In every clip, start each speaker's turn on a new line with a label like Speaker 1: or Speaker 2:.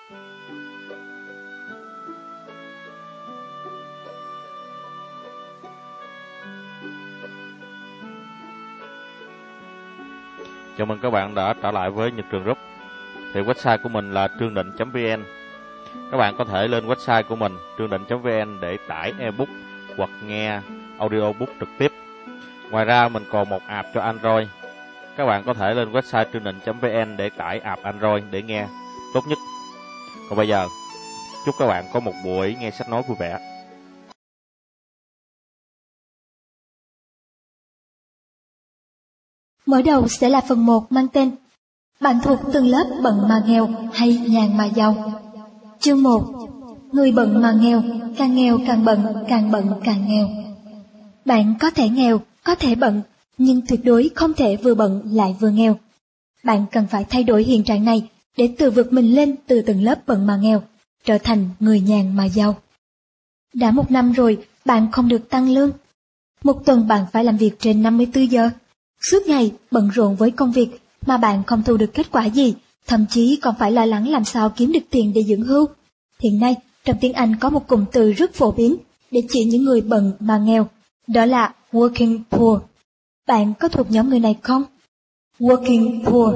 Speaker 1: Chào mừng các bạn đã trở lại với Nhật Trường Group. Thì website của mình là trương định.vn. Các bạn có thể lên website của mình trương định.vn để tải ebook hoặc nghe audiobook trực tiếp. Ngoài ra mình còn một app cho Android. Các bạn có thể lên website trương định.vn để tải app Android để nghe tốt nhất. Còn bây giờ, chúc các bạn có một buổi nghe sách nói vui vẻ.
Speaker 2: Mở đầu sẽ là phần 1 mang tên Bạn thuộc từng lớp bận mà nghèo hay nhàn mà giàu. Chương 1. Người bận mà nghèo càng bận càng nghèo. Bạn có thể nghèo, có thể bận, nhưng tuyệt đối không thể vừa bận lại vừa nghèo. Bạn cần phải thay đổi hiện trạng này để tự vượt mình lên từ từng lớp bận mà nghèo, trở thành người nhàn mà giàu. Đã 1 năm rồi, bạn không được tăng lương. 1 tuần bạn phải làm việc trên 54 giờ. Suốt ngày bận rộn với công việc mà bạn không thu được kết quả gì, thậm chí còn phải lo lắng làm sao kiếm được tiền để dưỡng hưu. Hiện nay, trong tiếng Anh có một cụm từ rất phổ biến để chỉ những người bận mà nghèo, đó là working poor. Bạn có thuộc nhóm người này không? Working poor.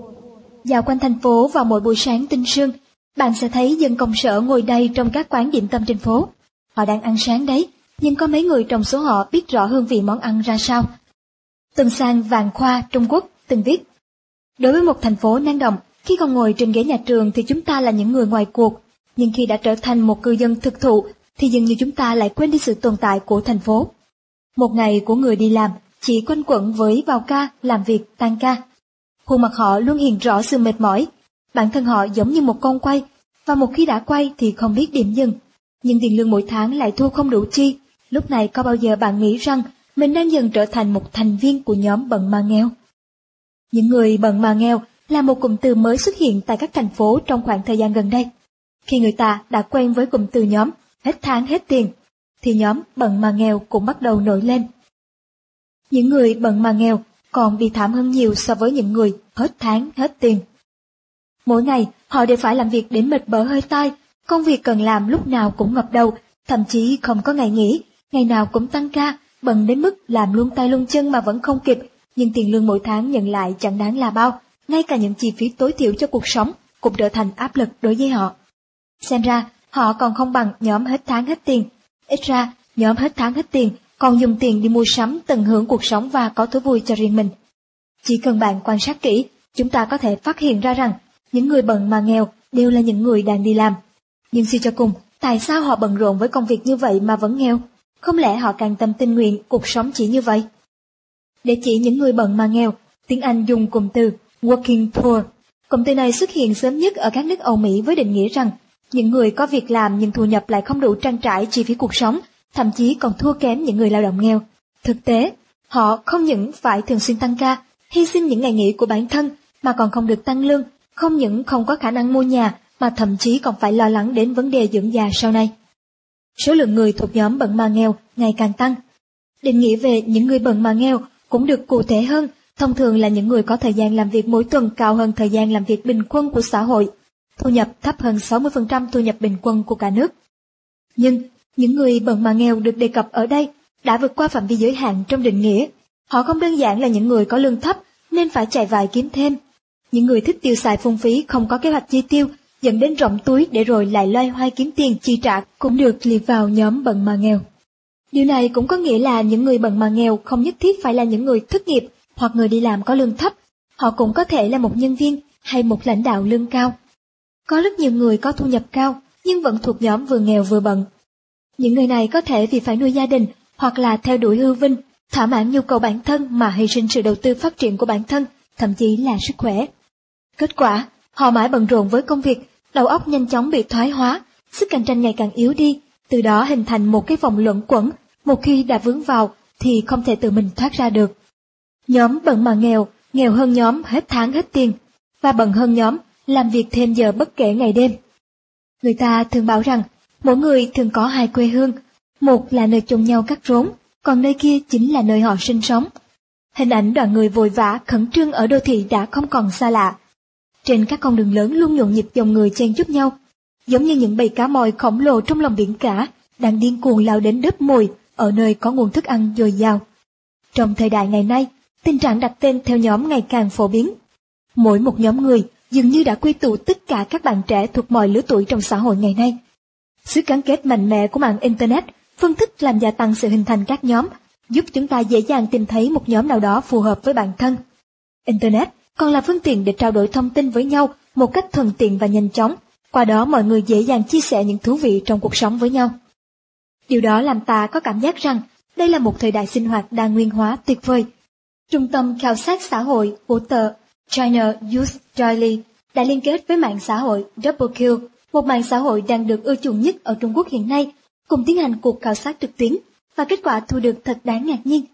Speaker 2: Dạo quanh thành phố vào mỗi buổi sáng tinh sương, bạn sẽ thấy dân công sở ngồi đầy trong các quán điểm tâm trên phố. Họ đang ăn sáng đấy, nhưng có mấy người trong số họ biết rõ hương vị món ăn ra sao. Tuần Sang Vạn Khoa, Trung Quốc, từng viết: Đối với một thành phố năng động, khi còn ngồi trên ghế nhà trường thì chúng ta là những người ngoài cuộc, nhưng khi đã trở thành một cư dân thực thụ thì dường như chúng ta lại quên đi sự tồn tại của thành phố. Một ngày của người đi làm chỉ quanh quẩn với vào ca, làm việc, tan ca. Khuôn mặt họ luôn hiện rõ sự mệt mỏi, bản thân họ giống như một con quay, và một khi đã quay thì không biết điểm dừng. Nhưng tiền lương mỗi tháng lại thu không đủ chi. Lúc này có bao giờ bạn nghĩ rằng mình đang dần trở thành một thành viên của nhóm bận mà nghèo? Những người bận mà nghèo là một cụm từ mới xuất hiện tại các thành phố trong khoảng thời gian gần đây. Khi người ta đã quen với cụm từ nhóm hết tháng hết tiền, thì nhóm bận mà nghèo cũng bắt đầu nổi lên. Những người bận mà nghèo còn bi thảm hơn nhiều so với những người hết tháng hết tiền. Mỗi ngày họ đều phải làm việc đến mệt bở hơi tai, công việc cần làm lúc nào cũng ngập đầu, thậm chí không có ngày nghỉ, ngày nào cũng tăng ca, bận đến mức làm luôn tay luôn chân mà vẫn không kịp, nhưng tiền lương mỗi tháng nhận lại chẳng đáng là bao, ngay cả những chi phí tối thiểu cho cuộc sống cũng trở thành áp lực đối với họ. Xem ra, họ còn không bằng nhóm hết tháng hết tiền. Ít ra, nhóm hết tháng hết tiền còn dùng tiền đi mua sắm, tận hưởng cuộc sống và có thú vui cho riêng mình. Chỉ cần bạn quan sát kỹ, chúng ta có thể phát hiện ra rằng những người bận mà nghèo đều là những người đang đi làm. Nhưng suy cho cùng, tại sao họ bận rộn với công việc như vậy mà vẫn nghèo? Không lẽ họ cam tâm tình nguyện cuộc sống chỉ như vậy? Để chỉ những người bận mà nghèo, tiếng Anh dùng cụm từ working poor. Cụm từ này xuất hiện sớm nhất ở các nước Âu Mỹ với định nghĩa rằng những người có việc làm nhưng thu nhập lại không đủ trang trải chi phí cuộc sống, thậm chí còn thua kém những người lao động nghèo. Thực tế, họ không những phải thường xuyên tăng ca, hy sinh những ngày nghỉ của bản thân, mà còn không được tăng lương, không những không có khả năng mua nhà, mà thậm chí còn phải lo lắng đến vấn đề dưỡng già sau này. Số lượng người thuộc nhóm bận mà nghèo ngày càng tăng. Định nghĩa về những người bận mà nghèo cũng được cụ thể hơn, thông thường là những người có thời gian làm việc mỗi tuần cao hơn thời gian làm việc bình quân của xã hội, thu nhập thấp hơn 60% thu nhập bình quân của cả nước. Nhưng, những người bận mà nghèo được đề cập ở đây đã vượt qua phạm vi giới hạn trong định nghĩa. Họ không đơn giản là những người có lương thấp nên phải chạy vài kiếm thêm. Những người thích tiêu xài phung phí, không có kế hoạch chi tiêu, dẫn đến rỗng túi để rồi lại loay hoay kiếm tiền chi trả cũng được liệt vào nhóm bận mà nghèo. Điều này cũng có nghĩa là những người bận mà nghèo không nhất thiết phải là những người thất nghiệp hoặc người đi làm có lương thấp. Họ cũng có thể là một nhân viên hay một lãnh đạo lương cao. Có rất nhiều người có thu nhập cao nhưng vẫn thuộc nhóm vừa nghèo vừa bận. Những người này có thể vì phải nuôi gia đình hoặc là theo đuổi hư vinh, thỏa mãn nhu cầu bản thân mà hy sinh sự đầu tư phát triển của bản thân, thậm chí là sức khỏe. Kết quả, họ mãi bận rộn với công việc, đầu óc nhanh chóng bị thoái hóa, sức cạnh tranh ngày càng yếu đi, từ đó hình thành một cái vòng luẩn quẩn, một khi đã vướng vào thì không thể tự mình thoát ra được. Nhóm bận mà nghèo, nghèo hơn nhóm hết tháng hết tiền, và bận hơn nhóm làm việc thêm giờ bất kể ngày đêm. Người ta thường bảo rằng mỗi người thường có 2 quê hương, một là nơi chôn nhau cắt rốn, còn nơi kia chính là nơi họ sinh sống. Hình ảnh đoàn người vội vã khẩn trương ở đô thị đã không còn xa lạ. Trên các con đường lớn luôn nhộn nhịp dòng người chen chúc nhau, giống như những bầy cá mòi khổng lồ trong lòng biển cả, đang điên cuồng lao đến đớp mồi ở nơi có nguồn thức ăn dồi dào. Trong thời đại ngày nay, tình trạng đặt tên theo nhóm ngày càng phổ biến. Mỗi một nhóm người dường như đã quy tụ tất cả các bạn trẻ thuộc mọi lứa tuổi trong xã hội ngày nay. Sự gắn kết mạnh mẽ của mạng Internet, phương thức làm gia tăng sự hình thành các nhóm, giúp chúng ta dễ dàng tìm thấy một nhóm nào đó phù hợp với bản thân. Internet còn là phương tiện để trao đổi thông tin với nhau một cách thuận tiện và nhanh chóng, qua đó mọi người dễ dàng chia sẻ những thú vị trong cuộc sống với nhau. Điều đó làm ta có cảm giác rằng đây là một thời đại sinh hoạt đa nguyên hóa tuyệt vời. Trung tâm khảo sát xã hội của tờ China Youth Daily đã liên kết với mạng xã hội DoubleQ, một mạng xã hội đang được ưa chuộng nhất ở Trung Quốc hiện nay, cùng tiến hành cuộc khảo sát trực tuyến, và kết quả thu được thật đáng ngạc nhiên.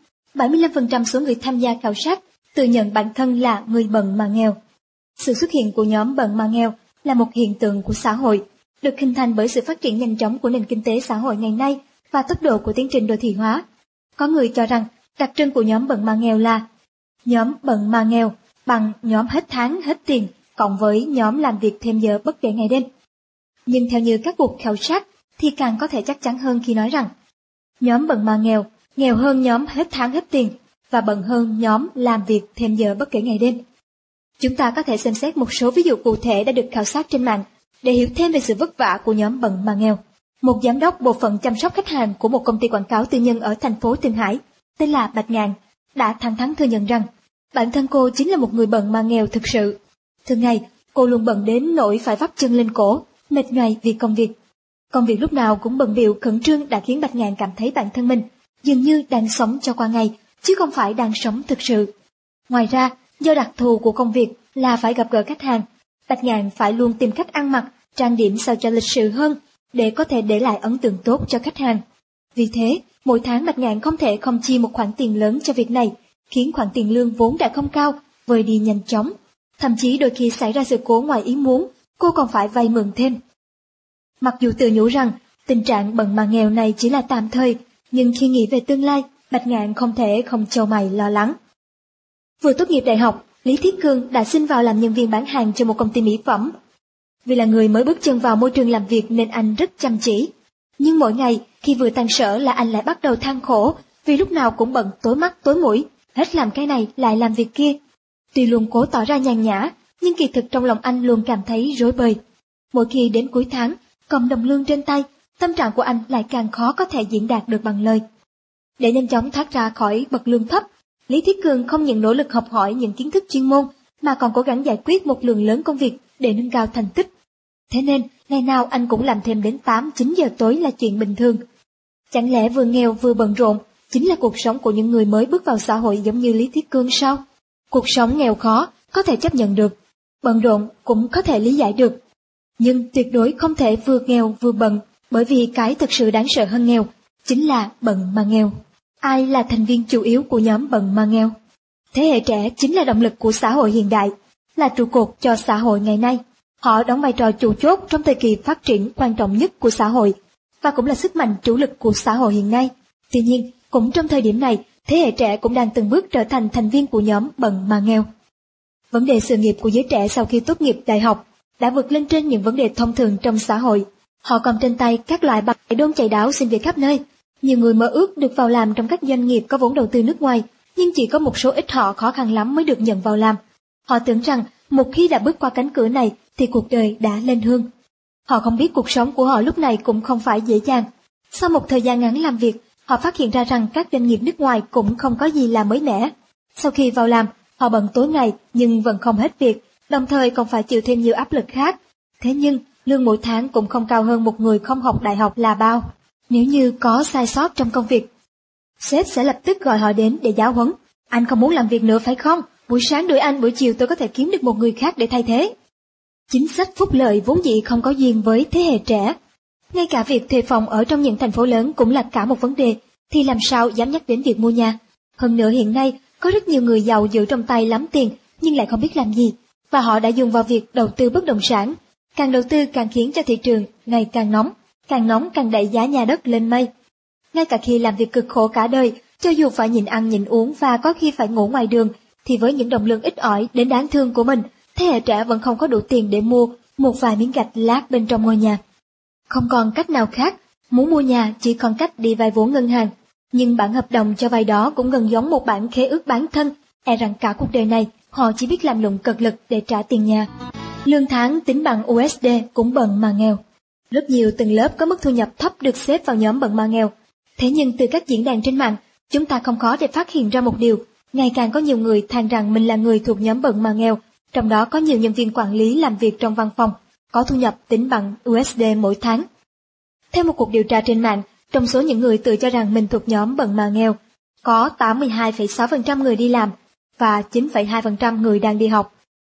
Speaker 2: 75% số người tham gia khảo sát tự nhận bản thân là người bận mà nghèo. Sự xuất hiện của nhóm bận mà nghèo là một hiện tượng của xã hội, được hình thành bởi sự phát triển nhanh chóng của nền kinh tế xã hội ngày nay và tốc độ của tiến trình đô thị hóa. Có người cho rằng đặc trưng của nhóm bận mà nghèo là nhóm bận mà nghèo bằng nhóm hết tháng hết tiền cộng với nhóm làm việc thêm giờ bất kể ngày đêm. Nhưng theo như các cuộc khảo sát thì càng có thể chắc chắn hơn khi nói rằng nhóm bận mà nghèo, nghèo hơn nhóm hết tháng hết tiền và bận hơn nhóm làm việc thêm giờ bất kể ngày đêm. Chúng ta có thể xem xét một số ví dụ cụ thể đã được khảo sát trên mạng để hiểu thêm về sự vất vả của nhóm bận mà nghèo. Một giám đốc bộ phận chăm sóc khách hàng của một công ty quảng cáo tư nhân ở thành phố Thượng Hải, tên là Bạch Ngạn, đã thẳng thắn thừa nhận rằng bản thân cô chính là một người bận mà nghèo thực sự. Thường ngày, cô luôn bận đến nỗi phải vắt chân lên cổ, mệt nhoài vì công việc. Công việc lúc nào cũng bận bịu khẩn trương đã khiến Bạch Ngạn cảm thấy bản thân mình dường như đang sống cho qua ngày, chứ không phải đang sống thực sự. Ngoài ra, do đặc thù của công việc là phải gặp gỡ khách hàng, Bạch Ngạn phải luôn tìm cách ăn mặc, trang điểm sao cho lịch sự hơn để có thể để lại ấn tượng tốt cho khách hàng. Vì thế, mỗi tháng Bạch Ngạn không thể không chi một khoản tiền lớn cho việc này, khiến khoản tiền lương vốn đã không cao vơi đi nhanh chóng. Thậm chí đôi khi xảy ra sự cố ngoài ý muốn, cô còn phải vay mượn thêm. Mặc dù tự nhủ rằng tình trạng bận mà nghèo này chỉ là tạm thời, nhưng khi nghĩ về tương lai, Bạch Ngạn không thể không chau mày lo lắng. Vừa tốt nghiệp đại học, Lý Thiết Cương đã xin vào làm nhân viên bán hàng cho một công ty mỹ phẩm. Vì là người mới bước chân vào môi trường làm việc nên anh rất chăm chỉ. Nhưng mỗi ngày khi vừa tan sở là anh lại bắt đầu than khổ vì lúc nào cũng bận tối mắt tối mũi, hết làm cái này lại làm việc kia. Tuy luôn cố tỏ ra nhàn nhã, nhưng kỳ thực trong lòng anh luôn cảm thấy rối bời. Mỗi khi đến cuối tháng, cầm đồng lương trên tay, tâm trạng của anh lại càng khó có thể diễn đạt được bằng lời. Để nhanh chóng thoát ra khỏi bậc lương thấp, Lý Thiết Cương không những nỗ lực học hỏi những kiến thức chuyên môn, mà còn cố gắng giải quyết một lượng lớn công việc để nâng cao thành tích. Thế nên, ngày nào anh cũng làm thêm đến 8-9 giờ tối là chuyện bình thường. Chẳng lẽ vừa nghèo vừa bận rộn chính là cuộc sống của những người mới bước vào xã hội giống như Lý Thiết Cương sao? Cuộc sống nghèo khó có thể chấp nhận được, bận rộn cũng có thể lý giải được. Nhưng tuyệt đối không thể vừa nghèo vừa bận, bởi vì cái thực sự đáng sợ hơn nghèo chính là bận mà nghèo. Ai là thành viên chủ yếu của nhóm bận mà nghèo? Thế hệ trẻ chính là động lực của xã hội hiện đại, là trụ cột cho xã hội ngày nay. Họ đóng vai trò chủ chốt trong thời kỳ phát triển quan trọng nhất của xã hội, và cũng là sức mạnh chủ lực của xã hội hiện nay. Tuy nhiên, cũng trong thời điểm này, thế hệ trẻ cũng đang từng bước trở thành thành viên của nhóm bận mà nghèo. Vấn đề sự nghiệp của giới trẻ sau khi tốt nghiệp đại học đã vượt lên trên những vấn đề thông thường trong xã hội. Họ cầm trên tay các loại bạc đôn chạy đáo xin việc khắp nơi. Nhiều người mơ ước được vào làm trong các doanh nghiệp có vốn đầu tư nước ngoài, nhưng chỉ có một số ít họ khó khăn lắm mới được nhận vào làm. Họ tưởng rằng một khi đã bước qua cánh cửa này thì cuộc đời đã lên hương. Họ không biết cuộc sống của họ lúc này cũng không phải dễ dàng. Sau một thời gian ngắn làm việc, họ phát hiện ra rằng các doanh nghiệp nước ngoài cũng không có gì là mới mẻ. Sau khi vào làm, họ bận tối ngày nhưng vẫn không hết việc, đồng thời còn phải chịu thêm nhiều áp lực khác. Thế nhưng, lương mỗi tháng cũng không cao hơn một người không học đại học là bao. Nếu như có sai sót trong công việc, sếp sẽ lập tức gọi họ đến để giáo huấn. Anh không muốn làm việc nữa phải không? Buổi sáng đuổi anh, buổi chiều tôi có thể kiếm được một người khác để thay thế. Chính sách phúc lợi vốn dĩ không có duyên với thế hệ trẻ. Ngay cả việc thuê phòng ở trong những thành phố lớn cũng là cả một vấn đề, thì làm sao dám nhắc đến việc mua nhà. Hơn nữa hiện nay, có rất nhiều người giàu giữ trong tay lắm tiền nhưng lại không biết làm gì, và họ đã dùng vào việc đầu tư bất động sản. Càng đầu tư càng khiến cho thị trường ngày càng nóng càng đẩy giá nhà đất lên mây. Ngay cả khi làm việc cực khổ cả đời, cho dù phải nhịn ăn nhịn uống và có khi phải ngủ ngoài đường, thì với những đồng lương ít ỏi đến đáng thương của mình, thế hệ trẻ vẫn không có đủ tiền để mua một vài miếng gạch lát bên trong ngôi nhà. Không còn cách nào khác, muốn mua nhà chỉ còn cách đi vay vốn ngân hàng. Nhưng bản hợp đồng cho vay đó cũng gần giống một bản khế ước bán thân, e rằng cả cuộc đời này họ chỉ biết làm lụng cật lực để trả tiền nhà. Lương tháng tính bằng USD cũng bần mà nghèo. Rất nhiều tầng lớp có mức thu nhập thấp được xếp vào nhóm bần mà nghèo. Thế nhưng từ các diễn đàn trên mạng, chúng ta không khó để phát hiện ra một điều, ngày càng có nhiều người than rằng mình là người thuộc nhóm bần mà nghèo, trong đó có nhiều nhân viên quản lý làm việc trong văn phòng, có thu nhập tính bằng USD mỗi tháng. Theo một cuộc điều tra trên mạng, trong số những người tự cho rằng mình thuộc nhóm bần mà nghèo, có 82,6% người đi làm và 9,2% người đang đi học.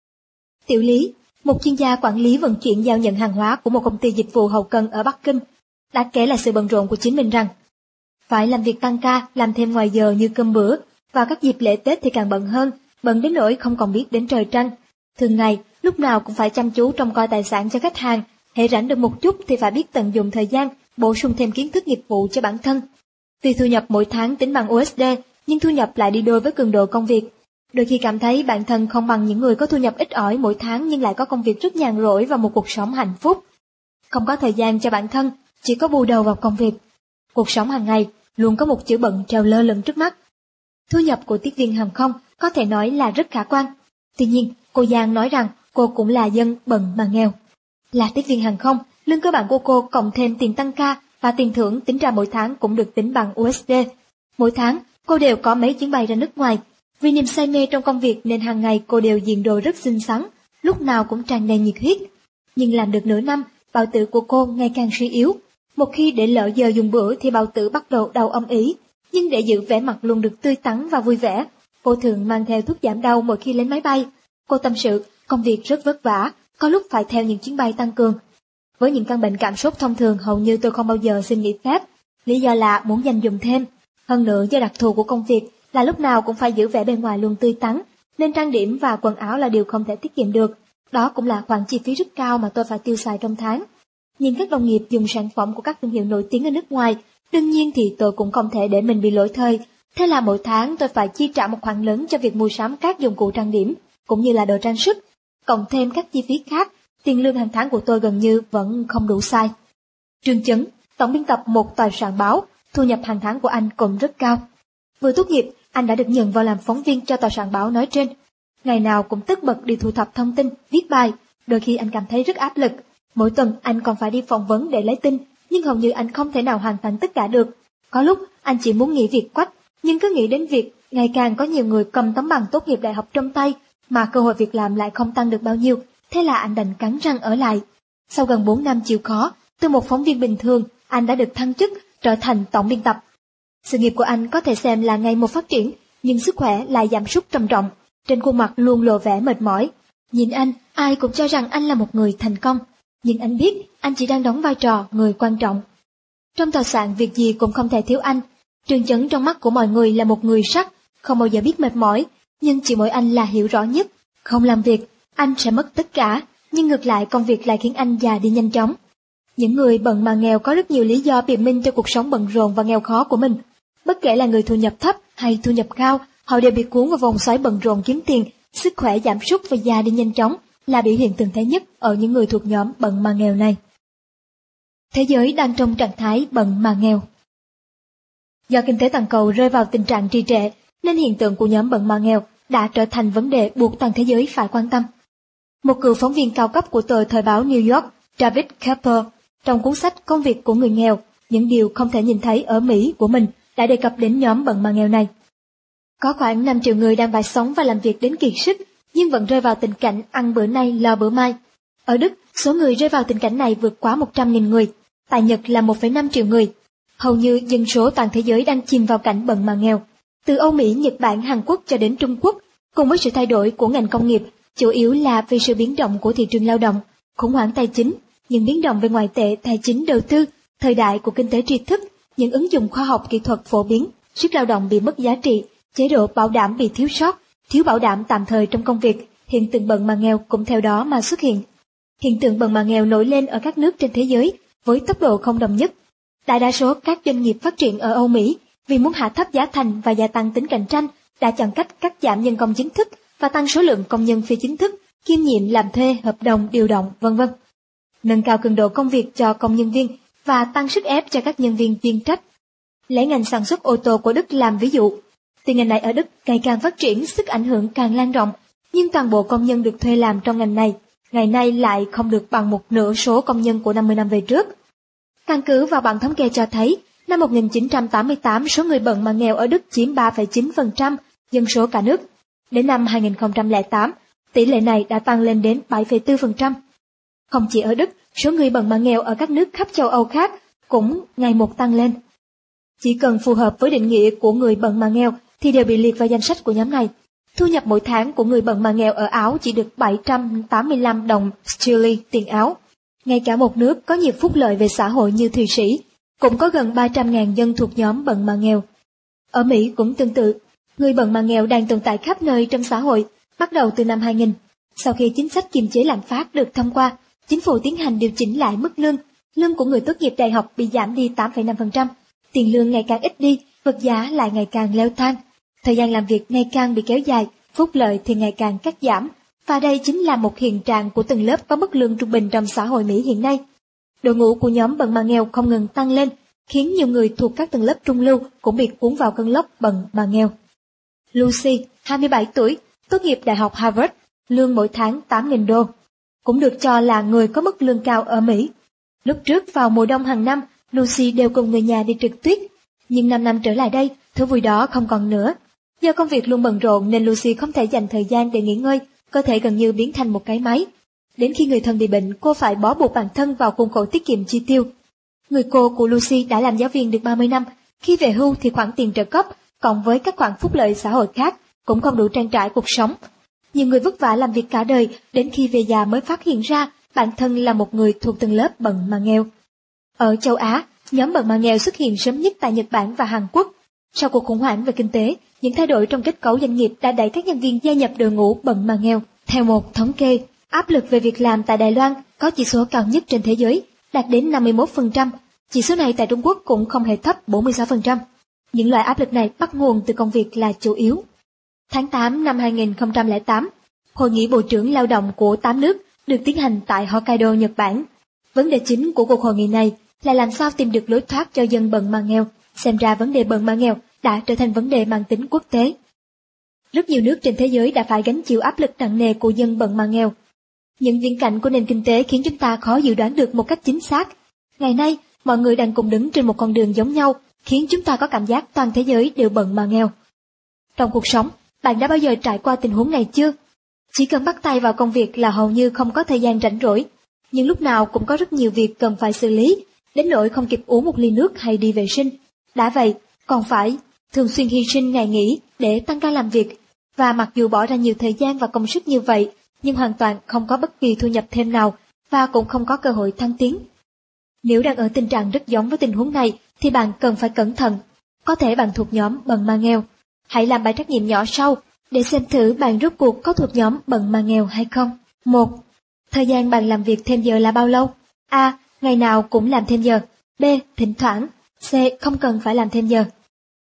Speaker 2: Tiểu Lý, một chuyên gia quản lý vận chuyển giao nhận hàng hóa của một công ty dịch vụ hậu cần ở Bắc Kinh, đã kể lại sự bận rộn của chính mình rằng phải làm việc tăng ca, làm thêm ngoài giờ như cơm bữa, vào các dịp lễ Tết thì càng bận hơn, bận đến nỗi không còn biết đến trời trăng. Thường ngày, lúc nào cũng phải chăm chú trông coi tài sản cho khách hàng, hễ rảnh được một chút thì phải biết tận dụng thời gian, bổ sung thêm kiến thức nghiệp vụ cho bản thân. Tuy thu nhập mỗi tháng tính bằng USD, nhưng thu nhập lại đi đôi với cường độ công việc. Đôi khi cảm thấy bản thân không bằng những người có thu nhập ít ỏi mỗi tháng nhưng lại có công việc rất nhàn rỗi và một cuộc sống hạnh phúc. Không có thời gian cho bản thân, chỉ có bù đầu vào công việc. Cuộc sống hàng ngày luôn có một chữ bận treo lơ lửng trước mắt. Thu nhập của tiếp viên hàng không có thể nói là rất khả quan. Tuy nhiên, cô Giang nói rằng cô cũng là dân bần mà nghèo. Là tiếp viên hàng không, lương cơ bản của cô cộng thêm tiền tăng ca và tiền thưởng tính ra mỗi tháng cũng được tính bằng USD. Mỗi tháng, cô đều có mấy chuyến bay ra nước ngoài. Vì niềm say mê trong công việc nên hàng ngày cô đều diện đồ rất xinh xắn, lúc nào cũng tràn đầy nhiệt huyết. Nhưng làm được nửa năm, bào tử của cô ngày càng suy yếu. Một khi để lỡ giờ dùng bữa thì bào tử bắt đầu đau âm ỉ, nhưng để giữ vẻ mặt luôn được tươi tắn và vui vẻ, cô thường mang theo thuốc giảm đau mỗi khi lên máy bay. Cô tâm sự, công việc rất vất vả, có lúc phải theo những chuyến bay tăng cường. Với những căn bệnh cảm sốt thông thường hầu như tôi không bao giờ xin nghỉ phép, lý do là muốn dành dụm thêm. Hơn nữa do đặc thù của công việc là lúc nào cũng phải giữ vẻ bề ngoài luôn tươi tắn, nên trang điểm và quần áo là điều không thể tiết kiệm được. Đó cũng là khoản chi phí rất cao mà tôi phải tiêu xài trong tháng. Nhưng các đồng nghiệp dùng sản phẩm của các thương hiệu nổi tiếng ở nước ngoài, đương nhiên thì tôi cũng không thể để mình bị lỗi thời. Thế là mỗi tháng tôi phải chi trả một khoản lớn cho việc mua sắm các dụng cụ trang điểm, cũng như là đồ trang sức, cộng thêm các chi phí khác. Tiền lương hàng tháng của tôi gần như vẫn không đủ xài. Trương Chấn, tổng biên tập một tòa soạn báo, thu nhập hàng tháng của anh cũng rất cao. Vừa tốt nghiệp, anh đã được nhận vào làm phóng viên cho tòa soạn báo nói trên. Ngày nào cũng tất bật đi thu thập thông tin, viết bài, đôi khi anh cảm thấy rất áp lực. Mỗi tuần anh còn phải đi phỏng vấn để lấy tin, nhưng hầu như anh không thể nào hoàn thành tất cả được. Có lúc anh chỉ muốn nghỉ việc quách, nhưng cứ nghĩ đến việc ngày càng có nhiều người cầm tấm bằng tốt nghiệp đại học trong tay, mà cơ hội việc làm lại không tăng được bao nhiêu, thế là anh đành cắn răng ở lại. Sau gần 4 năm chịu khó, từ một phóng viên bình thường, anh đã được thăng chức, trở thành tổng biên tập. Sự nghiệp của anh có thể xem là ngày một phát triển, nhưng sức khỏe lại giảm sút trầm trọng, trên khuôn mặt luôn lộ vẻ mệt mỏi. Nhìn anh, ai cũng cho rằng anh là một người thành công, nhưng anh biết anh chỉ đang đóng vai trò người quan trọng. Trong tòa soạn việc gì cũng không thể thiếu anh. Trương Chấn trong mắt của mọi người là một người sắt, không bao giờ biết mệt mỏi, nhưng chỉ mỗi anh là hiểu rõ nhất. Không làm việc, anh sẽ mất tất cả, nhưng ngược lại công việc lại khiến anh già đi nhanh chóng. Những người bận mà nghèo có rất nhiều lý do biện minh cho cuộc sống bận rộn và nghèo khó của mình. Bất kể là người thu nhập thấp hay thu nhập cao, họ đều bị cuốn vào vòng xoáy bận rộn kiếm tiền, sức khỏe giảm sút và già đi nhanh chóng là biểu hiện thường thấy nhất ở những người thuộc nhóm bận mà nghèo này. Thế giới đang trong trạng thái bận mà nghèo. Do kinh tế toàn cầu rơi vào tình trạng trì trệ, nên hiện tượng của nhóm bận mà nghèo đã trở thành vấn đề buộc toàn thế giới phải quan tâm. Một cựu phóng viên cao cấp của tờ thời báo New York, David Kepper, trong cuốn sách Công việc của người nghèo, những điều không thể nhìn thấy ở Mỹ của mình, đã đề cập đến nhóm bận mà nghèo này. Có khoảng 5 triệu người đang phải sống và làm việc đến kiệt sức, nhưng vẫn rơi vào tình cảnh ăn bữa nay lo bữa mai. Ở Đức, số người rơi vào tình cảnh này vượt quá 100.000 người, tại Nhật là 1,5 triệu người. Hầu như dân số toàn thế giới đang chìm vào cảnh bận mà nghèo. Từ Âu Mỹ, Nhật Bản, Hàn Quốc cho đến Trung Quốc, cùng với sự thay đổi của ngành công nghiệp, chủ yếu là vì sự biến động của thị trường lao động, khủng hoảng tài chính, những biến động về ngoại tệ, tài chính, đầu tư, thời đại của kinh tế tri thức, những ứng dụng khoa học kỹ thuật phổ biến, sức lao động bị mất giá trị, chế độ bảo đảm bị thiếu sót, thiếu bảo đảm tạm thời trong công việc, hiện tượng bận mà nghèo cũng theo đó mà xuất hiện. Hiện tượng bận mà nghèo nổi lên ở các nước trên thế giới với tốc độ không đồng nhất. Đại đa số các doanh nghiệp phát triển ở Âu Mỹ vì muốn hạ thấp giá thành và gia tăng tính cạnh tranh đã chọn cách cắt giảm nhân công chính thức và tăng số lượng công nhân phi chính thức kiêm nhiệm làm thuê, hợp đồng, điều động, v.v. Nâng cao cường độ công việc cho công nhân viên và tăng sức ép cho các nhân viên chuyên trách. Lấy ngành sản xuất ô tô của Đức làm ví dụ. Tuy ngành này ở Đức ngày càng phát triển, sức ảnh hưởng càng lan rộng, nhưng toàn bộ công nhân được thuê làm trong ngành này ngày nay lại không được bằng một nửa số công nhân của 50 năm về trước. Căn cứ vào bản thống kê cho thấy, năm 1988 số người bận mà nghèo ở Đức chiếm 3,9% dân số cả nước. Đến năm 2008, tỷ lệ này đã tăng lên đến 7,4%. Không chỉ ở Đức, số người bận mà nghèo ở các nước khắp châu Âu khác cũng ngày một tăng lên. Chỉ cần phù hợp với định nghĩa của người bận mà nghèo thì đều bị liệt vào danh sách của nhóm này. Thu nhập mỗi tháng của người bận mà nghèo ở Áo chỉ được 785 đồng sterling tiền Áo. Ngay cả một nước có nhiều phúc lợi về xã hội như Thụy Sĩ, cũng có gần 300.000 dân thuộc nhóm bận mà nghèo. Ở Mỹ cũng tương tự, người bận mà nghèo đang tồn tại khắp nơi trong xã hội, bắt đầu từ năm 2000. Sau khi chính sách kiềm chế lạm phát được thông qua, chính phủ tiến hành điều chỉnh lại mức lương của người tốt nghiệp đại học bị giảm đi 8,5%, tiền lương ngày càng ít đi, vật giá lại ngày càng leo thang, thời gian làm việc ngày càng bị kéo dài, phúc lợi thì ngày càng cắt giảm, và đây chính là một hiện trạng của từng lớp có mức lương trung bình trong xã hội Mỹ hiện nay. Đội ngũ của nhóm bận mà nghèo không ngừng tăng lên, khiến nhiều người thuộc các tầng lớp trung lưu cũng bị cuốn vào cơn lốc bận mà nghèo. Lucy, 27 tuổi, tốt nghiệp Đại học Harvard, lương mỗi tháng 8.000 đô, cũng được cho là người có mức lương cao ở Mỹ. Lúc trước vào mùa đông hàng năm, Lucy đều cùng người nhà đi trượt tuyết, nhưng 5 năm trở lại đây, thú vui đó không còn nữa. Do công việc luôn bận rộn nên Lucy không thể dành thời gian để nghỉ ngơi, cơ thể gần như biến thành một cái máy. Đến khi người thân bị bệnh, cô phải bó buộc bản thân vào khuôn khổ tiết kiệm chi tiêu. Người cô của Lucy đã làm giáo viên được 30 năm, khi về hưu thì khoản tiền trợ cấp, cộng với các khoản phúc lợi xã hội khác, cũng không đủ trang trải cuộc sống. Nhiều người vất vả làm việc cả đời, đến khi về già mới phát hiện ra bản thân là một người thuộc tầng lớp bận mà nghèo. Ở châu Á, nhóm bận mà nghèo xuất hiện sớm nhất tại Nhật Bản và Hàn Quốc. Sau cuộc khủng hoảng về kinh tế, những thay đổi trong kết cấu doanh nghiệp đã đẩy các nhân viên gia nhập đội ngũ bận mà nghèo. Theo một thống kê, áp lực về việc làm tại Đài Loan có chỉ số cao nhất trên thế giới, đạt đến 51%. Chỉ số này tại Trung Quốc cũng không hề thấp, 46%. Những loại áp lực này bắt nguồn từ công việc là chủ yếu. Tháng 8 năm 2008, Hội nghị Bộ trưởng Lao động của 8 nước được tiến hành tại Hokkaido, Nhật Bản. Vấn đề chính của cuộc hội nghị này là làm sao tìm được lối thoát cho dân bận mà nghèo. Xem ra vấn đề bận mà nghèo đã trở thành vấn đề mang tính quốc tế. Rất nhiều nước trên thế giới đã phải gánh chịu áp lực nặng nề của dân bận mà nghèo. Những viễn cảnh của nền kinh tế khiến chúng ta khó dự đoán được một cách chính xác. Ngày nay, mọi người đang cùng đứng trên một con đường giống nhau, khiến chúng ta có cảm giác toàn thế giới đều bận mà nghèo. Trong cuộc sống, bạn đã bao giờ trải qua tình huống này chưa? Chỉ cần bắt tay vào công việc là hầu như không có thời gian rảnh rỗi, nhưng lúc nào cũng có rất nhiều việc cần phải xử lý, đến nỗi không kịp uống một ly nước hay đi vệ sinh. Đã vậy, còn phải thường xuyên hy sinh ngày nghỉ để tăng ca làm việc, và mặc dù bỏ ra nhiều thời gian và công sức như vậy, nhưng hoàn toàn không có bất kỳ thu nhập thêm nào và cũng không có cơ hội thăng tiến. Nếu đang ở tình trạng rất giống với tình huống này thì bạn cần phải cẩn thận. Có thể bạn thuộc nhóm bận mà nghèo. Hãy làm bài trắc nghiệm nhỏ sau để xem thử bạn rốt cuộc có thuộc nhóm bận mà nghèo hay không. 1. Thời gian bạn làm việc thêm giờ là bao lâu? A. Ngày nào cũng làm thêm giờ. B. Thỉnh thoảng. C. Không cần phải làm thêm giờ.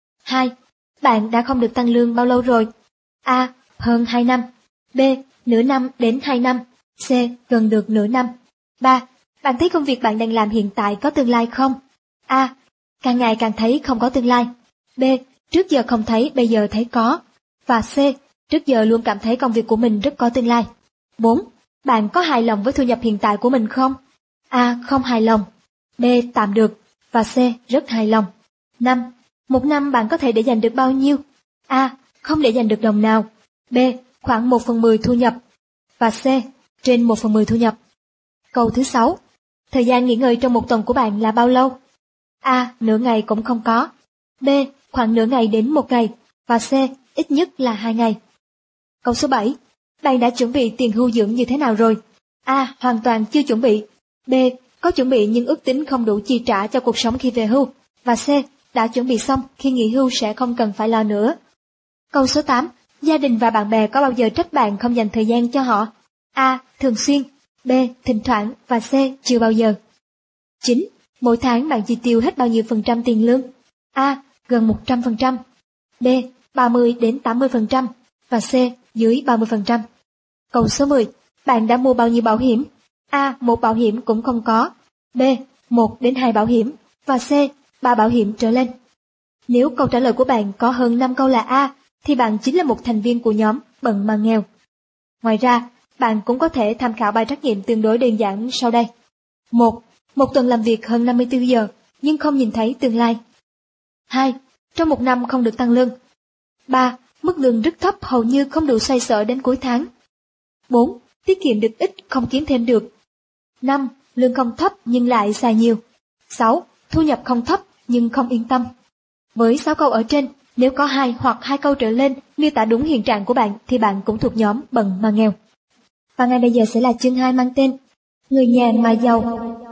Speaker 2: 2. Bạn đã không được tăng lương bao lâu rồi? A. Hơn 2 năm. B. Nửa năm đến 2 năm. C. Gần được nửa năm. 3. Bạn thấy công việc bạn đang làm hiện tại có tương lai không? A. Càng ngày càng thấy không có tương lai. B. Trước giờ không thấy, bây giờ thấy có. Và C. Trước giờ luôn cảm thấy công việc của mình rất có tương lai. 4. Bạn có hài lòng với thu nhập hiện tại của mình không? A. Không hài lòng. B. Tạm được. Và C. Rất hài lòng. 5. Một năm bạn có thể để dành được bao nhiêu? A. Không để dành được đồng nào. B. Khoảng 1/10 thu nhập. Và C. Trên 1/10 thu nhập. Câu thứ 6. Thời gian nghỉ ngơi trong một tuần của bạn là bao lâu? A. Nửa ngày cũng không có. B. Khoảng nửa ngày đến 1 ngày. Và C. Ít nhất là 2 ngày. Câu số 7. Bạn đã chuẩn bị tiền hưu dưỡng như thế nào rồi? A. Hoàn toàn chưa chuẩn bị. B. Có chuẩn bị nhưng ước tính không đủ chi trả cho cuộc sống khi về hưu. Và C. Đã chuẩn bị xong, khi nghỉ hưu sẽ không cần phải lo nữa. Câu số 8. Gia đình và bạn bè có bao giờ trách bạn không dành thời gian cho họ? A. Thường xuyên. B. Thỉnh thoảng. Và C. Chưa bao giờ. 9. Mỗi tháng bạn chi tiêu hết bao nhiêu % tiền lương? A. Gần 100%. B. 30 đến 80%. Và C. Dưới 30%. Câu số 10. Bạn đã mua bao nhiêu bảo hiểm? A. Một bảo hiểm cũng không có. B. 1 đến 2 bảo hiểm. Và C. 3 bảo hiểm trở lên. Nếu câu trả lời của bạn có hơn 5 câu là A, thì bạn chính là một thành viên của nhóm Bận mà nghèo. Ngoài ra, bạn cũng có thể tham khảo bài trắc nghiệm tương đối đơn giản sau đây. 1. Một tuần làm việc hơn 54 giờ, nhưng không nhìn thấy tương lai. 2. Trong một năm không được tăng lương. 3. Mức lương rất thấp, hầu như không đủ xoay sở đến cuối tháng. 4. Tiết kiệm được ít, không kiếm thêm được. 5. Lương không thấp nhưng lại xài nhiều. 6. Thu nhập không thấp nhưng không yên tâm. Với 6 câu ở trên, nếu có 2 hoặc 2 câu trở lên miêu tả đúng hiện trạng của bạn thì bạn cũng thuộc nhóm Bận mà nghèo. Và ngay bây giờ sẽ là chương 2 mang tên Người nhàn mà giàu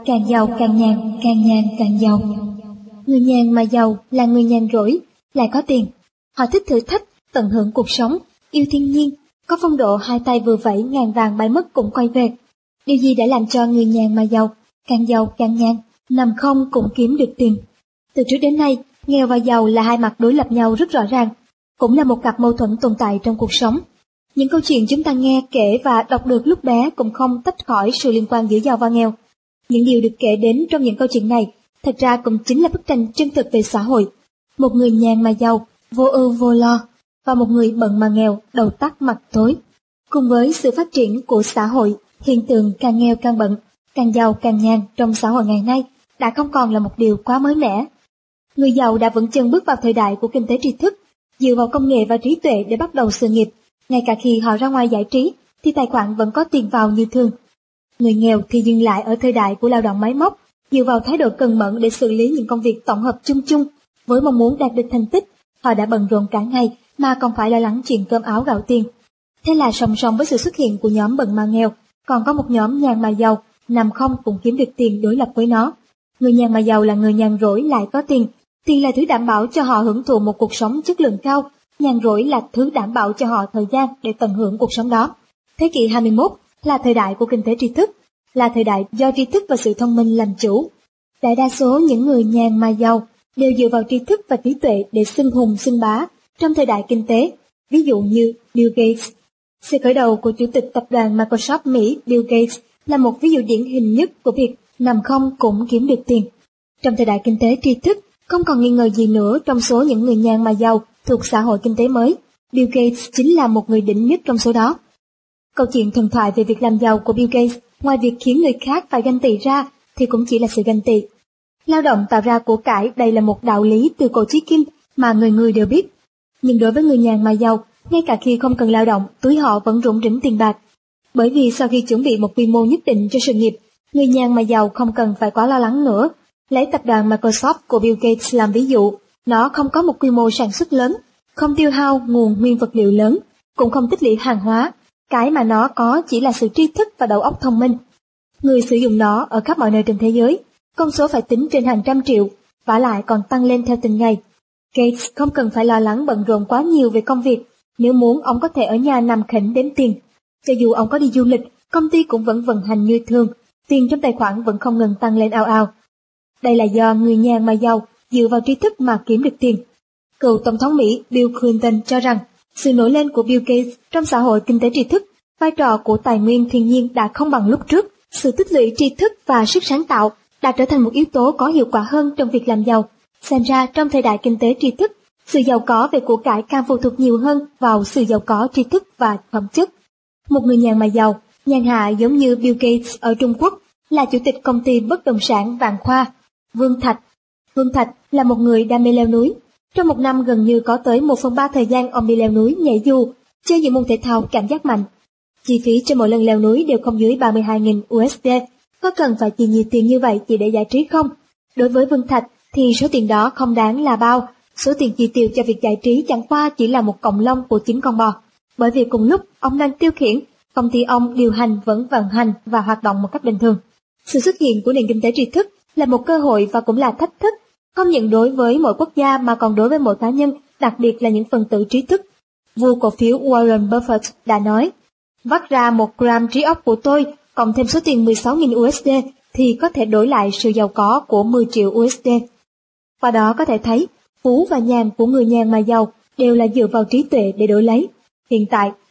Speaker 2: càng nhàn, càng nhàn càng giàu. Người nhàn mà giàu là người nhàn rỗi, lại có tiền. Họ thích thử thách, tận hưởng cuộc sống, yêu thiên nhiên, có phong độ hai tay vừa vẫy ngàn vàng bay mất cũng quay về. Điều gì đã làm cho người nhàn mà giàu càng nhàn, nằm không cũng kiếm được tiền? Từ trước đến nay, nghèo và giàu là hai mặt đối lập nhau rất rõ ràng, cũng là một cặp mâu thuẫn tồn tại trong cuộc sống. Những câu chuyện chúng ta nghe, kể và đọc được lúc bé cũng không tách khỏi sự liên quan giữa giàu và nghèo. Những điều được kể đến trong những câu chuyện này thật ra cũng chính là bức tranh chân thực về xã hội. Một người nhàn mà giàu, vô ưu vô lo, và một người bận mà nghèo, đầu tắt mặt tối. Cùng với sự phát triển của xã hội, hiện tượng càng nghèo càng bận, càng giàu càng nhàn trong xã hội ngày nay đã không còn là một điều quá mới mẻ. Người giàu đã vững chân bước vào thời đại của kinh tế tri thức, dựa vào công nghệ và trí tuệ để bắt đầu sự nghiệp. Ngay cả khi họ ra ngoài giải trí, thì tài khoản vẫn có tiền vào như thường. Người nghèo thì dừng lại ở thời đại của lao động máy móc, dựa vào thái độ cần mẫn để xử lý những công việc tổng hợp chung chung. Với mong muốn đạt được thành tích, họ đã bận rộn cả ngày mà còn phải lo lắng chuyện cơm áo gạo tiền. Thế là song song với sự xuất hiện của nhóm bận mà nghèo, còn có một nhóm nhàn mà giàu, nằm không cũng kiếm được tiền đối lập với nó. Người nhàn mà giàu là người nhàn rỗi lại có tiền. Tiền là thứ đảm bảo cho họ hưởng thụ một cuộc sống chất lượng cao, nhàn rỗi là thứ đảm bảo cho họ thời gian để tận hưởng cuộc sống đó. Thế kỷ 21 là thời đại của kinh tế tri thức, là thời đại do tri thức và sự thông minh làm chủ. Đại đa số những người nhàn mà giàu đều dựa vào tri thức và trí tuệ để xưng hùng xưng bá trong thời đại kinh tế, ví dụ như Bill Gates. Sự khởi đầu của chủ tịch tập đoàn Microsoft Mỹ Bill Gates là một ví dụ điển hình nhất của việc nằm không cũng kiếm được tiền. Trong thời đại kinh tế tri thức, không còn nghi ngờ gì nữa trong số những người nhàn mà giàu thuộc xã hội kinh tế mới, Bill Gates chính là một người đỉnh nhất trong số đó. Câu chuyện thần thoại về việc làm giàu của Bill Gates, ngoài việc khiến người khác phải ganh tị ra, thì cũng chỉ là sự ganh tị. Lao động tạo ra của cải, đây là một đạo lý từ cổ chí kim mà người người đều biết. Nhưng đối với người nhàn mà giàu, ngay cả khi không cần lao động, túi họ vẫn rủng rỉnh tiền bạc. Bởi vì sau khi chuẩn bị một quy mô nhất định cho sự nghiệp, người nhàn mà giàu không cần phải quá lo lắng nữa. Lấy tập đoàn Microsoft của Bill Gates làm ví dụ, nó không có một quy mô sản xuất lớn, không tiêu hao nguồn nguyên vật liệu lớn, cũng không tích lũy hàng hóa. Cái mà nó có chỉ là sự tri thức và đầu óc thông minh. Người sử dụng nó ở khắp mọi nơi trên thế giới, con số phải tính trên hàng trăm triệu, vả lại còn tăng lên theo từng ngày. Gates không cần phải lo lắng bận rộn quá nhiều về công việc, nếu muốn ông có thể ở nhà nằm khỉnh đếm tiền. Cho dù ông có đi du lịch, công ty cũng vẫn vận hành như thường, tiền trong tài khoản vẫn không ngừng tăng lên ào ào. Đây là do người nhàn mà giàu dựa vào tri thức mà kiếm được tiền. Cựu Tổng thống Mỹ Bill Clinton cho rằng, sự nổi lên của Bill Gates trong xã hội kinh tế tri thức, vai trò của tài nguyên thiên nhiên đã không bằng lúc trước, sự tích lũy tri thức và sức sáng tạo đã trở thành một yếu tố có hiệu quả hơn trong việc làm giàu. Xem ra trong thời đại kinh tế tri thức, sự giàu có về của cải càng phụ thuộc nhiều hơn vào sự giàu có tri thức và phẩm chất. Một người nhàn mà giàu, nhàn hạ giống như Bill Gates ở Trung Quốc, là chủ tịch công ty bất động sản Vạn Khoa, Vương Thạch. Vương Thạch là một người đam mê leo núi. Trong một năm gần như có tới 1/3 thời gian ông đi leo núi, nhảy dù, chơi những môn thể thao cảm giác mạnh. Chi phí cho mỗi lần leo núi đều không dưới 32.000 USD. Có cần phải chi nhiều tiền như vậy chỉ để giải trí không? Đối với Vương Thạch thì số tiền đó không đáng là bao. Số tiền chi tiêu cho việc giải trí chẳng qua chỉ là một cọng lông của chính con bò. Bởi vì cùng lúc ông đang tiêu khiển, công ty ông điều hành vẫn vận hành và hoạt động một cách bình thường. Sự xuất hiện của nền kinh tế tri thức là một cơ hội và cũng là thách thức, không những đối với mỗi quốc gia mà còn đối với mỗi cá nhân, đặc biệt là những phần tử trí thức. Vua cổ phiếu Warren Buffett đã nói, vắt ra 1 gram trí óc của tôi, cộng thêm số tiền 16.000 USD thì có thể đổi lại sự giàu có của 10 triệu USD. Qua đó có thể thấy, phú và nhàn của người nhàn mà giàu đều là dựa vào trí tuệ để đổi lấy. Hiện tại,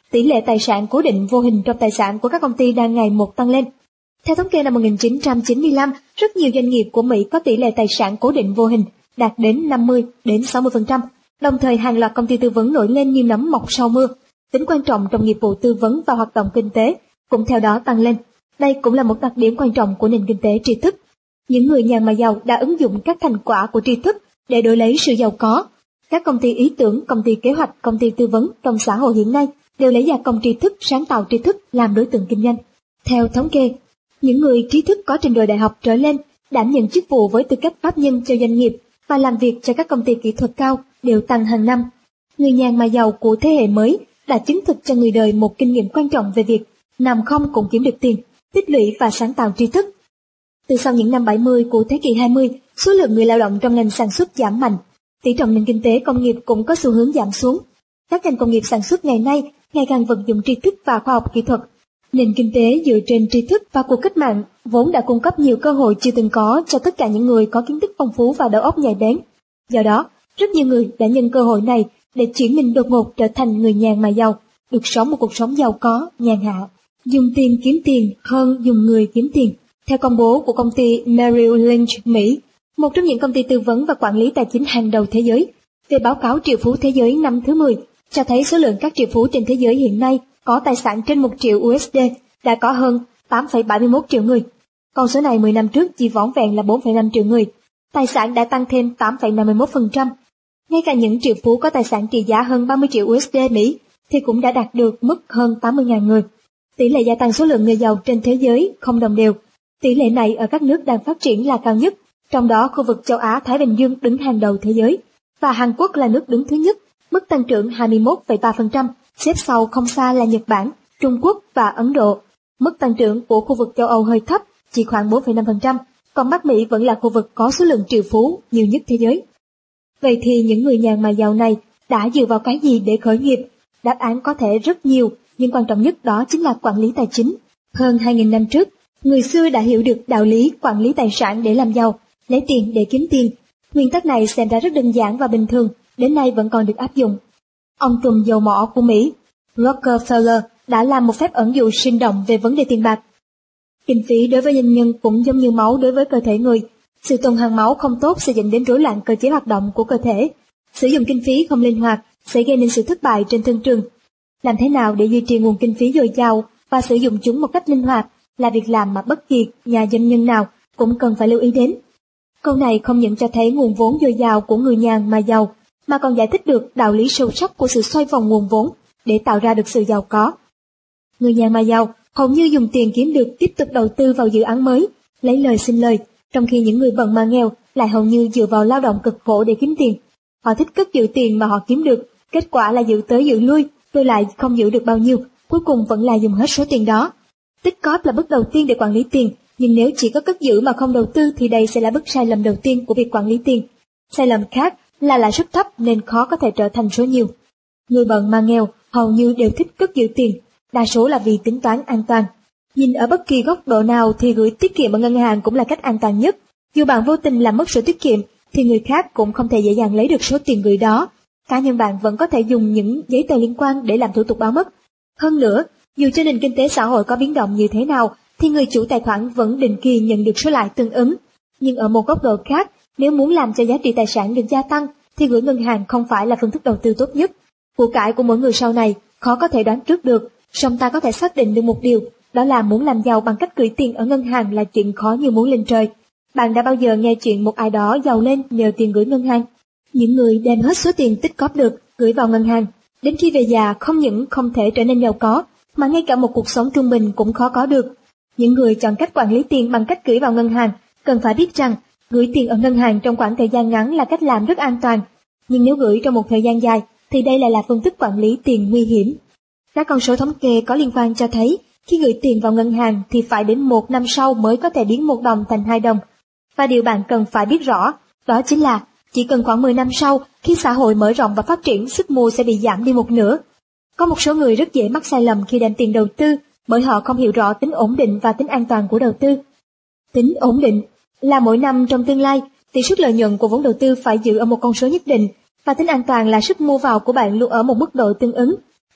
Speaker 2: tỷ lệ tài sản cố định vô hình trong tài sản của các công ty đang ngày một tăng lên. Theo thống kê năm 1995, rất nhiều doanh nghiệp của Mỹ có tỷ lệ tài sản cố định vô hình đạt đến 50 đến 60%. Đồng thời hàng loạt công ty tư vấn nổi lên như nấm mọc sau mưa. Tính quan trọng trong nghiệp vụ tư vấn và hoạt động kinh tế cũng theo đó tăng lên. Đây cũng là một đặc điểm quan trọng của nền kinh tế tri thức. Những người nhàn mà giàu đã ứng dụng các thành quả của tri thức để đổi lấy sự giàu có. Các công ty ý tưởng, công ty kế hoạch, công ty tư vấn trong xã hội hiện nay đều lấy gia công tri thức, sáng tạo tri thức làm đối tượng kinh doanh. Theo thống kê, những người trí thức có trình độ đại học trở lên đảm nhận chức vụ với tư cách pháp nhân cho doanh nghiệp và làm việc cho các công ty kỹ thuật cao đều tăng hàng năm. Người nhàn mà giàu của thế hệ mới đã chứng thực cho người đời một kinh nghiệm quan trọng về việc nằm không cũng kiếm được tiền, tích lũy và sáng tạo tri thức. Từ sau những năm 70 của thế kỷ 20, số lượng người lao động trong ngành sản xuất giảm mạnh. Tỷ trọng nền kinh tế công nghiệp cũng có xu hướng giảm xuống. Các ngành công nghiệp sản xuất ngày nay ngày càng vận dụng tri thức và khoa học kỹ thuật. Nền kinh tế dựa trên tri thức và cuộc cách mạng vốn đã cung cấp nhiều cơ hội chưa từng có cho tất cả những người có kiến thức phong phú và đầu óc nhạy bén. Do đó, rất nhiều người đã nhân cơ hội này để chuyển mình đột ngột trở thành người nhàn mà giàu, được sống một cuộc sống giàu có, nhàn hạ. Dùng tiền kiếm tiền hơn dùng người kiếm tiền. Theo công bố của công ty Merrill Lynch, Mỹ, một trong những công ty tư vấn và quản lý tài chính hàng đầu thế giới, về báo cáo triệu phú thế giới năm thứ 10, cho thấy số lượng các triệu phú trên thế giới hiện nay có tài sản trên 1 triệu USD đã có hơn 8,71 triệu người. Con số này 10 năm trước chỉ vỏn vẹn là 4,5 triệu người. Tài sản đã tăng thêm 8,51%. Ngay cả những triệu phú có tài sản trị giá hơn 30 triệu USD Mỹ thì cũng đã đạt được mức hơn 80.000 người. Tỷ lệ gia tăng số lượng người giàu trên thế giới không đồng đều. Tỷ lệ này ở các nước đang phát triển là cao nhất, trong đó khu vực châu Á-Thái Bình Dương đứng hàng đầu thế giới, và Hàn Quốc là nước đứng thứ nhất, mức tăng trưởng 21,3%, xếp sau không xa là Nhật Bản, Trung Quốc và Ấn Độ. Mức tăng trưởng của khu vực châu Âu hơi thấp, chỉ khoảng 4,5%, còn Bắc Mỹ vẫn là khu vực có số lượng triệu phú nhiều nhất thế giới. Vậy thì những người nhàn mà giàu này đã dựa vào cái gì để khởi nghiệp? Đáp án có thể rất nhiều, nhưng quan trọng nhất đó chính là quản lý tài chính. Hơn 2.000 năm trước, người xưa đã hiểu được đạo lý quản lý tài sản để làm giàu, lấy tiền để kiếm tiền. Nguyên tắc này xem ra rất đơn giản và bình thường, đến nay vẫn còn được áp dụng. Ông trùm dầu mỏ của Mỹ, Rockefeller, đã làm một phép ẩn dụ sinh động về vấn đề tiền bạc. Kinh phí đối với doanh nhân cũng giống như máu đối với cơ thể người. Sự tuần hoàn máu không tốt sẽ dẫn đến rối loạn cơ chế hoạt động của cơ thể. Sử dụng kinh phí không linh hoạt sẽ gây nên sự thất bại trên thương trường. Làm thế nào để duy trì nguồn kinh phí dồi dào và sử dụng chúng một cách linh hoạt là việc làm mà bất kỳ nhà doanh nhân nào cũng cần phải lưu ý đến. Câu này không những cho thấy nguồn vốn dồi dào của người nhàn mà giàu, mà còn giải thích được đạo lý sâu sắc của sự xoay vòng nguồn vốn để tạo ra được sự giàu có. Người nhàn mà giàu hầu như dùng tiền kiếm được tiếp tục đầu tư vào dự án mới, lấy lời xin lời, trong khi những người bần mà nghèo lại hầu như dựa vào lao động cực khổ để kiếm tiền. Họ thích cất giữ tiền mà họ kiếm được, kết quả là giữ tới giữ lui, rồi lại không giữ được bao nhiêu, cuối cùng vẫn là dùng hết số tiền đó. Tích cóp là bước đầu tiên để quản lý tiền, nhưng nếu chỉ có cất giữ mà không đầu tư thì đây sẽ là bước sai lầm đầu tiên của việc quản lý tiền. Sai lầm khác là lãi suất thấp nên khó có thể trở thành số nhiều. Người bần mà nghèo hầu như đều thích cất giữ tiền, đa số là vì tính toán an toàn. Nhìn ở bất kỳ góc độ nào thì gửi tiết kiệm ở ngân hàng cũng là cách an toàn nhất. Dù bạn vô tình làm mất sổ tiết kiệm thì người khác cũng không thể dễ dàng lấy được số tiền gửi đó. Cá nhân bạn vẫn có thể dùng những giấy tờ liên quan để làm thủ tục báo mất. Hơn nữa, dù cho nền kinh tế xã hội có biến động như thế nào thì người chủ tài khoản vẫn định kỳ nhận được số lãi tương ứng. Nhưng ở một góc độ khác, nếu muốn làm cho giá trị tài sản được gia tăng thì gửi ngân hàng không phải là phương thức đầu tư tốt nhất. Của cải của mỗi người sau này khó có thể đoán trước được, song ta có thể xác định được một điều, đó là muốn làm giàu bằng cách gửi tiền ở ngân hàng là chuyện khó như muốn lên trời. Bạn đã bao giờ nghe chuyện một ai đó giàu lên nhờ tiền gửi ngân hàng? Những người đem hết số tiền tích cóp được gửi vào ngân hàng, đến khi về già không những không thể trở nên giàu có, mà ngay cả một cuộc sống trung bình cũng khó có được. Những người chọn cách quản lý tiền bằng cách gửi vào ngân hàng cần phải biết rằng gửi tiền ở ngân hàng trong khoảng thời gian ngắn là cách làm rất an toàn, nhưng nếu gửi trong một thời gian dài thì đây lại là phương thức quản lý tiền nguy hiểm. Các con số thống kê có liên quan cho thấy khi gửi tiền vào ngân hàng thì phải đến 1 năm sau mới có thể biến 1 đồng thành 2 đồng. Và điều bạn cần phải biết rõ đó chính là chỉ cần khoảng 10 năm sau, khi xã hội mở rộng và phát triển, sức mua sẽ bị giảm đi một nửa. Có một số người rất dễ mắc sai lầm khi đem tiền đầu tư bởi họ không hiểu rõ tính ổn định và tính an toàn của đầu tư. Tính ổn định là mỗi năm trong tương lai, tỷ suất lợi nhuận của vốn đầu tư phải giữ ở một con số nhất định, và tính an toàn là sức mua vào của bạn luôn ở một mức độ tương ứng.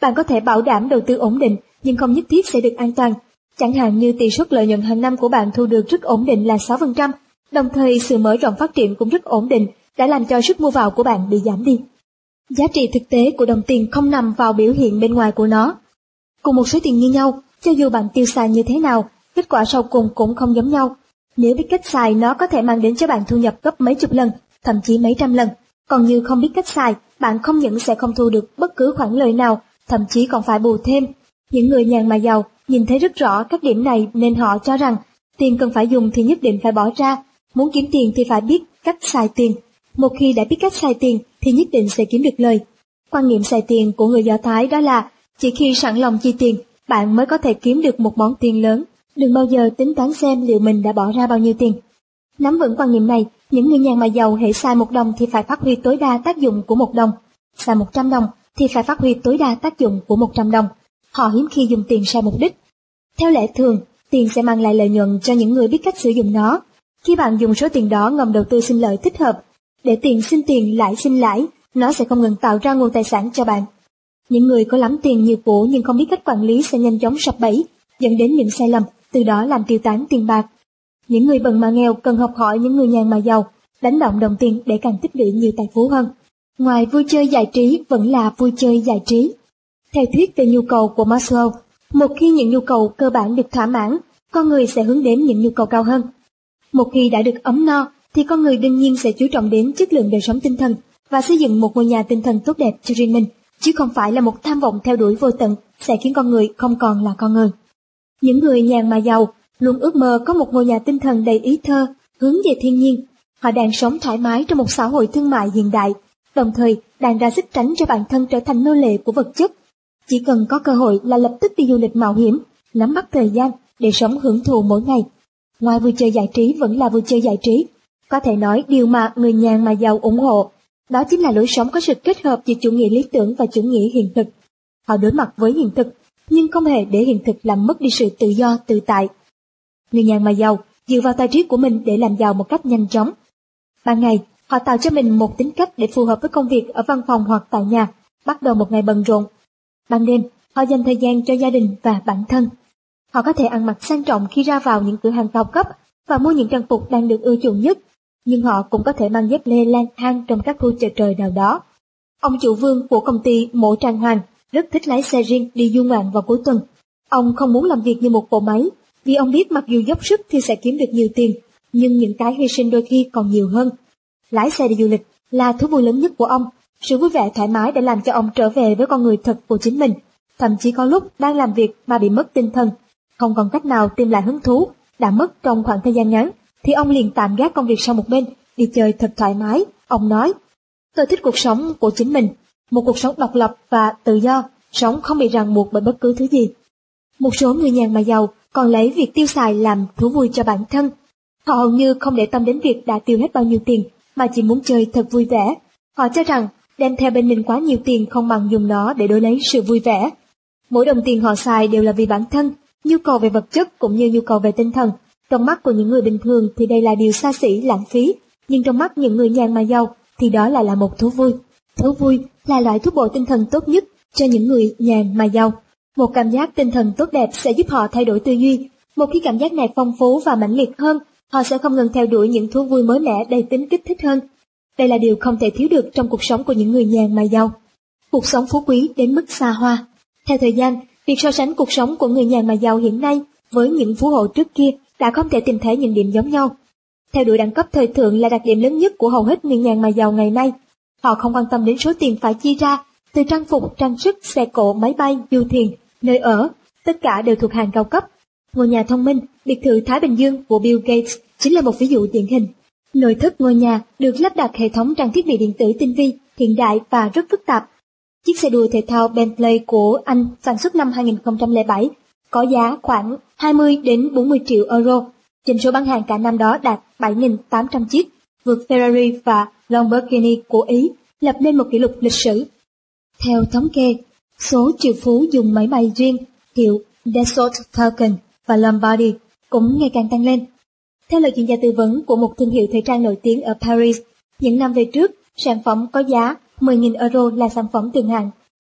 Speaker 2: Bạn có thể bảo đảm đầu tư ổn định, nhưng không nhất thiết sẽ được an toàn. Chẳng hạn như tỷ suất lợi nhuận hàng năm của bạn thu được rất ổn định là 6%, đồng thời sự mở rộng phát triển cũng rất ổn định, đã làm cho sức mua vào của bạn bị giảm đi. Giá trị thực tế của đồng tiền không nằm vào biểu hiện bên ngoài của nó. Cùng một số tiền như nhau, cho dù bạn tiêu xài như thế nào, kết quả sau cùng cũng không giống nhau. Nếu biết cách xài, nó có thể mang đến cho bạn thu nhập gấp mấy chục lần, thậm chí mấy trăm lần. Còn như không biết cách xài, bạn không những sẽ không thu được bất cứ khoản lời nào, thậm chí còn phải bù thêm. Những người nhàn mà giàu nhìn thấy rất rõ các điểm này nên họ cho rằng tiền cần phải dùng thì nhất định phải bỏ ra, muốn kiếm tiền thì phải biết cách xài tiền. Một khi đã biết cách xài tiền thì nhất định sẽ kiếm được lời. Quan niệm xài tiền của người Do Thái đó là chỉ khi sẵn lòng chi tiền, bạn mới có thể kiếm được một món tiền lớn. Đừng bao giờ tính toán xem liệu mình đã bỏ ra bao nhiêu tiền. Nắm vững quan niệm này, những người nhàn mà giàu hễ xài 1 đồng thì phải phát huy tối đa tác dụng của 1 đồng. Xài 100 đồng thì phải phát huy tối đa tác dụng của 100 đồng. Họ hiếm khi dùng tiền sai mục đích. Theo lẽ thường, tiền sẽ mang lại lợi nhuận cho những người biết cách sử dụng nó. Khi bạn dùng số tiền đó ngầm đầu tư sinh lợi thích hợp, để tiền sinh tiền, lãi sinh lãi, nó sẽ không ngừng tạo ra nguồn tài sản cho bạn. Những người có lắm tiền nhiều của nhưng không biết cách quản lý sẽ nhanh chóng sập bẫy, dẫn đến những sai lầm, từ đó làm tiêu tán tiền bạc. Những người bần mà nghèo cần học hỏi những người nhàn mà giàu, đánh động đồng tiền để càng tích lũy nhiều tài phú hơn. Ngoài vui chơi giải trí vẫn là vui chơi giải trí. Theo thuyết về nhu cầu của Maslow, một khi những nhu cầu cơ bản được thỏa mãn, con người sẽ hướng đến những nhu cầu cao hơn. Một khi đã được ấm no, thì con người đương nhiên sẽ chú trọng đến chất lượng đời sống tinh thần và xây dựng một ngôi nhà tinh thần tốt đẹp cho riêng mình, chứ không phải là một tham vọng theo đuổi vô tận sẽ khiến con người không còn là con người. Những người nhàn mà giàu luôn ước mơ có một ngôi nhà tinh thần đầy ý thơ, hướng về thiên nhiên. Họ đang sống thoải mái trong một xã hội thương mại hiện đại, đồng thời đang ra sức tránh cho bản thân trở thành nô lệ của vật chất. Chỉ cần có cơ hội là lập tức đi du lịch mạo hiểm, nắm bắt thời gian để sống hưởng thụ mỗi ngày. Ngoài vui chơi giải trí vẫn là vui chơi giải trí. Có thể nói điều mà người nhàn mà giàu ủng hộ, đó chính là lối sống có sự kết hợp giữa chủ nghĩa lý tưởng và chủ nghĩa hiện thực. Họ đối mặt với hiện thực, nhưng không hề để hiện thực làm mất đi sự tự do tự tại. Người nhàn mà giàu dựa vào tài trí của mình để làm giàu một cách nhanh chóng. Ban ngày, họ tạo cho mình một tính cách để phù hợp với công việc ở văn phòng hoặc tại nhà, bắt đầu một ngày bận rộn. Ban đêm, họ dành thời gian cho gia đình và bản thân. Họ có thể ăn mặc sang trọng khi ra vào những cửa hàng cao cấp và mua những trang phục đang được ưa chuộng nhất, nhưng họ cũng có thể mang dép lê lang thang trong các khu chợ trời nào đó. Ông chủ Vương của công ty Mộ Trang Hoàng rất thích lái xe riêng đi du ngoạn vào cuối tuần. Ông không muốn làm việc như một bộ máy, vì ông biết mặc dù dốc sức thì sẽ kiếm được nhiều tiền, nhưng những cái hy sinh đôi khi còn nhiều hơn. Lái xe đi du lịch là thú vui lớn nhất của ông. Sự vui vẻ thoải mái đã làm cho ông trở về với con người thật của chính mình. Thậm chí có lúc đang làm việc mà bị mất tinh thần, không còn cách nào tìm lại hứng thú, đã mất trong khoảng thời gian ngắn, thì ông liền tạm gác công việc sang một bên, đi chơi thật thoải mái. Ông nói, tôi thích cuộc sống của chính mình, một cuộc sống độc lập và tự do, sống không bị ràng buộc bởi bất cứ thứ gì. Một số người nhàn mà giàu còn lấy việc tiêu xài làm thú vui cho bản thân. Họ hầu như không để tâm đến việc đã tiêu hết bao nhiêu tiền, mà chỉ muốn chơi thật vui vẻ. Họ cho rằng đem theo bên mình quá nhiều tiền không bằng dùng nó để đổi lấy sự vui vẻ. Mỗi đồng tiền họ xài đều là vì bản thân, nhu cầu về vật chất cũng như nhu cầu về tinh thần. Trong mắt của những người bình thường thì đây là điều xa xỉ, lãng phí, nhưng trong mắt những người nhàn mà giàu thì đó lại là một thú vui. Thú vui là loại thuốc bổ tinh thần tốt nhất cho những người nhàn mà giàu. Một cảm giác tinh thần tốt đẹp sẽ giúp họ thay đổi tư duy. Một khi cảm giác này phong phú và mãnh liệt hơn, họ sẽ không ngừng theo đuổi những thú vui mới mẻ đầy tính kích thích hơn. Đây là điều không thể thiếu được trong cuộc sống của những người nhàn mà giàu. Cuộc sống phú quý đến mức xa hoa. Theo thời gian, việc so sánh cuộc sống của người nhàn mà giàu hiện nay với những phú hộ trước kia đã không thể tìm thấy những điểm giống nhau. Theo đuổi đẳng cấp thời thượng là đặc điểm lớn nhất của hầu hết người nhàn mà giàu ngày nay. Họ không quan tâm đến số tiền phải chi ra, từ trang phục, trang sức, xe cộ, máy bay, du thuyền, nơi ở, tất cả đều thuộc hàng cao cấp. Ngôi nhà thông minh, biệt thự Thái Bình Dương của Bill Gates chính là một ví dụ điển hình. Nội thất ngôi nhà được lắp đặt hệ thống trang thiết bị điện tử tinh vi, hiện đại và rất phức tạp. Chiếc xe đua thể thao Bentley của Anh sản xuất năm 2007 có giá khoảng 20 đến 40 triệu euro. Doanh số bán hàng cả năm đó đạt 7.800 chiếc, vượt Ferrari và Lamborghini của Ý, lập nên một kỷ lục lịch sử. Theo thống kê, số triệu phú dùng máy bay riêng hiệu Dassault Falcon và Lombardi cũng ngày càng tăng lên. Theo lời chuyên gia tư vấn của một thương hiệu thời trang nổi tiếng ở Paris, những năm về trước, sản phẩm có giá 10.000 euro là sản phẩm thượng hạng,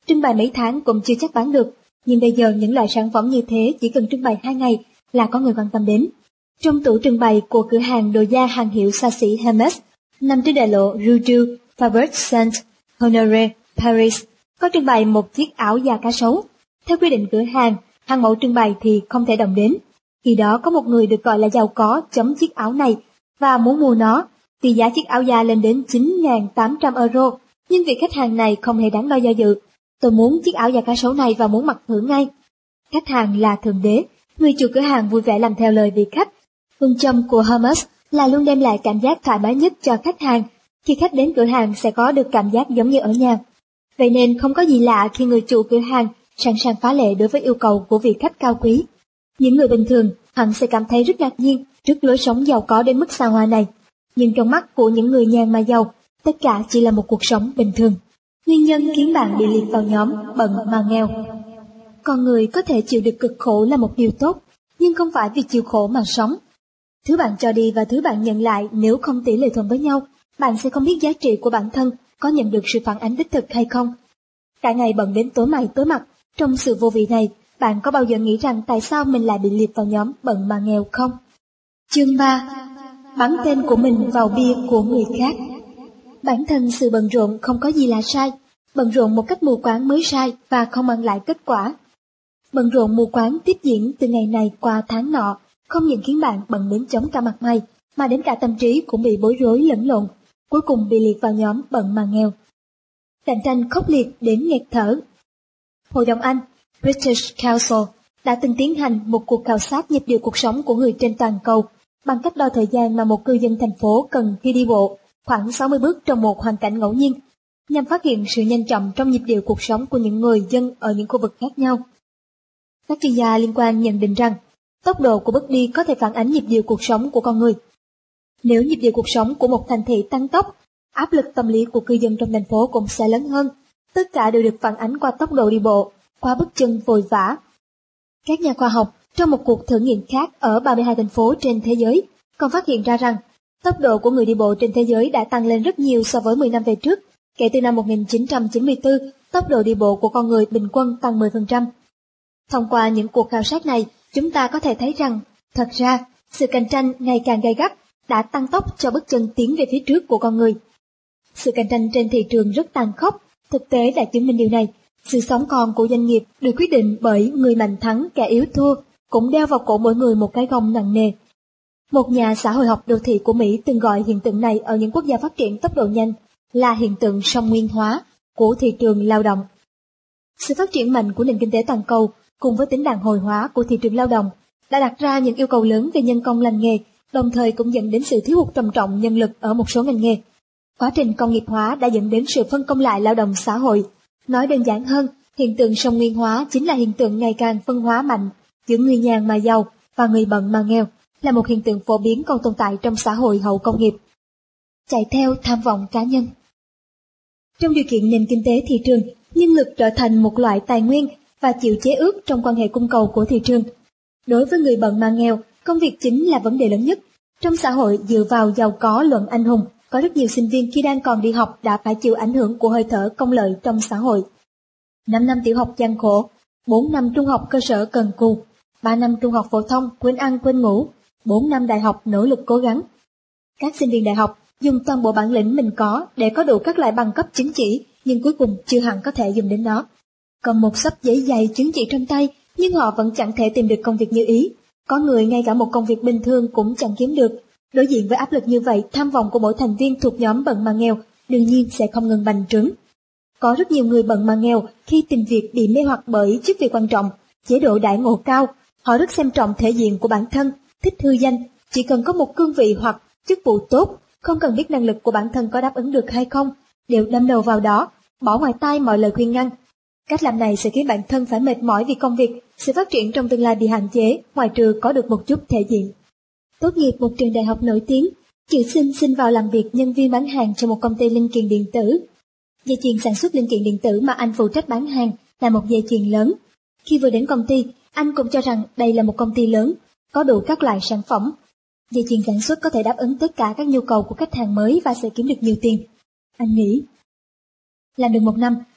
Speaker 2: trưng bày mấy tháng cũng chưa chắc bán được, nhưng bây giờ những loại sản phẩm như thế chỉ cần trưng bày 2 ngày là có người quan tâm đến. Trong tủ trưng bày của cửa hàng đồ da hàng hiệu xa xỉ Hermes, nằm trên đại lộ Rue du Faubourg Saint-Honoré, Paris, có trưng bày một chiếc áo da cá sấu. Theo quy định cửa hàng, hàng mẫu trưng bày thì không thể động đến. Khi đó có một người được gọi là giàu có chấm chiếc áo này và muốn mua nó, thì giá chiếc áo da lên đến 9.800 euro, nhưng vị khách hàng này không hề đắn đo do dự. Tôi muốn chiếc áo da cá sấu này và muốn mặc thử ngay. Khách hàng là thượng đế, người chủ cửa hàng vui vẻ làm theo lời vị khách. Phương châm của Hermes là luôn đem lại cảm giác thoải mái nhất cho khách hàng. Khi khách đến cửa hàng sẽ có được cảm giác giống như ở nhà. Vậy nên không có gì lạ khi người chủ cửa hàng sẵn sàng phá lệ đối với yêu cầu của vị khách cao quý. Những người bình thường hẳn sẽ cảm thấy rất ngạc nhiên trước lối sống giàu có đến mức xa hoa này. Nhưng trong mắt của những người nhàn mà giàu, tất cả chỉ là một cuộc sống bình thường. Nguyên nhân khiến bạn bị liệt vào nhóm bận mà nghèo. Con người có thể chịu được cực khổ là một điều tốt, nhưng không phải vì chịu khổ mà sống. Thứ bạn cho đi và thứ bạn nhận lại nếu không tỷ lệ thuận với nhau, bạn sẽ không biết giá trị của bản thân có nhận được sự phản ánh đích thực hay không. Cả ngày bận đến tối mày tối mặt, trong sự vô vị này, bạn có bao giờ nghĩ rằng tại sao mình lại bị liệt vào nhóm bận mà nghèo không? Chương 3. Bắn tên của mình vào bia của người khác. Bản thân sự bận rộn không có gì là sai, bận rộn một cách mù quáng mới sai và không mang lại kết quả. Bận rộn mù quáng tiếp diễn từ ngày này qua tháng nọ, không những khiến bạn bận đến chóng cả mặt mày, mà đến cả tâm trí cũng bị bối rối lẫn lộn, cuối cùng bị liệt vào nhóm bận mà nghèo. Cạnh tranh khốc liệt đến nghẹt thở. Hội đồng Anh, British Council, đã từng tiến hành một cuộc khảo sát nhịp điệu cuộc sống của người trên toàn cầu bằng cách đo thời gian mà một cư dân thành phố cần khi đi bộ khoảng 60 bước trong một hoàn cảnh ngẫu nhiên, nhằm phát hiện sự nhanh chậm trong nhịp điệu cuộc sống của những người dân ở những khu vực khác nhau. Các chuyên gia liên quan nhận định rằng, tốc độ của bước đi có thể phản ánh nhịp điệu cuộc sống của con người. Nếu nhịp điệu cuộc sống của một thành thị tăng tốc, áp lực tâm lý của cư dân trong thành phố cũng sẽ lớn hơn. Tất cả đều được phản ánh qua tốc độ đi bộ, qua bước chân vội vã. Các nhà khoa học trong một cuộc thử nghiệm khác ở 32 thành phố trên thế giới còn phát hiện ra rằng tốc độ của người đi bộ trên thế giới đã tăng lên rất nhiều so với 10 năm về trước. Kể từ năm 1994, tốc độ đi bộ của con người bình quân tăng 10%. Thông qua những cuộc khảo sát này, chúng ta có thể thấy rằng, thật ra, sự cạnh tranh ngày càng gay gắt đã tăng tốc cho bước chân tiến về phía trước của con người. Sự cạnh tranh trên thị trường rất tàn khốc, thực tế đã chứng minh điều này. Sự sống còn của doanh nghiệp được quyết định bởi người mạnh thắng kẻ yếu thua, cũng đeo vào cổ mỗi người một cái gông nặng nề. Một nhà xã hội học đô thị của Mỹ từng gọi hiện tượng này ở những quốc gia phát triển tốc độ nhanh là hiện tượng song nguyên hóa của thị trường lao động. Sự phát triển mạnh của nền kinh tế toàn cầu cùng với tính đàn hồi hóa của thị trường lao động đã đặt ra những yêu cầu lớn về nhân công lành nghề, đồng thời cũng dẫn đến sự thiếu hụt trầm trọng nhân lực ở một số ngành nghề. Quá trình công nghiệp hóa đã dẫn đến sự phân công lại lao động xã hội. Nói đơn giản hơn, hiện tượng song nguyên hóa chính là hiện tượng ngày càng phân hóa mạnh giữa người nhàn mà giàu và người bận mà nghèo, là một hiện tượng phổ biến còn tồn tại trong xã hội hậu công nghiệp. Chạy theo tham vọng cá nhân. Trong điều kiện nền kinh tế thị trường, nhân lực trở thành một loại tài nguyên và chịu chế ước trong quan hệ cung cầu của thị trường. Đối với người bận mà nghèo, công việc chính là vấn đề lớn nhất. Trong xã hội dựa vào giàu có luận anh hùng, có rất nhiều sinh viên khi đang còn đi học đã phải chịu ảnh hưởng của hơi thở công lợi trong xã hội. 5 năm tiểu học gian khổ, 4 năm trung học cơ sở cần cù, 3 năm trung học phổ thông quên ăn quên ngủ, 4 năm đại học nỗ lực cố gắng. Các sinh viên đại học dùng toàn bộ bản lĩnh mình có để có đủ các loại bằng cấp chứng chỉ, nhưng cuối cùng chưa hẳn có thể dùng đến nó. Còn một xấp giấy dày chứng chỉ trong tay, nhưng họ vẫn chẳng thể tìm được công việc như ý. Có người ngay cả một công việc bình thường cũng chẳng kiếm được. Đối diện với áp lực như vậy, tham vọng của mỗi thành viên thuộc nhóm bận mà nghèo đương nhiên sẽ không ngừng bành trướng. Có rất nhiều người bận mà nghèo khi tìm việc bị mê hoặc bởi chức việc quan trọng, chế độ đãi ngộ cao. Họ rất xem trọng thể diện của bản thân, thích hư danh, chỉ cần có một cương vị hoặc chức vụ tốt, không cần biết năng lực của bản thân có đáp ứng được hay không, đều đâm đầu vào đó, bỏ ngoài tai mọi lời khuyên ngăn. Cách làm này sẽ khiến bản thân phải mệt mỏi vì công việc, sự phát triển trong tương lai bị hạn chế, ngoài trừ có được một chút thể diện. Tốt nghiệp một trường đại học nổi tiếng, chữ xin vào làm việc nhân viên bán hàng cho một công ty linh kiện điện tử. Dây chuyền sản xuất linh kiện điện tử mà anh phụ trách bán hàng là một dây chuyền lớn. Khi vừa đến công ty, anh cũng cho rằng đây là một công ty lớn, có đủ các loại sản phẩm. Dây chuyền sản xuất có thể đáp ứng tất cả các nhu cầu của khách hàng mới và sẽ kiếm được nhiều tiền. Anh nghĩ. Làm được một năm,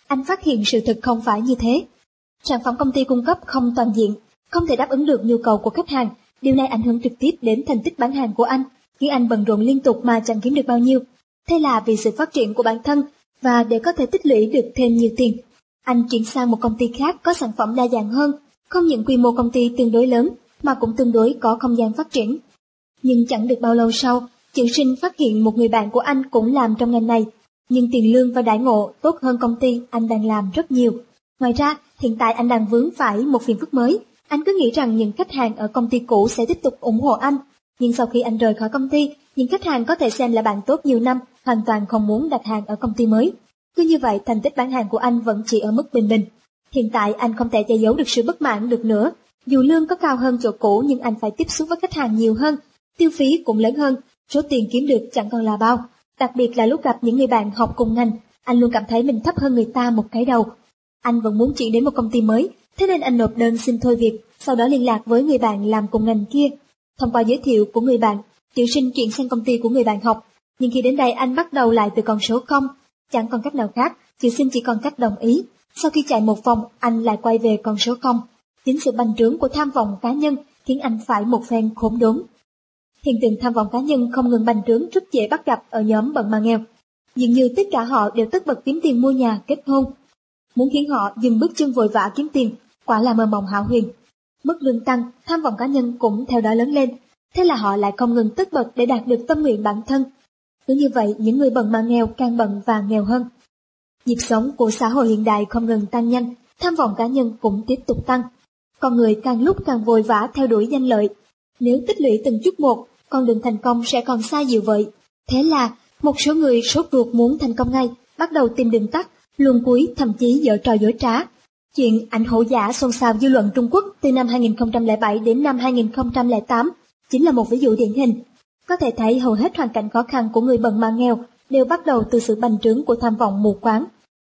Speaker 2: anh phát hiện sự thực không phải như thế. Sản phẩm công ty cung cấp không toàn diện, không thể đáp ứng được nhu cầu của khách hàng. Điều này ảnh hưởng trực tiếp đến thành tích bán hàng của anh, khiến anh bận rộn liên tục mà chẳng kiếm được bao nhiêu. Thế là vì sự phát triển của bản thân và để có thể tích lũy được thêm nhiều tiền, anh chuyển sang một công ty khác có sản phẩm đa dạng hơn, không những quy mô công ty tương đối lớn mà cũng tương đối có không gian phát triển. Nhưng chẳng được bao lâu sau, Chữ Sinh phát hiện một người bạn của anh cũng làm trong ngành này, nhưng tiền lương và đãi ngộ tốt hơn công ty anh đang làm rất nhiều. Ngoài ra, hiện tại anh đang vướng phải một phiền phức mới. Anh cứ nghĩ rằng những khách hàng ở công ty cũ sẽ tiếp tục ủng hộ anh, nhưng sau khi anh rời khỏi công ty, những khách hàng có thể xem là bạn tốt nhiều năm hoàn toàn không muốn đặt hàng ở công ty mới. Cứ như vậy, thành tích bán hàng của anh vẫn chỉ ở mức bình bình. Hiện tại anh không thể che giấu được sự bất mãn được nữa. Dù lương có cao hơn chỗ cũ nhưng anh phải tiếp xúc với khách hàng nhiều hơn, tiêu phí cũng lớn hơn, số tiền kiếm được chẳng còn là bao. Đặc biệt là lúc gặp những người bạn học cùng ngành, anh luôn cảm thấy mình thấp hơn người ta một cái đầu. Anh vẫn muốn chuyển đến một công ty mới, thế nên anh nộp đơn xin thôi việc, sau đó liên lạc với người bạn làm cùng ngành kia. Thông qua giới thiệu của người bạn, Chữ Sinh chuyển sang công ty của người bạn học, nhưng khi đến đây anh bắt đầu lại từ con số 0. Chẳng còn cách nào khác, Chữ Sinh chỉ còn cách đồng ý. Sau khi chạy một vòng, anh lại quay về con số 0. Chính sự bành trướng của tham vọng cá nhân khiến anh phải một phen khốn đốn. Hiện tượng tham vọng cá nhân không ngừng bành trướng rất dễ bắt gặp ở nhóm bận mà nghèo. Dường như tất cả họ đều tất bật kiếm tiền mua nhà, kết hôn. Muốn khiến họ dừng bước chân vội vã kiếm tiền, quả là mơ mộng hão huyền. Mức lương tăng, tham vọng cá nhân cũng theo đó lớn lên. Thế là họ lại không ngừng tất bật để đạt được tâm nguyện bản thân. Cứ như vậy, những người bận mà nghèo càng bận và nghèo hơn. Nhịp sống của xã hội hiện đại không ngừng tăng nhanh, tham vọng cá nhân cũng tiếp tục tăng. Con người càng lúc càng vội vã theo đuổi danh lợi. Nếu tích lũy từng chút một, con đường thành công sẽ còn xa dịu vậy. Thế là, một số người sốt ruột muốn thành công ngay, bắt đầu tìm đường tắt, luồn cuối, thậm chí giở trò dối trá. Chuyện ảnh hổ giả xôn xao dư luận Trung Quốc từ năm 2007 đến năm 2008 chính là một ví dụ điển hình. Có thể thấy hầu hết hoàn cảnh khó khăn của người bần mà nghèo đều bắt đầu từ sự bành trướng của tham vọng mù quáng.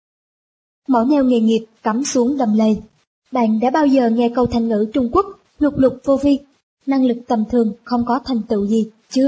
Speaker 2: Mỏ neo nghề nghiệp cắm xuống đầm lầy. Bạn đã bao giờ nghe câu thành ngữ Trung Quốc lục lục vô vi, năng lực tầm thường không có thành tựu gì chưa?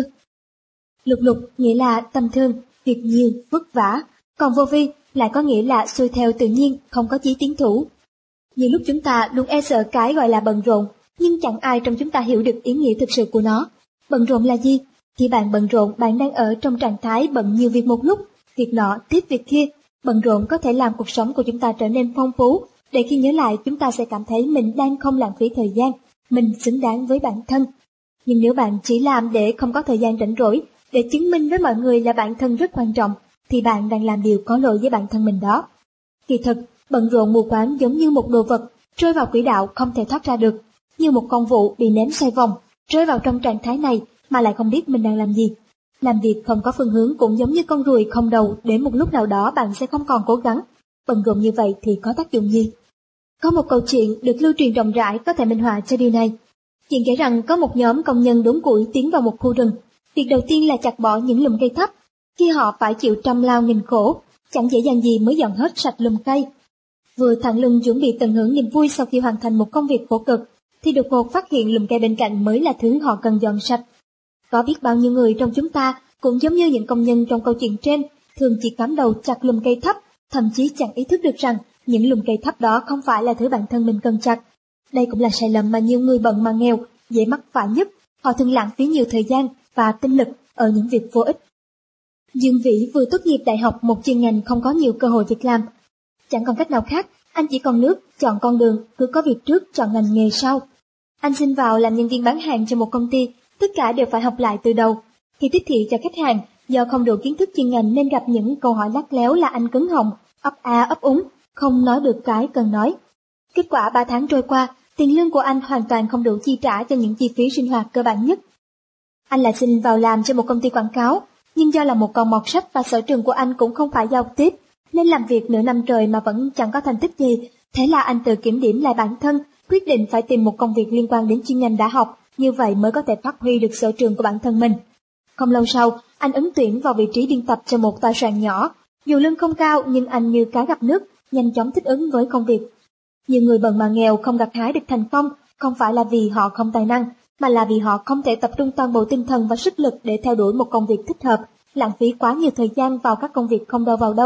Speaker 2: Lục lục nghĩa là tầm thường, việc nhiều, vất vả, còn vô vi lại có nghĩa là xuôi theo tự nhiên, không có chí tiến thủ. Nhiều lúc chúng ta luôn e sợ cái gọi là bận rộn, nhưng chẳng ai trong chúng ta hiểu được ý nghĩa thực sự của nó. Bận rộn là gì? Khi bạn bận rộn, bạn đang ở trong trạng thái bận nhiều việc một lúc, việc nọ tiếp việc kia. Bận rộn có thể làm cuộc sống của chúng ta trở nên phong phú, để khi nhớ lại chúng ta sẽ cảm thấy mình đang không lãng phí thời gian, mình xứng đáng với bản thân. Nhưng nếu bạn chỉ làm để không có thời gian rảnh rỗi, để chứng minh với mọi người là bản thân rất quan trọng, thì bạn đang làm điều có lỗi với bản thân mình đó. Kỳ thực, bận rộn mù quáng giống như một đồ vật rơi vào quỹ đạo không thể thoát ra được, như một con vụ bị ném xoay vòng, rơi vào trong trạng thái này mà lại không biết mình đang làm gì. Làm việc không có phương hướng cũng giống như con ruồi không đầu, đến một lúc nào đó bạn sẽ không còn cố gắng. Bận rộn như vậy thì có tác dụng gì? Có một câu chuyện được lưu truyền rộng rãi có thể minh họa cho điều này. Chuyện kể rằng có một nhóm công nhân đốn củi tiến vào một khu rừng. Việc đầu tiên là chặt bỏ những lùm cây thấp. Khi họ phải chịu trăm lao nghìn khổ, chẳng dễ dàng gì mới dọn hết sạch lùm cây. Vừa thẳng lưng chuẩn bị tận hưởng niềm vui sau khi hoàn thành một công việc khổ cực, thì đột ngột phát hiện lùm cây bên cạnh mới là thứ họ cần dọn sạch. Có biết bao nhiêu người trong chúng ta cũng giống như những công nhân trong câu chuyện trên, thường chỉ cắm đầu chặt lùm cây thấp, thậm chí chẳng ý thức được rằng những lùm cây thấp đó không phải là thứ bản thân mình cần chặt. Đây cũng là sai lầm mà nhiều người bận mà nghèo dễ mắc phải nhất. Họ thường lãng phí nhiều thời gian và tinh lực ở những việc vô ích. Dương Vĩ vừa tốt nghiệp đại học một chuyên ngành không có nhiều cơ hội việc làm. Chẳng còn cách nào khác, anh chỉ còn nước chọn con đường, cứ có việc trước chọn ngành nghề sau. Anh xin vào làm nhân viên bán hàng cho một công ty, tất cả đều phải học lại từ đầu. Khi tiếp thị cho khách hàng, do không đủ kiến thức chuyên ngành nên gặp những câu hỏi lắt léo là anh cứng họng, ấp a ấp úng, không nói được cái cần nói. Kết quả 3 tháng trôi qua, tiền lương của anh hoàn toàn không đủ chi trả cho những chi phí sinh hoạt cơ bản nhất. Anh lại xin vào làm cho một công ty quảng cáo, nhưng do là một con mọt sách và sở trường của anh cũng không phải giao tiếp, nên làm việc nửa năm trời mà vẫn chẳng có thành tích gì. Thế là anh tự kiểm điểm lại bản thân, quyết định phải tìm một công việc liên quan đến chuyên ngành đã học, như vậy mới có thể phát huy được sở trường của bản thân mình. Không lâu sau, anh ứng tuyển vào vị trí biên tập cho một tòa soạn nhỏ. Dù lương không cao nhưng anh như cá gặp nước, nhanh chóng thích ứng với công việc. Nhiều người bận mà nghèo không gặt hái được thành công, không phải là vì họ không tài năng, mà là vì họ không thể tập trung toàn bộ tinh thần và sức lực để theo đuổi một công việc thích hợp, lãng phí quá nhiều thời gian vào các công việc không đâu vào đâu.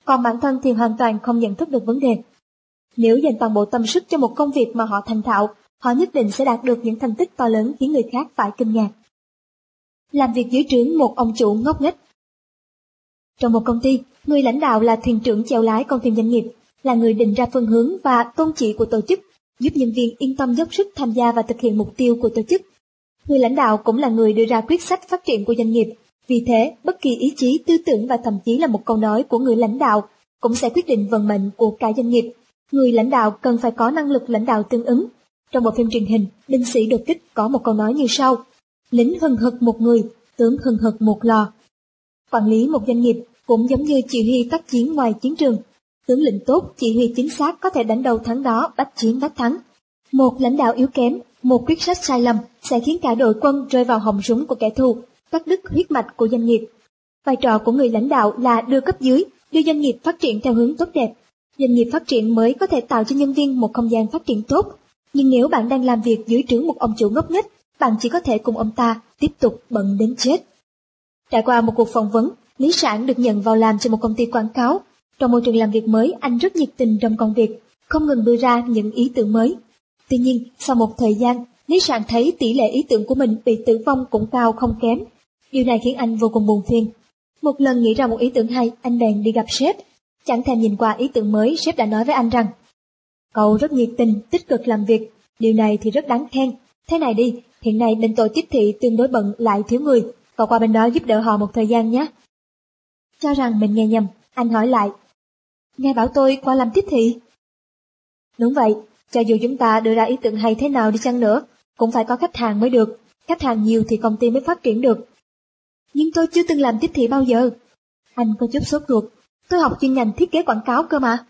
Speaker 2: còn bản thân thì hoàn toàn không nhận thức được vấn đề. Nếu dành toàn bộ tâm sức cho một công việc mà họ thành thạo, họ nhất định sẽ đạt được những thành tích to lớn khiến người khác phải kinh ngạc. Làm việc dưới trướng một ông chủ ngốc nghếch. Trong một công ty, người lãnh đạo là thuyền trưởng chèo lái con thuyền doanh nghiệp, là người định ra phương hướng và tôn chỉ của tổ chức, giúp nhân viên yên tâm dốc sức tham gia và thực hiện mục tiêu của tổ chức. Người lãnh đạo cũng là người đưa ra quyết sách phát triển của doanh nghiệp. Vì thế, bất kỳ ý chí, tư tưởng và thậm chí là một câu nói của người lãnh đạo cũng sẽ quyết định vận mệnh của cả doanh nghiệp. Người lãnh đạo cần phải có năng lực lãnh đạo tương ứng. Trong một phim truyền hình, binh sĩ đột kích có một câu nói như sau: lính hừng hực một người, tướng hừng hực một lò. Quản lý một doanh nghiệp cũng giống như chỉ huy tác chiến ngoài chiến trường. Tướng lĩnh tốt, chỉ huy chính xác có thể đánh đầu thắng đó, bách chiến bách thắng. Một lãnh đạo yếu kém, một quyết sách sai lầm sẽ khiến cả đội quân rơi vào họng súng của kẻ thù, cắt đứt huyết mạch của doanh nghiệp. Vai trò của người lãnh đạo là đưa cấp dưới, đưa doanh nghiệp phát triển theo hướng tốt đẹp. Doanh nghiệp phát triển mới có thể tạo cho nhân viên một không gian phát triển tốt. Nhưng nếu bạn đang làm việc dưới trướng một ông chủ ngốc nghếch, bạn chỉ có thể cùng ông ta tiếp tục bận đến chết. Trải qua một cuộc phỏng vấn, Lý Sản được nhận vào làm cho một công ty quảng cáo. Trong môi trường làm việc mới, anh rất nhiệt tình trong công việc, không ngừng đưa ra những ý tưởng mới. Tuy nhiên, sau một thời gian, Lý Sản thấy tỷ lệ ý tưởng của mình bị tử vong cũng cao không kém. Điều này khiến anh vô cùng buồn phiền. Một lần nghĩ ra một ý tưởng hay, anh bèn đi gặp sếp. Chẳng thèm nhìn qua ý tưởng mới, sếp đã nói với anh rằng: cậu rất nhiệt tình, tích cực làm việc, điều này thì rất đáng khen. Thế này đi, hiện nay bên tôi tiếp thị tương đối bận lại thiếu người, cậu qua bên đó giúp đỡ họ một thời gian nhé. Cho rằng mình nghe nhầm, anh hỏi lại: nghe bảo tôi qua làm tiếp thị? Đúng vậy, cho dù chúng ta đưa ra ý tưởng hay thế nào đi chăng nữa, cũng phải có khách hàng mới được, khách hàng nhiều thì công ty mới phát triển được. Nhưng tôi chưa từng làm tiếp thị bao giờ. Anh có chút sốt ruột, tôi học chuyên ngành thiết kế quảng cáo cơ mà.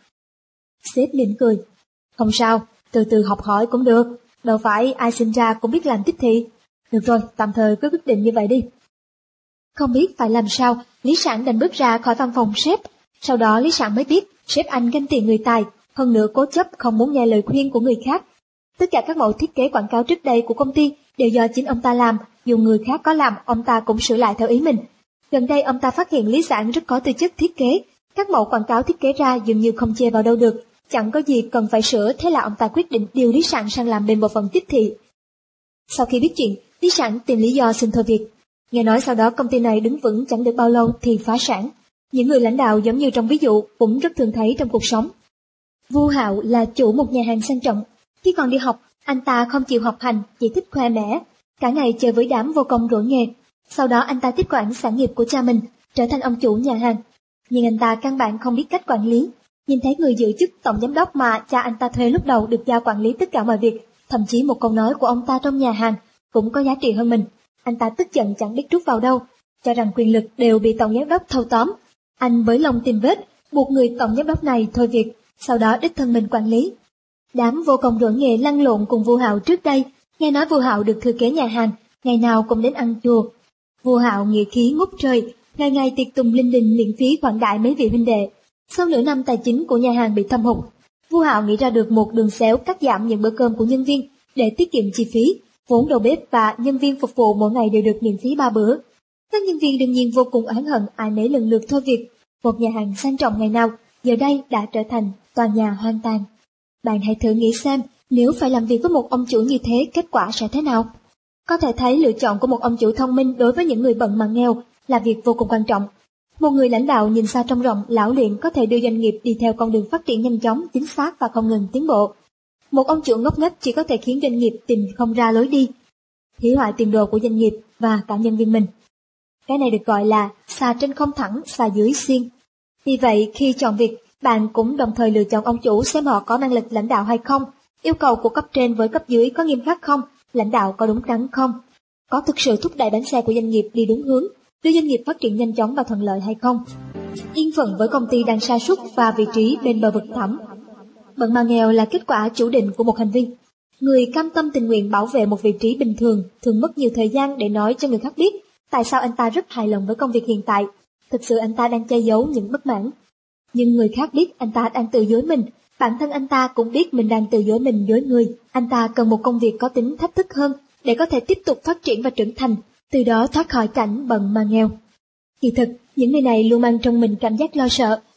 Speaker 2: Sếp mỉm cười: không sao, từ từ học hỏi cũng được, đâu phải ai sinh ra cũng biết làm tiếp thị. Được rồi, tạm thời cứ quyết định như vậy đi. Không biết phải làm sao, Lý Sản đành bước ra khỏi văn phòng sếp. Sau đó Lý Sản mới biết sếp anh ganh tị người tài, hơn nữa cố chấp không muốn nghe lời khuyên của người khác. Tất cả các mẫu thiết kế quảng cáo trước đây của công ty đều do chính ông ta làm, dù người khác có làm, ông ta cũng sửa lại theo ý mình. Gần đây ông ta phát hiện Lý Sản rất có tư chất thiết kế, các mẫu quảng cáo thiết kế ra dường như không chê vào đâu được, chẳng có gì cần phải sửa, thế là ông ta quyết định điều Lý Sản sang làm bên bộ phận tiếp thị. Sau khi biết chuyện, Lý Sản tìm lý do xin thôi việc. Nghe nói sau đó công ty này đứng vững chẳng được bao lâu thì phá sản. Những người lãnh đạo giống như trong ví dụ cũng rất thường thấy trong cuộc sống. Vu Hạo là chủ một nhà hàng sang trọng. Khi còn đi học, anh ta không chịu học hành, chỉ thích khoe mẽ, cả ngày chơi với đám vô công rỗi nghề. Sau đó anh ta tiếp quản sản nghiệp của cha mình, trở thành ông chủ nhà hàng. Nhưng anh ta căn bản không biết cách quản lý. Nhìn thấy người giữ chức tổng giám đốc mà cha anh ta thuê lúc đầu được giao quản lý tất cả mọi việc, thậm chí một câu nói của ông ta trong nhà hàng cũng có giá trị hơn mình. Anh ta tức giận chẳng biết trút vào đâu, cho rằng quyền lực đều bị tổng giám đốc thâu tóm. Anh bới lông tìm vết, buộc người tổng giám đốc này thôi việc, sau đó đích thân mình quản lý. Đám vô công rỗi nghề lăn lộn cùng Vu Hạo trước đây, nghe nói Vu Hạo được thừa kế nhà hàng, ngày nào cũng đến ăn chùa. Vu Hạo nghĩa khí ngút trời, ngày ngày tiệc tùng linh đình miễn phí khoản đại mấy vị huynh đệ. Sau nửa năm tài chính của nhà hàng bị thâm hụt, Vu Hạo nghĩ ra được một đường xéo cắt giảm những bữa cơm của nhân viên để tiết kiệm chi phí, vốn đầu bếp và nhân viên phục vụ mỗi ngày đều được miễn phí 3 bữa. Các nhân viên đương nhiên vô cùng oán hận, ai nấy lần lượt thôi việc. Một nhà hàng sang trọng ngày nào, giờ đây đã trở thành tòa nhà hoang tàn. Bạn hãy thử nghĩ xem, nếu phải làm việc với một ông chủ như thế, kết quả sẽ thế nào? Có thể thấy lựa chọn của một ông chủ thông minh đối với những người bận mà nghèo là việc vô cùng quan trọng. Một người lãnh đạo nhìn xa trông rộng, lão luyện có thể đưa doanh nghiệp đi theo con đường phát triển nhanh chóng, chính xác và không ngừng tiến bộ. Một ông chủ ngốc nghếch chỉ có thể khiến doanh nghiệp tìm không ra lối đi, hủy hoại tiền đồ của doanh nghiệp và cả nhân viên mình. Cái này được gọi là xà trên không thẳng, xà dưới xiên. Vì vậy, khi chọn việc, bạn cũng đồng thời lựa chọn ông chủ xem họ có năng lực lãnh đạo hay không, yêu cầu của cấp trên với cấp dưới có nghiêm khắc không, lãnh đạo có đúng đắn không, có thực sự thúc đẩy bánh xe của doanh nghiệp đi đúng hướng, đưa doanh nghiệp phát triển nhanh chóng và thuận lợi hay không. Yên phận với công ty đang sa sút và vị trí bên bờ vực thẳm. Bận mà nghèo là kết quả chủ định của một hành vi. Người cam tâm tình nguyện bảo vệ một vị trí bình thường thường mất nhiều thời gian để nói cho người khác biết tại sao anh ta rất hài lòng với công việc hiện tại. Thực sự anh ta đang che giấu những bất mãn. Nhưng người khác biết anh ta đang tự dối mình, bản thân anh ta cũng biết mình đang tự dối mình dối người. Anh ta cần một công việc có tính thách thức hơn để có thể tiếp tục phát triển và trưởng thành, từ đó thoát khỏi cảnh bận mà nghèo. Kỳ thực, những người này luôn mang trong mình cảm giác lo sợ,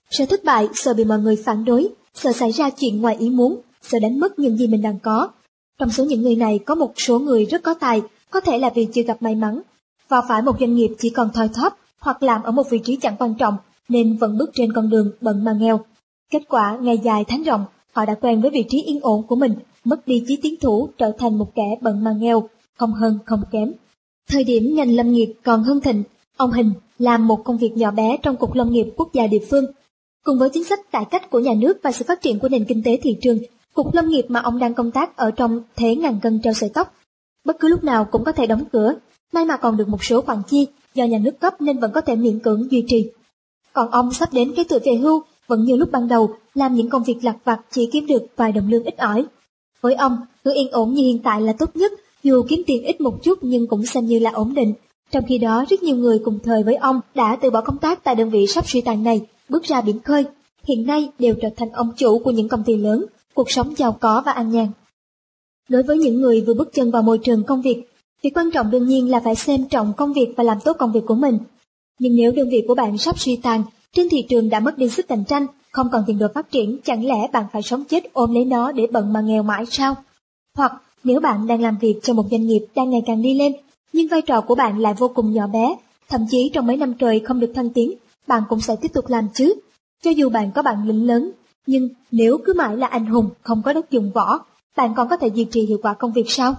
Speaker 2: Sợ thất bại, sợ bị mọi người phản đối, sợ xảy ra chuyện ngoài ý muốn, sợ đánh mất những gì mình đang có. Trong số những người này có một số người rất có tài, có thể là vì chưa gặp may mắn, vào phải một doanh nghiệp chỉ còn thoi thóp hoặc làm ở một vị trí chẳng quan trọng nên vẫn bước trên con đường bận mà nghèo. Kết quả ngày dài tháng rộng, họ đã quen với vị trí yên ổn của mình, mất đi chí tiến thủ, trở thành một kẻ bận mà nghèo, không hơn không kém. Thời điểm ngành lâm nghiệp còn hưng thịnh, ông Hình làm một công việc nhỏ bé trong Cục Lâm nghiệp quốc gia địa phương. Cùng với chính sách cải cách của nhà nước và sự phát triển của nền kinh tế thị trường, Cục Lâm nghiệp mà ông đang công tác ở trong thế ngàn cân treo sợi tóc. Bất cứ lúc nào cũng có thể đóng cửa, may mà còn được một số khoản chi do nhà nước cấp nên vẫn có thể miễn cưỡng duy trì. Còn ông sắp đến cái tuổi về hưu, vẫn như lúc ban đầu, làm những công việc lặt vặt chỉ kiếm được vài đồng lương ít ỏi. Với ông, cứ yên ổn như hiện tại là tốt nhất, dù kiếm tiền ít một chút nhưng cũng xem như là ổn định. Trong khi đó, rất nhiều người cùng thời với ông đã từ bỏ công tác tại đơn vị sắp suy tàn này, bước ra biển khơi, hiện nay đều trở thành ông chủ của những công ty lớn, cuộc sống giàu có và an nhàn. Đối với những người vừa bước chân vào môi trường công việc, việc quan trọng đương nhiên là phải xem trọng công việc và làm tốt công việc của mình. Nhưng nếu đơn vị của bạn sắp suy tàn, trên thị trường đã mất đi sức cạnh tranh, không còn tiền đồ phát triển, chẳng lẽ bạn phải sống chết ôm lấy nó để bận mà nghèo mãi sao? Hoặc nếu bạn đang làm việc cho một doanh nghiệp đang ngày càng đi lên, nhưng vai trò của bạn lại vô cùng nhỏ bé, thậm chí trong mấy năm trời không được thăng tiến, bạn cũng sẽ tiếp tục làm chứ. Cho dù bạn có bản lĩnh lớn, nhưng nếu cứ mãi là anh hùng không có đất dụng võ, bạn còn có thể duy trì hiệu quả công việc sao?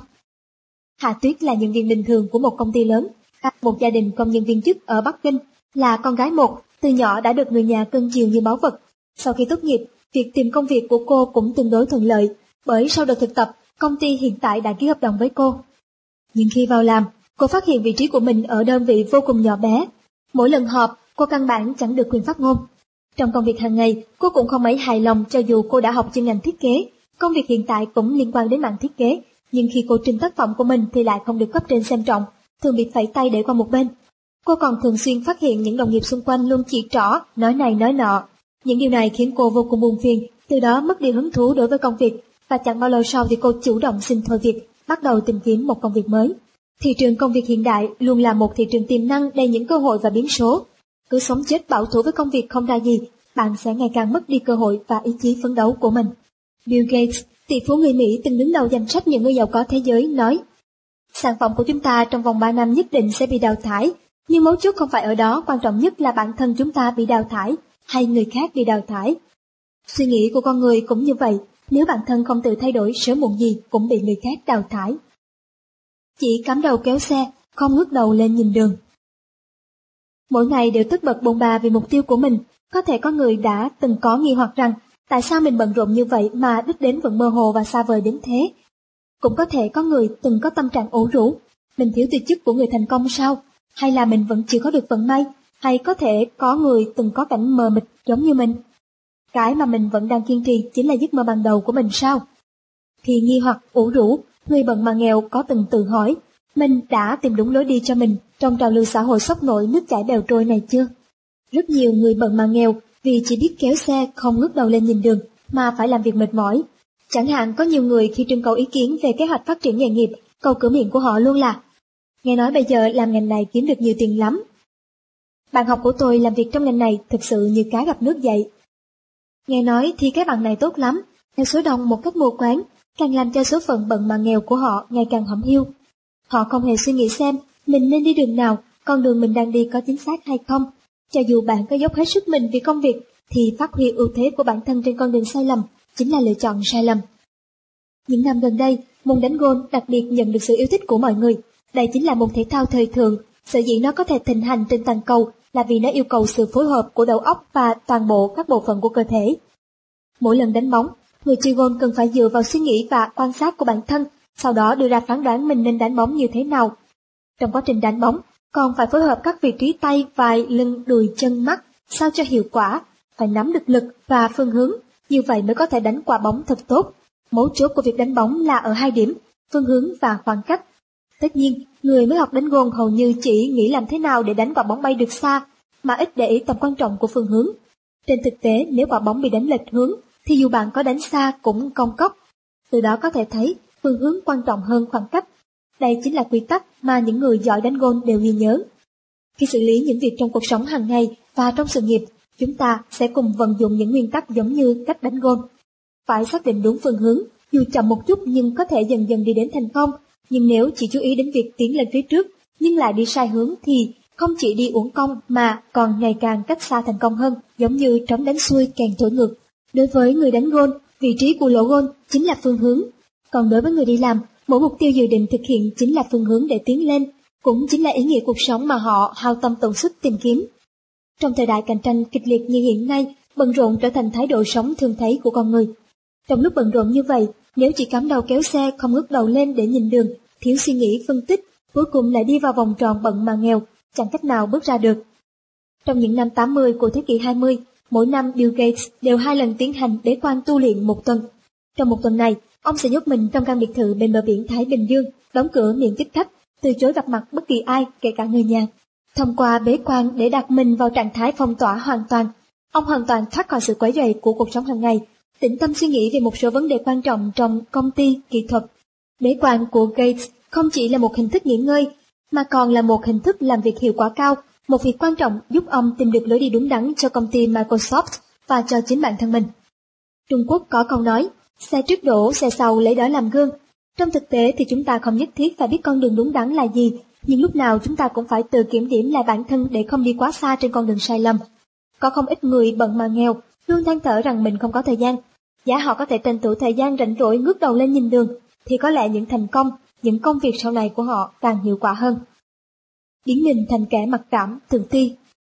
Speaker 2: Hạ Tuyết là nhân viên bình thường của một công ty lớn, một gia đình công nhân viên chức ở Bắc Kinh, là con gái một, từ nhỏ đã được người nhà cưng chiều như báu vật. Sau khi tốt nghiệp, việc tìm công việc của cô cũng tương đối thuận lợi, bởi sau đợt thực tập, công ty hiện tại đã ký hợp đồng với cô. Nhưng khi vào làm, cô phát hiện vị trí của mình ở đơn vị vô cùng nhỏ bé. Mỗi lần họp, cô căn bản chẳng được quyền phát ngôn. Trong công việc hàng ngày, cô cũng không mấy hài lòng cho dù cô đã học chuyên ngành thiết kế. Công việc hiện tại cũng liên quan đến mảng thiết kế, nhưng khi cô trình tác phẩm của mình thì lại không được cấp trên xem trọng, thường bị phẩy tay để qua một bên. Cô còn thường xuyên phát hiện những đồng nghiệp xung quanh luôn chỉ trỏ, nói này nói nọ. Những điều này khiến cô vô cùng buồn phiền, từ đó mất đi hứng thú đối với công việc, và chẳng bao lâu sau thì cô chủ động xin thôi việc, bắt đầu tìm kiếm một công việc mới. Thị trường công việc hiện đại luôn là một thị trường tiềm năng đầy những cơ hội và biến số. Cứ sống chết bảo thủ với công việc không ra gì, bạn sẽ ngày càng mất đi cơ hội và ý chí phấn đấu của mình. Bill Gates, tỷ phú người Mỹ từng đứng đầu danh sách những người giàu có thế giới, nói: sản phẩm của chúng ta trong vòng 3 năm nhất định sẽ bị đào thải, nhưng mấu chốt không phải ở đó, quan trọng nhất là bản thân chúng ta bị đào thải hay người khác bị đào thải. Suy nghĩ của con người cũng như vậy, nếu bản thân không tự thay đổi, sớm muộn gì cũng bị người khác đào thải. Chỉ cắm đầu kéo xe, không ngước đầu lên nhìn đường. Mỗi ngày đều tất bật bôn ba vì mục tiêu của mình, có thể có người đã từng có nghi hoặc rằng tại sao mình bận rộn như vậy mà đích đến vẫn mơ hồ và xa vời đến thế. Cũng có thể có người từng có tâm trạng ủ rũ, mình thiếu tư chất của người thành công sao? Hay là mình vẫn chưa có được vận may? Hay có thể có người từng có cảnh mờ mịt giống như mình? Cái mà mình vẫn đang kiên trì chính là giấc mơ ban đầu của mình sao? Khi nghi hoặc ủ rũ, người bận mà nghèo có từng tự hỏi, mình đã tìm đúng lối đi cho mình trong trào lưu xã hội sốc nổi nước chảy bèo trôi này chưa? Rất nhiều người bận mà nghèo vì chỉ biết kéo xe không ngước đầu lên nhìn đường mà phải làm việc mệt mỏi. Chẳng hạn có nhiều người khi trưng cầu ý kiến về kế hoạch phát triển nghề nghiệp, câu cửa miệng của họ luôn là: nghe nói bây giờ làm ngành này kiếm được nhiều tiền lắm. Bạn học của tôi làm việc trong ngành này thực sự như cá gặp nước vậy. Nghe nói thì cái bằng này tốt lắm, theo số đông một cách mù quáng, càng làm cho số phận bận mà nghèo của họ ngày càng hẩm hiu. Họ không hề suy nghĩ xem mình nên đi đường nào, con đường mình đang đi có chính xác hay không. Cho dù bạn có dốc hết sức mình vì công việc, thì phát huy ưu thế của bản thân trên con đường sai lầm chính là lựa chọn sai lầm. Những năm gần đây, môn đánh golf đặc biệt nhận được sự yêu thích của mọi người. Đây chính là môn thể thao thời thượng, sở dĩ nó có thể thịnh hành trên toàn cầu là vì nó yêu cầu sự phối hợp của đầu óc và toàn bộ các bộ phận của cơ thể. Mỗi lần đánh bóng, người chơi golf cần phải dựa vào suy nghĩ và quan sát của bản thân, sau đó đưa ra phán đoán mình nên đánh bóng như thế nào. Trong quá trình đánh bóng, còn phải phối hợp các vị trí tay, vai, lưng, đùi, chân, mắt, sao cho hiệu quả, phải nắm được lực và phương hướng, như vậy mới có thể đánh quả bóng thật tốt. Mấu chốt của việc đánh bóng là ở 2 điểm, phương hướng và khoảng cách. Tất nhiên, người mới học đánh golf hầu như chỉ nghĩ làm thế nào để đánh quả bóng bay được xa, mà ít để ý tầm quan trọng của phương hướng. Trên thực tế, nếu quả bóng bị đánh lệch hướng, thì dù bạn có đánh xa cũng cong cóc. Từ đó có thể thấy, phương hướng quan trọng hơn khoảng cách. Đây chính là quy tắc mà những người giỏi đánh golf đều ghi nhớ. Khi xử lý những việc trong cuộc sống hàng ngày và trong sự nghiệp, Chúng ta sẽ cùng vận dụng những nguyên tắc giống như cách đánh gôn. Phải xác định đúng phương hướng, dù chậm một chút nhưng có thể dần dần đi đến thành công. Nhưng nếu chỉ chú ý đến việc tiến lên phía trước, nhưng lại đi sai hướng thì không chỉ đi uổng công mà còn ngày càng cách xa thành công hơn, giống như trống đánh xuôi kèn thổi ngược. Đối với người đánh gôn, vị trí của lỗ gôn chính là phương hướng. Còn đối với người đi làm, mỗi mục tiêu dự định thực hiện chính là phương hướng để tiến lên, cũng chính là ý nghĩa cuộc sống mà họ hao tâm tổn sức tìm kiếm. Trong thời đại cạnh tranh kịch liệt như hiện nay, bận rộn trở thành thái độ sống thường thấy của con người. Trong lúc bận rộn như vậy, nếu chỉ cắm đầu kéo xe không ngước đầu lên để nhìn đường, thiếu suy nghĩ phân tích, cuối cùng lại đi vào vòng tròn bận mà nghèo, chẳng cách nào bước ra được. Trong những năm 80 của thế kỷ 20, mỗi năm Bill Gates đều 2 lần tiến hành bế quan tu luyện một tuần. Trong một tuần này, ông sẽ nhốt mình trong căn biệt thự bên bờ biển Thái Bình Dương, đóng cửa miệng tiếp khách, từ chối gặp mặt bất kỳ ai, kể cả người nhà. Thông qua bế quan để đặt mình vào trạng thái phong tỏa hoàn toàn, ông hoàn toàn thoát khỏi sự quấy rầy của cuộc sống hàng ngày, tĩnh tâm suy nghĩ về một số vấn đề quan trọng trong công ty, kỹ thuật. Bế quan của Gates không chỉ là một hình thức nghỉ ngơi, mà còn là một hình thức làm việc hiệu quả cao, một việc quan trọng giúp ông tìm được lối đi đúng đắn cho công ty Microsoft và cho chính bản thân mình. Trung Quốc có câu nói, xe trước đổ, xe sau lấy đó làm gương. Trong thực tế thì chúng ta không nhất thiết phải biết con đường đúng đắn là gì, nhưng lúc nào chúng ta cũng phải tự kiểm điểm lại bản thân để không đi quá xa trên con đường sai lầm. Có không ít người bận mà nghèo, luôn than thở rằng mình không có thời gian. Giả họ có thể tranh thủ thời gian rảnh rỗi ngước đầu lên nhìn đường, thì có lẽ những thành công, những công việc sau này của họ càng hiệu quả hơn. Biến mình thành kẻ mặc cảm, tự ti.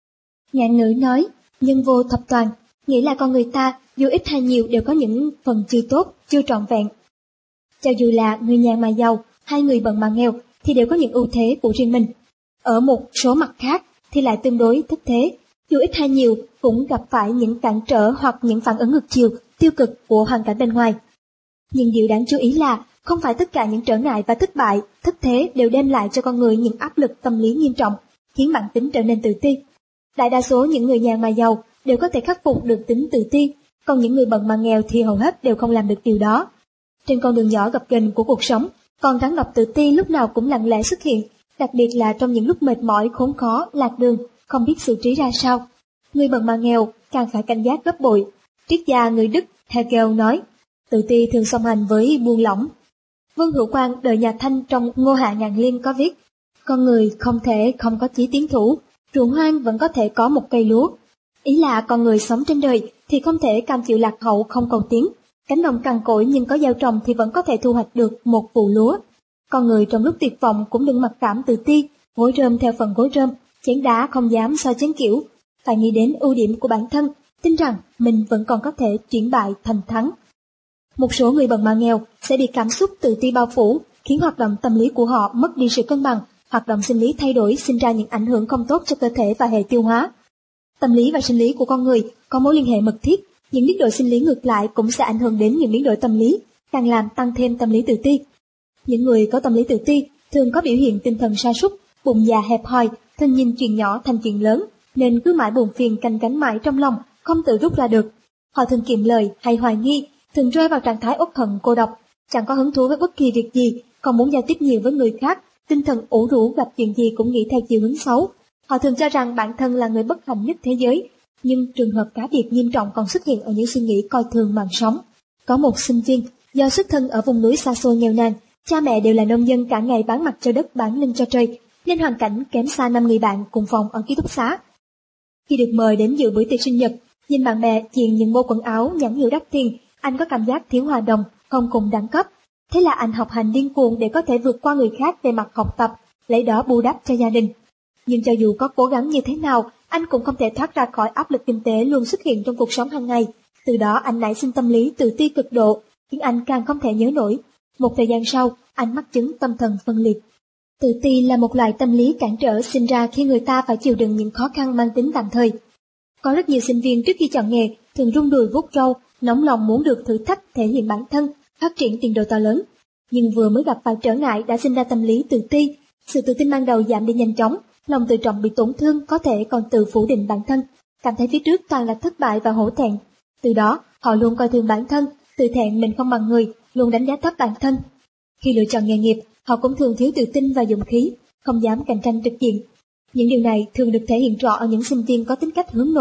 Speaker 2: Ngạn ngữ nói, nhân vô thập toàn, nghĩa là con người ta, dù ít hay nhiều đều có những phần chưa tốt, chưa trọn vẹn. Cho dù là người nhàn mà giàu, hay người bận mà nghèo, thì đều có những ưu thế của riêng mình. Ở một số mặt khác thì lại tương đối thất thế, dù ít hay nhiều cũng gặp phải những cản trở hoặc những phản ứng ngược chiều, tiêu cực của hoàn cảnh bên ngoài. Nhưng điều đáng chú ý là không phải tất cả những trở ngại và thất bại, thất thế đều đem lại cho con người những áp lực tâm lý nghiêm trọng, khiến bản tính trở nên tự ti. Đại đa số những người nhàn mà giàu đều có thể khắc phục được tính tự ti, còn những người bận mà nghèo thì hầu hết đều không làm được điều đó. Trên con đường nhỏ gập ghềnh của cuộc sống, con rắn độc tự ti lúc nào cũng lặng lẽ xuất hiện, đặc biệt là trong những lúc mệt mỏi, khốn khó, lạc đường, không biết xử trí ra sao. Người bận mà nghèo càng phải cảnh giác gấp bội. Triết gia người Đức Hegel nói, tự ti thường song hành với buông lỏng. Vương Hữu Quang đời nhà Thanh trong Ngô Hạ Ngàn Liên có viết, con người không thể không có chí tiến thủ, ruộng hoang vẫn có thể có một cây lúa. Ý là con người sống trên đời thì không thể cam chịu lạc hậu không cầu tiến. Cánh đồng cằn cỗi nhưng có gieo trồng thì vẫn có thể thu hoạch được một vụ lúa. Con người trong lúc tuyệt vọng cũng đừng mặc cảm tự ti, gối rơm theo phần gối rơm, chén đá không dám soi chén kiểu. Phải nghĩ đến ưu điểm của bản thân, tin rằng mình vẫn còn có thể chuyển bại thành thắng. Một số người bận mà nghèo sẽ bị cảm xúc tự ti bao phủ, khiến hoạt động tâm lý của họ mất đi sự cân bằng, hoạt động sinh lý thay đổi, sinh ra những ảnh hưởng không tốt cho cơ thể và hệ tiêu hóa. Tâm lý và sinh lý của con người có mối liên hệ mật thiết, những biến đổi sinh lý ngược lại cũng sẽ ảnh hưởng đến những biến đổi tâm lý, càng làm tăng thêm tâm lý tự ti. Những người có tâm lý tự ti thường có biểu hiện tinh thần sa sút, bụng dạ hẹp hòi, thường nhìn chuyện nhỏ thành chuyện lớn, nên cứ mãi buồn phiền canh cánh mãi trong lòng, không tự rút ra được. Họ thường kiệm lời hay hoài nghi, thường rơi vào trạng thái uất hận cô độc, chẳng có hứng thú với bất kỳ việc gì, còn muốn giao tiếp nhiều với người khác, tinh thần ủ rũ gặp chuyện gì cũng nghĩ theo chiều hướng xấu. Họ thường cho rằng bản thân là người bất hạnh nhất thế giới, nhưng trường hợp cá biệt nghiêm trọng còn xuất hiện ở những suy nghĩ coi thường mạng sống. Có một sinh viên, do xuất thân ở vùng núi xa xôi nghèo nàn, cha mẹ đều là nông dân cả ngày bán mặt cho đất bán lưng cho trời, nên hoàn cảnh kém xa 5 người bạn cùng phòng ở ký túc xá. Khi được mời đến dự bữa tiệc sinh nhật, nhìn bạn bè diện những bộ quần áo nhãn hiệu đắt tiền, anh có cảm giác thiếu hòa đồng, không cùng đẳng cấp. Thế là anh học hành điên cuồng để có thể vượt qua người khác về mặt học tập, lấy đó bù đắp cho gia đình. Nhưng cho dù có cố gắng như thế nào, anh cũng không thể thoát ra khỏi áp lực kinh tế luôn xuất hiện trong cuộc sống hàng ngày. Từ đó anh nảy sinh tâm lý tự ti cực độ, khiến anh càng không thể nhớ nổi. Một thời gian sau, anh mắc chứng tâm thần phân liệt. Tự ti là một loại tâm lý cản trở sinh ra khi người ta phải chịu đựng những khó khăn mang tính tạm thời. Có rất nhiều sinh viên trước khi chọn nghề thường rung đùi vuốt râu, nóng lòng muốn được thử thách thể hiện bản thân, phát triển tiền đồ to lớn. Nhưng vừa mới gặp phải trở ngại đã sinh ra tâm lý tự ti, sự tự tin ban đầu giảm đi nhanh chóng, lòng tự trọng bị tổn thương, có thể còn tự phủ định bản thân, cảm thấy phía trước toàn là thất bại và hổ thẹn. Từ đó, họ luôn coi thường bản thân, tự thẹn mình không bằng người, luôn đánh giá thấp bản thân. Khi lựa chọn nghề nghiệp, họ cũng thường thiếu tự tin và dũng khí, không dám cạnh tranh trực diện. Những điều này thường được thể hiện rõ ở những sinh viên có tính cách hướng nội,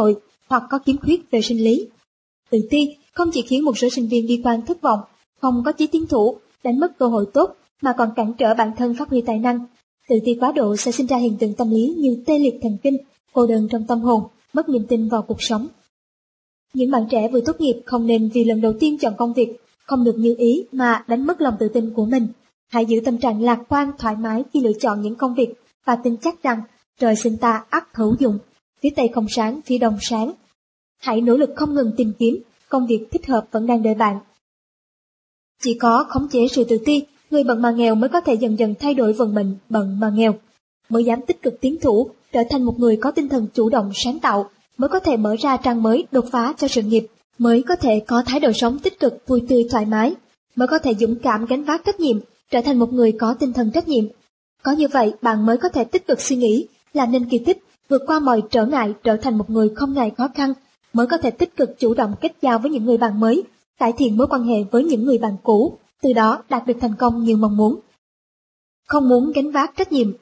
Speaker 2: hoặc có khiếm khuyết về sinh lý. Tự ti không chỉ khiến một số sinh viên bi quan thất vọng, không có chí tiến thủ, đánh mất cơ hội tốt, mà còn cản trở bản thân phát huy tài năng. Tự ti quá độ sẽ sinh ra hiện tượng tâm lý như tê liệt thần kinh, cô đơn trong tâm hồn, mất niềm tin vào cuộc sống. Những bạn trẻ vừa tốt nghiệp không nên vì lần đầu tiên chọn công việc không được như ý mà đánh mất lòng tự tin của mình. Hãy giữ tâm trạng lạc quan, thoải mái khi lựa chọn những công việc và tin chắc rằng trời sinh ta ắt hữu dụng, phía Tây không sáng, phía Đông sáng. Hãy nỗ lực không ngừng tìm kiếm, công việc thích hợp vẫn đang đợi bạn. Chỉ có khống chế sự tự ti, người bận mà nghèo mới có thể dần dần thay đổi vận mệnh bận mà nghèo, mới dám tích cực tiến thủ, trở thành một người có tinh thần chủ động sáng tạo, mới có thể mở ra trang mới đột phá cho sự nghiệp, mới có thể có thái độ sống tích cực, vui tươi thoải mái, mới có thể dũng cảm gánh vác trách nhiệm, trở thành một người có tinh thần trách nhiệm. Có như vậy, bạn mới có thể tích cực suy nghĩ, làm nên kỳ tích, vượt qua mọi trở ngại, trở thành một người không ngại khó khăn, mới có thể tích cực chủ động kết giao với những người bạn mới, cải thiện mối quan hệ với những người bạn cũ, từ đó đạt được thành công như mong muốn. Không muốn gánh vác trách nhiệm.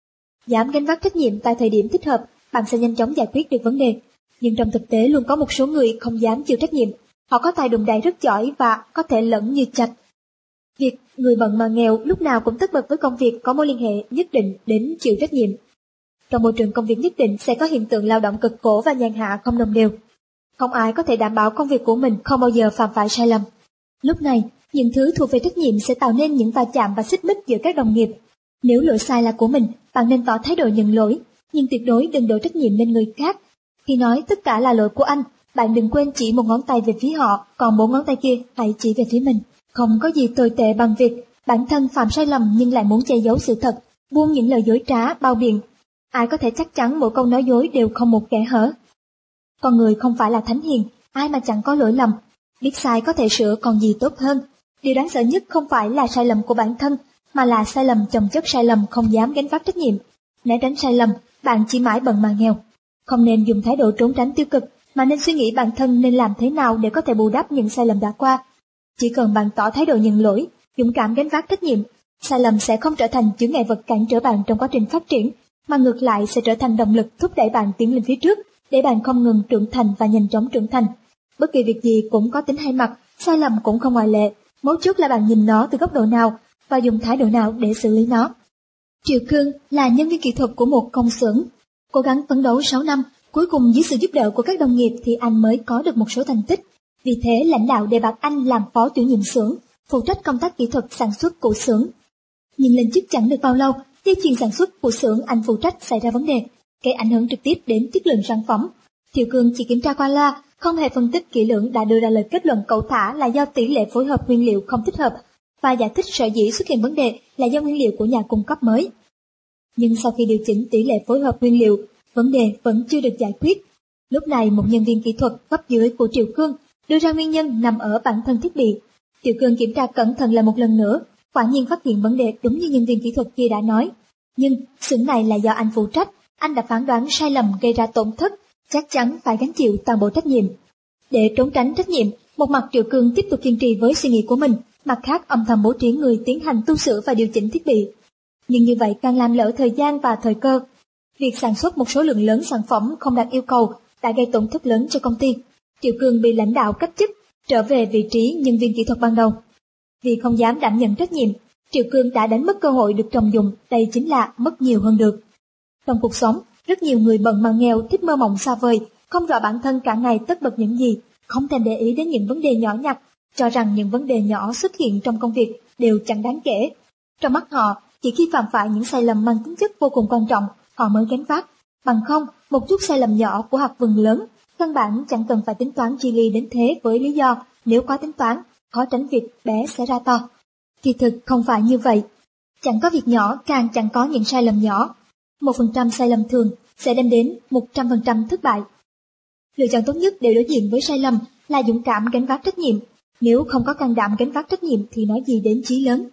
Speaker 2: Dám gánh vác trách nhiệm tại thời điểm thích hợp, bạn sẽ nhanh chóng giải quyết được vấn đề. Nhưng trong thực tế luôn có một số người không dám chịu trách nhiệm. Họ có tài đùn đẩy rất giỏi và có thể lẫn như chạch. Việc người bận mà nghèo lúc nào cũng tất bật với công việc có mối liên hệ nhất định đến chịu trách nhiệm. Trong môi trường công việc nhất định sẽ có hiện tượng lao động cực khổ và nhàn hạ không đồng đều. Không ai có thể đảm bảo công việc của mình không bao giờ phạm phải sai lầm. Lúc này, những thứ thuộc về trách nhiệm sẽ tạo nên những va chạm và xích mích giữa các đồng nghiệp. Nếu lỗi sai là của mình, bạn nên tỏ thái độ nhận lỗi, nhưng tuyệt đối đừng đổ trách nhiệm lên người khác. Khi nói tất cả là lỗi của anh, bạn đừng quên chỉ một ngón tay về phía họ, còn 4 ngón tay kia hãy chỉ về phía mình. Không có gì tồi tệ bằng việc bản thân phạm sai lầm nhưng lại muốn che giấu sự thật, buông những lời dối trá, bao biện. Ai có thể chắc chắn mỗi câu nói dối đều không một kẽ hở. Con người không phải là thánh hiền, ai mà chẳng có lỗi lầm. Biết sai có thể sửa còn gì tốt hơn. Điều đáng sợ nhất không phải là sai lầm của bản thân, mà là sai lầm chồng chất sai lầm không dám gánh vác trách nhiệm. Né tránh sai lầm, bạn chỉ mãi bận mà nghèo. Không nên dùng thái độ trốn tránh tiêu cực, mà nên suy nghĩ bản thân nên làm thế nào để có thể bù đắp những sai lầm đã qua. Chỉ cần bạn tỏ thái độ nhận lỗi, dũng cảm gánh vác trách nhiệm, sai lầm sẽ không trở thành chướng ngại vật cản trở bạn trong quá trình phát triển, mà ngược lại sẽ trở thành động lực thúc đẩy bạn tiến lên phía trước, để bạn không ngừng trưởng thành và nhanh chóng trưởng thành. Bất kỳ việc gì cũng có tính hai mặt, sai lầm cũng không ngoại lệ. Mấu chốt là bạn nhìn nó từ góc độ nào và dùng thái độ nào để xử lý nó. Triệu Cương là nhân viên kỹ thuật của một công xưởng, cố gắng phấn đấu 6 năm, cuối cùng dưới sự giúp đỡ của các đồng nghiệp thì anh mới có được một số thành tích. Vì thế lãnh đạo đề bạt anh làm phó chủ nhiệm xưởng, phụ trách công tác kỹ thuật sản xuất của xưởng. Nhưng lên chức chẳng được bao lâu, dây chuyền sản xuất của xưởng anh phụ trách xảy ra vấn đề, gây ảnh hưởng trực tiếp đến chất lượng sản phẩm. Triệu Cương chỉ kiểm tra qua loa, không hề phân tích kỹ lưỡng đã đưa ra lời kết luận cẩu thả là do tỷ lệ phối hợp nguyên liệu không thích hợp, và giải thích sở dĩ xuất hiện vấn đề là do nguyên liệu của nhà cung cấp mới. Nhưng sau khi điều chỉnh tỷ lệ phối hợp nguyên liệu, vấn đề vẫn chưa được giải quyết. Lúc này một nhân viên kỹ thuật cấp dưới của Triệu Cương đưa ra nguyên nhân nằm ở bản thân thiết bị. Triệu Cương kiểm tra cẩn thận lại một lần nữa, quả nhiên phát hiện vấn đề đúng như nhân viên kỹ thuật kia đã nói. Nhưng xưởng này là do anh phụ trách, anh đã phán đoán sai lầm gây ra tổn thất, chắc chắn phải gánh chịu toàn bộ trách nhiệm. Để trốn tránh trách nhiệm, một mặt Triệu Cương tiếp tục kiên trì với suy nghĩ của mình, mặt khác âm thầm bố trí người tiến hành tu sửa và điều chỉnh thiết bị. Nhưng như vậy càng làm lỡ thời gian và thời cơ. Việc sản xuất một số lượng lớn sản phẩm không đạt yêu cầu đã gây tổn thất lớn cho công ty. Triệu Cương bị lãnh đạo cách chức, trở về vị trí nhân viên kỹ thuật ban đầu. Vì không dám đảm nhận trách nhiệm, Triệu Cương đã đánh mất cơ hội được trọng dụng, đây chính là mất nhiều hơn được. Trong cuộc sống, rất nhiều người bận mà nghèo thích mơ mộng xa vời, không rõ bản thân cả ngày tất bật những gì, không thèm để ý đến những vấn đề nhỏ nhặt, cho rằng những vấn đề nhỏ xuất hiện trong công việc đều chẳng đáng kể. Trong mắt họ, chỉ khi phạm phải những sai lầm mang tính chất vô cùng quan trọng, họ mới gánh vác. Bằng không, một chút sai lầm nhỏ của hạt vừng lớn, căn bản chẳng cần phải tính toán chi li đến thế, với lý do nếu quá tính toán, khó tránh việc bé sẽ ra to. Kỳ thực không phải như vậy. Chẳng có việc nhỏ, càng chẳng có những sai lầm nhỏ. 1% sai lầm thường sẽ đem đến 100% thất bại. Lựa chọn tốt nhất để đối diện với sai lầm là dũng cảm gánh vác trách nhiệm. Nếu không có can đảm gánh vác trách nhiệm thì nói gì đến chí lớn.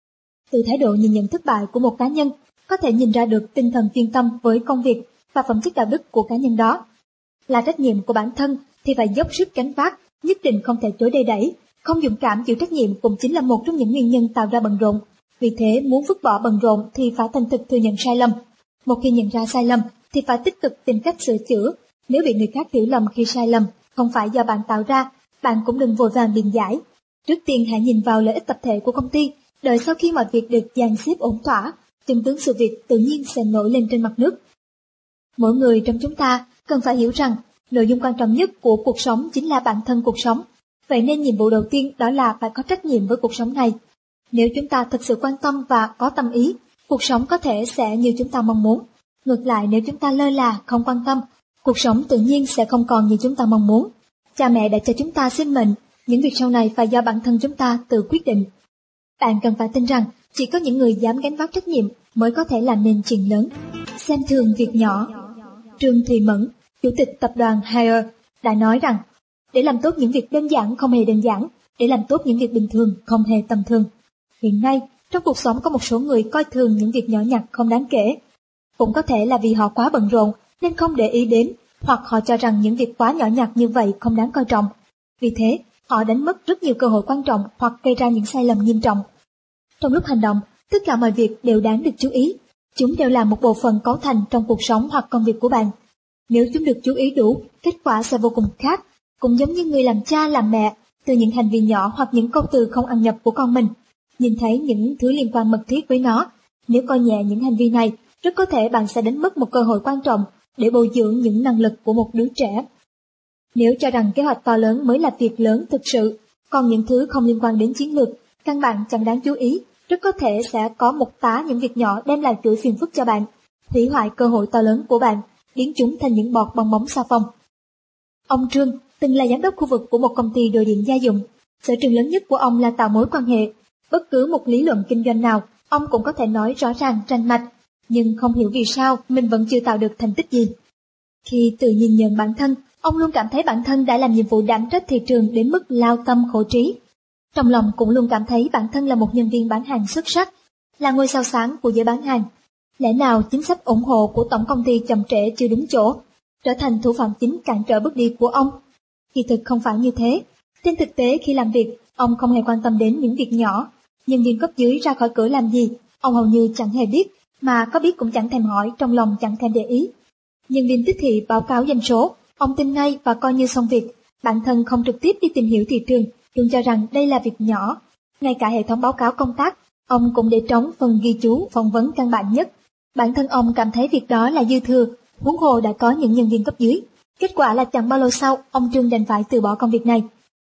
Speaker 2: Từ thái độ nhìn nhận thất bại của một cá nhân, có thể nhìn ra được tinh thần chuyên tâm với công việc và phẩm chất đạo đức của cá nhân đó. Là trách nhiệm của bản thân thì phải dốc sức gánh vác, nhất định không thể chối đầy đẩy. Không dũng cảm chịu trách nhiệm cũng chính là một trong những nguyên nhân tạo ra bận rộn. Vì thế muốn vứt bỏ bận rộn thì phải thành thực thừa nhận sai lầm. Một khi nhận ra sai lầm thì phải tích cực tìm cách sửa chữa, Nếu bị người khác hiểu lầm khi sai lầm không phải do bạn tạo ra, bạn cũng đừng vội vàng biện giải. Trước tiên hãy nhìn vào lợi ích tập thể của công ty, đợi sau khi mọi việc được dàn xếp ổn thỏa, chân tướng sự việc tự nhiên sẽ nổi lên trên mặt nước. Mỗi người trong chúng ta cần phải hiểu rằng nội dung quan trọng nhất của cuộc sống chính là bản thân cuộc sống. Vậy nên nhiệm vụ đầu tiên đó là phải có trách nhiệm với cuộc sống này. Nếu chúng ta thực sự quan tâm và có tâm ý, cuộc sống có thể sẽ như chúng ta mong muốn. Ngược lại, nếu chúng ta lơ là, không quan tâm, cuộc sống tự nhiên sẽ không còn như chúng ta mong muốn. Cha mẹ đã cho chúng ta sinh mệnh, những việc sau này phải do bản thân chúng ta tự quyết định. Bạn cần phải tin rằng chỉ có những người dám gánh vác trách nhiệm mới có thể làm nên chuyện lớn. Xem thường việc nhỏ. Trương Thùy Mẫn, chủ tịch tập đoàn Haier, đã nói rằng để làm tốt những việc đơn giản không hề đơn giản, để làm tốt những việc bình thường không hề tầm thường. Hiện nay, trong cuộc sống có một số người coi thường những việc nhỏ nhặt không đáng kể. Cũng có thể là vì họ quá bận rộn nên không để ý đến, hoặc họ cho rằng những việc quá nhỏ nhặt như vậy không đáng coi trọng. Vì thế, họ đánh mất rất nhiều cơ hội quan trọng hoặc gây ra những sai lầm nghiêm trọng. Trong lúc hành động, tất cả mọi việc đều đáng được chú ý. Chúng đều là một bộ phận cấu thành trong cuộc sống hoặc công việc của bạn. Nếu chúng được chú ý đủ, kết quả sẽ vô cùng khác. Cũng giống như người làm cha làm mẹ, từ những hành vi nhỏ hoặc những câu từ không ăn nhập của con mình, nhìn thấy những thứ liên quan mật thiết với nó. Nếu coi nhẹ những hành vi này, rất có thể bạn sẽ đánh mất một cơ hội quan trọng để bồi dưỡng những năng lực của một đứa trẻ. Nếu cho rằng kế hoạch to lớn mới là việc lớn thực sự, còn những thứ không liên quan đến chiến lược, căn bản chẳng đáng chú ý, rất có thể sẽ có một tá những việc nhỏ đem lại chuỗi phiền phức cho bạn, hủy hoại cơ hội to lớn của bạn, biến chúng thành những bọt bong bóng xà phòng. Ông Trương từng là giám đốc khu vực của một công ty đồ điện gia dụng. Sở trường lớn nhất của ông là tạo mối quan hệ. Bất cứ một lý luận kinh doanh nào, ông cũng có thể nói rõ ràng rành mạch, nhưng không hiểu vì sao mình vẫn chưa tạo được thành tích gì. Khi tự nhìn nhận bản thân, ông luôn cảm thấy bản thân đã làm nhiệm vụ đảm trách thị trường đến mức lao tâm khổ trí. Trong lòng cũng luôn cảm thấy bản thân là một nhân viên bán hàng xuất sắc, là ngôi sao sáng của giới bán hàng. Lẽ nào chính sách ủng hộ của tổng công ty chậm trễ chưa đúng chỗ, trở thành thủ phạm chính cản trở bước đi của ông? Kỳ thực không phải như thế. Trên thực tế khi làm việc, ông không hề quan tâm đến những việc nhỏ. Nhân viên cấp dưới ra khỏi cửa làm gì, ông hầu như chẳng hề biết, mà có biết cũng chẳng thèm hỏi, trong lòng chẳng thèm để ý. Nhân viên tiếp thị báo cáo doanh số, ông tin ngay và coi như xong việc. Bản thân không trực tiếp đi tìm hiểu thị trường, luôn cho rằng đây là việc nhỏ. Ngay cả hệ thống báo cáo công tác, ông cũng để trống phần ghi chú phỏng vấn căn bản nhất. Bản thân ông cảm thấy việc đó là dư thừa, huống hồ đã có những nhân viên cấp dưới. Kết quả là chẳng bao lâu sau, ông Trương đành phải từ bỏ công việc này.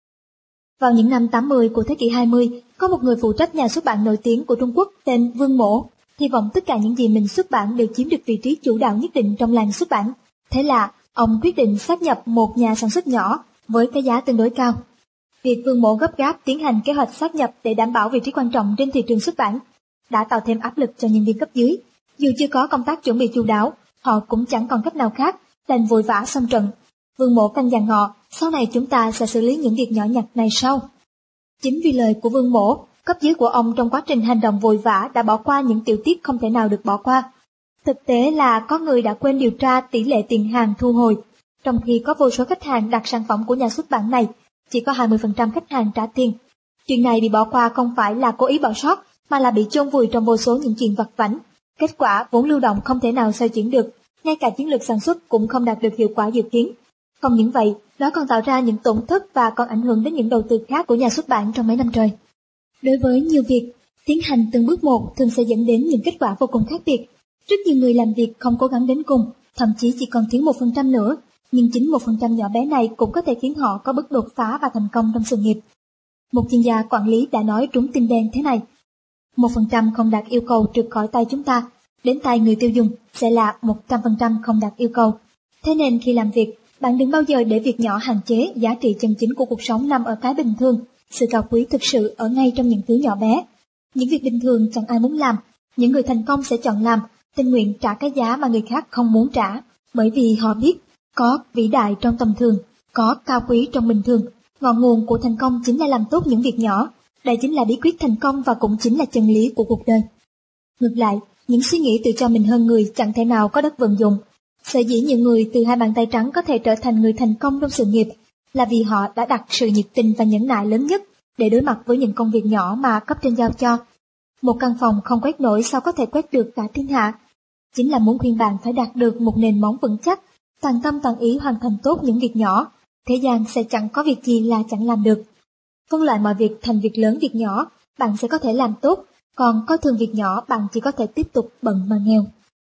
Speaker 2: Vào những năm 80 của thế kỷ 20, có một người phụ trách nhà xuất bản nổi tiếng của Trung Quốc tên Vương Mỗ, hy vọng tất cả những gì mình xuất bản đều chiếm được vị trí chủ đạo nhất định trong làng xuất bản. Thế là, ông quyết định sáp nhập một nhà sản xuất nhỏ với cái giá tương đối cao. Việc Vương Mỗ gấp gáp tiến hành kế hoạch sáp nhập để đảm bảo vị trí quan trọng trên thị trường xuất bản đã tạo thêm áp lực cho nhân viên cấp dưới. Dù chưa có công tác chuẩn bị chu đáo, họ cũng chẳng còn cách nào khác, đành vội vã xong trận. Vương Mỗ căn dặn họ, sau này chúng ta sẽ xử lý những việc nhỏ nhặt này sau. Chính vì lời của Vương Mỗ, cấp dưới của ông trong quá trình hành động vội vã đã bỏ qua những tiểu tiết không thể nào được bỏ qua. Thực tế là có người đã quên điều tra tỷ lệ tiền hàng thu hồi, trong khi có vô số khách hàng đặt sản phẩm của nhà xuất bản này, chỉ có 20% khách hàng trả tiền. Chuyện này bị bỏ qua không phải là cố ý bỏ sót, mà là bị chôn vùi trong vô số những chuyện vặt vãnh. Kết quả vốn lưu động không thể nào xoay chuyển được, ngay cả chiến lược sản xuất cũng không đạt được hiệu quả dự kiến. Không những vậy, nó còn tạo ra những tổn thất và còn ảnh hưởng đến những đầu tư khác của nhà xuất bản trong mấy năm trời. Đối với nhiều việc, tiến hành từng bước một thường sẽ dẫn đến những kết quả vô cùng khác biệt. Rất nhiều người làm việc không cố gắng đến cùng, thậm chí chỉ còn thiếu 1% nữa, nhưng chính 1% nhỏ bé này cũng có thể khiến họ có bước đột phá và thành công trong sự nghiệp. Một chuyên gia quản lý đã nói trúng tim đen thế này: 1% không đạt yêu cầu trượt khỏi tay chúng ta, đến tay người tiêu dùng sẽ là 100% không đạt yêu cầu. Thế nên khi làm việc, bạn đừng bao giờ để việc nhỏ hạn chế giá trị chân chính của cuộc sống nằm ở cái bình thường. Sự cao quý thực sự ở ngay trong những thứ nhỏ bé. Những việc bình thường chẳng ai muốn làm, những người thành công sẽ chọn làm, tình nguyện trả cái giá mà người khác không muốn trả, bởi vì họ biết có vĩ đại trong tầm thường, có cao quý trong bình thường. Ngọn nguồn của thành công chính là làm tốt những việc nhỏ. Đây chính là bí quyết thành công và cũng chính là chân lý của cuộc đời. Ngược lại, những suy nghĩ tự cho mình hơn người chẳng thể nào có đất vận dụng. Sở dĩ những người từ hai bàn tay trắng có thể trở thành người thành công trong sự nghiệp là vì họ đã đặt sự nhiệt tình và nhẫn nại lớn nhất để đối mặt với những công việc nhỏ mà cấp trên giao cho. Một căn phòng không quét nổi sao có thể quét được cả thiên hạ. Chính là muốn khuyên bạn phải đạt được một nền móng vững chắc, toàn tâm toàn ý hoàn thành tốt những việc nhỏ, thế gian sẽ chẳng có việc gì là chẳng làm được. Phân loại mọi việc thành việc lớn việc nhỏ, bạn sẽ có thể làm tốt, còn coi thường việc nhỏ bạn chỉ có thể tiếp tục bận mà nghèo.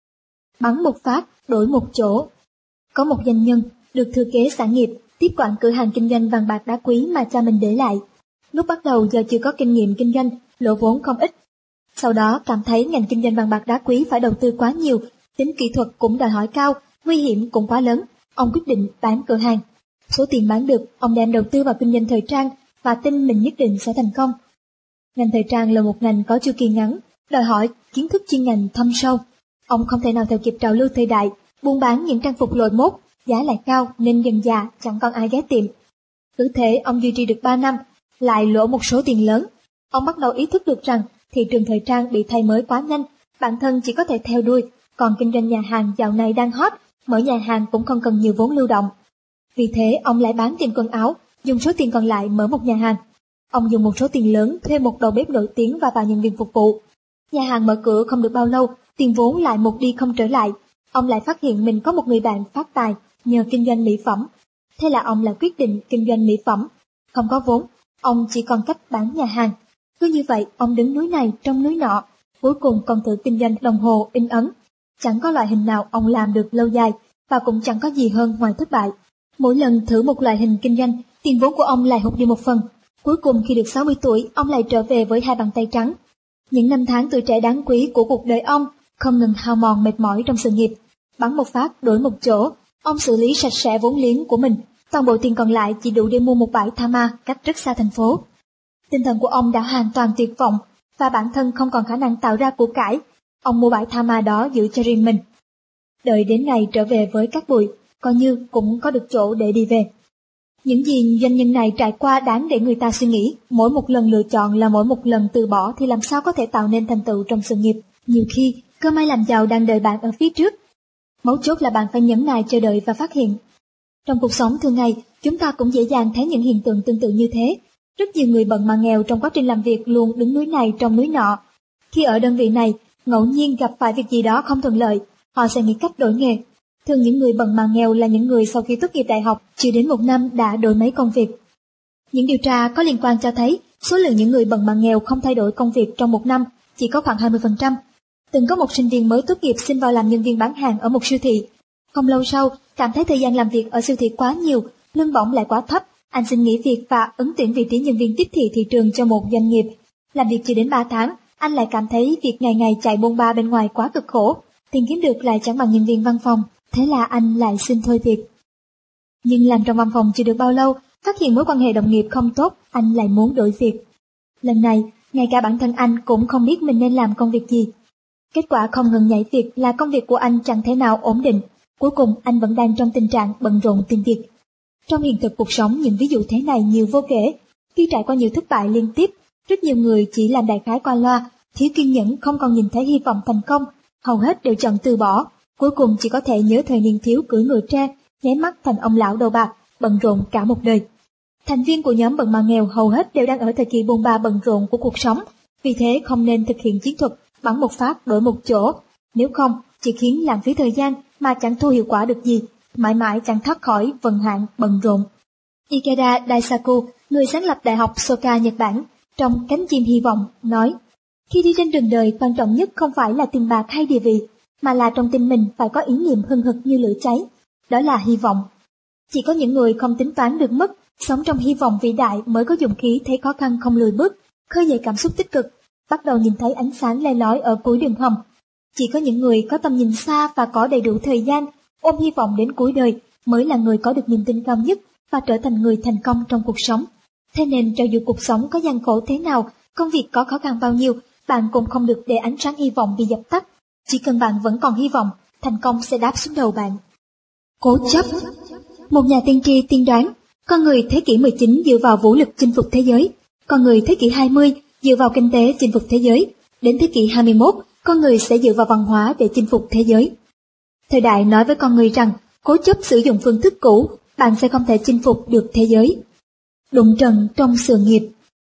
Speaker 2: Bắn một phát, đổi một chỗ. Có một doanh nhân được thừa kế sản nghiệp, tiếp quản cửa hàng kinh doanh vàng bạc đá quý mà cha mình để lại. Lúc bắt đầu do chưa có kinh nghiệm kinh doanh, lỗ vốn không ít. Sau đó cảm thấy ngành kinh doanh vàng bạc đá quý phải đầu tư quá nhiều, tính kỹ thuật cũng đòi hỏi cao, nguy hiểm cũng quá lớn. Ông quyết định bán cửa hàng. Số tiền bán được, ông đem đầu tư vào kinh doanh thời trang và tin mình nhất định sẽ thành công. Ngành thời trang là một ngành có chu kỳ ngắn, đòi hỏi kiến thức chuyên ngành thâm sâu. Ông không thể nào theo kịp trào lưu thời đại, buôn bán những trang phục lỗi mốt, giá lại cao nên dần dà chẳng còn ai ghé tiệm. Cứ thế ông duy trì được 3 năm, lại lỗ một số tiền lớn. Ông bắt đầu ý thức được rằng thị trường thời trang bị thay mới quá nhanh, bản thân chỉ có thể theo đuôi, còn kinh doanh nhà hàng dạo này đang hot, mở nhà hàng cũng không cần nhiều vốn lưu động. Vì thế ông lại bán tiệm quần áo, dùng số tiền còn lại mở một nhà hàng. Ông dùng một số tiền lớn thuê một đầu bếp nổi tiếng và vài nhân viên phục vụ. Nhà hàng mở cửa không được bao lâu, tiền vốn lại một đi không trở lại. Ông lại phát hiện mình có một người bạn phát tài nhờ kinh doanh mỹ phẩm. Thế là ông lại quyết định kinh doanh mỹ phẩm. Không có vốn, ông chỉ còn cách bán nhà hàng. Cứ như vậy, ông đứng núi này trong núi nọ, cuối cùng còn thử kinh doanh đồng hồ in ấn. Chẳng có loại hình nào ông làm được lâu dài, và cũng chẳng có gì hơn ngoài thất bại. Mỗi lần thử một loại hình kinh doanh, tiền vốn của ông lại hụt đi một phần. Cuối cùng khi được 60 tuổi, ông lại trở về với hai bàn tay trắng. Những năm tháng tuổi trẻ đáng quý của cuộc đời ông không ngừng hao mòn mệt mỏi trong sự nghiệp. Bắn một phát, đổi một chỗ, ông xử lý sạch sẽ vốn liếng của mình. Toàn bộ tiền còn lại chỉ đủ để mua một bãi tha ma cách rất xa thành phố. Tinh thần của ông đã hoàn toàn tuyệt vọng, và bản thân không còn khả năng tạo ra của cải. Ông mua bãi tha ma đó giữ cho riêng mình. Đợi đến ngày trở về với cát bụi, coi như cũng có được chỗ để đi về. Những gì doanh nhân này trải qua đáng để người ta suy nghĩ. Mỗi một lần lựa chọn là mỗi một lần từ bỏ thì làm sao có thể tạo nên thành tựu trong sự nghiệp. Nhiều khi, cơ may làm giàu đang đợi bạn ở phía trước. Mấu chốt là bạn phải nhẫn nại chờ đợi và phát hiện. Trong cuộc sống thường ngày, chúng ta cũng dễ dàng thấy những hiện tượng tương tự như thế. Rất nhiều người bận mà nghèo trong quá trình làm việc luôn đứng núi này trong núi nọ. Khi ở đơn vị này, ngẫu nhiên gặp phải việc gì đó không thuận lợi, họ sẽ nghĩ cách đổi nghề. Thường những người bận mà nghèo là những người sau khi tốt nghiệp đại học chưa đến 1 năm đã đổi mấy công việc. Những điều tra có liên quan cho thấy số lượng những người bận mà nghèo không thay đổi công việc trong 1 năm chỉ có khoảng 20%. Từng có một sinh viên mới tốt nghiệp xin vào làm nhân viên bán hàng ở một siêu thị. Không lâu sau, cảm thấy thời gian làm việc ở siêu thị quá nhiều, lương bổng lại quá thấp, anh xin nghỉ việc và ứng tuyển vị trí nhân viên tiếp thị thị trường cho một doanh nghiệp. Làm việc chưa đến 3 tháng, anh lại cảm thấy việc ngày ngày chạy bôn ba bên ngoài quá cực khổ, tiền kiếm được lại chẳng bằng nhân viên văn phòng, thế là anh lại xin thôi việc. Nhưng làm trong văn phòng chưa được bao lâu, phát hiện mối quan hệ đồng nghiệp không tốt, anh lại muốn đổi việc. Lần này, ngay cả bản thân anh cũng không biết mình nên làm công việc gì. Kết quả không ngừng nhảy việc là công việc của anh chẳng thể nào ổn định. Cuối cùng anh vẫn đang trong tình trạng bận rộn tìm việc. Trong hiện thực cuộc sống, những ví dụ thế này nhiều vô kể. Khi trải qua nhiều thất bại liên tiếp, rất nhiều người chỉ làm đại khái qua loa, thiếu kiên nhẫn, không còn nhìn thấy hy vọng thành công, hầu hết đều chọn từ bỏ. Cuối cùng chỉ có thể nhớ thời niên thiếu cưỡi ngựa tre, nháy mắt thành ông lão đầu bạc, bận rộn cả một đời. Thành viên của nhóm bận mà nghèo hầu hết đều đang ở thời kỳ bôn ba bận rộn của cuộc sống, vì thế không nên thực hiện chiến thuật bắn một phát đổi một chỗ, nếu không chỉ khiến lãng phí thời gian mà chẳng thu hiệu quả được gì, mãi mãi chẳng thoát khỏi vận hạn bận rộn. Ikeda Daisaku, người sáng lập Đại học Soka Nhật Bản, trong Cánh chim hy vọng, nói: khi đi trên đường đời, quan trọng nhất không phải là tiền bạc hay địa vị, mà là trong tim mình phải có ý niệm hừng hực như lửa cháy, đó là hy vọng. Chỉ có những người không tính toán được mất, sống trong hy vọng vĩ đại mới có dũng khí thấy khó khăn không lùi bước, khơi dậy cảm xúc tích cực, bắt đầu nhìn thấy ánh sáng le lói ở cuối đường hầm. Chỉ có những người có tầm nhìn xa và có đầy đủ thời gian, ôm hy vọng đến cuối đời mới là người có được niềm tin cao nhất và trở thành người thành công trong cuộc sống. Thế nên cho dù cuộc sống có gian khổ thế nào, công việc có khó khăn bao nhiêu, bạn cũng không được để ánh sáng hy vọng bị dập tắt. Chỉ cần bạn vẫn còn hy vọng, thành công sẽ đáp xuống đầu bạn. Cố chấp. Một nhà tiên tri tiên đoán, con người thế kỷ 19 dựa vào vũ lực chinh phục thế giới, con người thế kỷ 20 dựa vào kinh tế chinh phục thế giới, đến thế kỷ 21, con người sẽ dựa vào văn hóa để chinh phục thế giới. Thời đại nói với con người rằng, cố chấp sử dụng phương thức cũ, bạn sẽ không thể chinh phục được thế giới. Đụng trần trong sự nghiệp.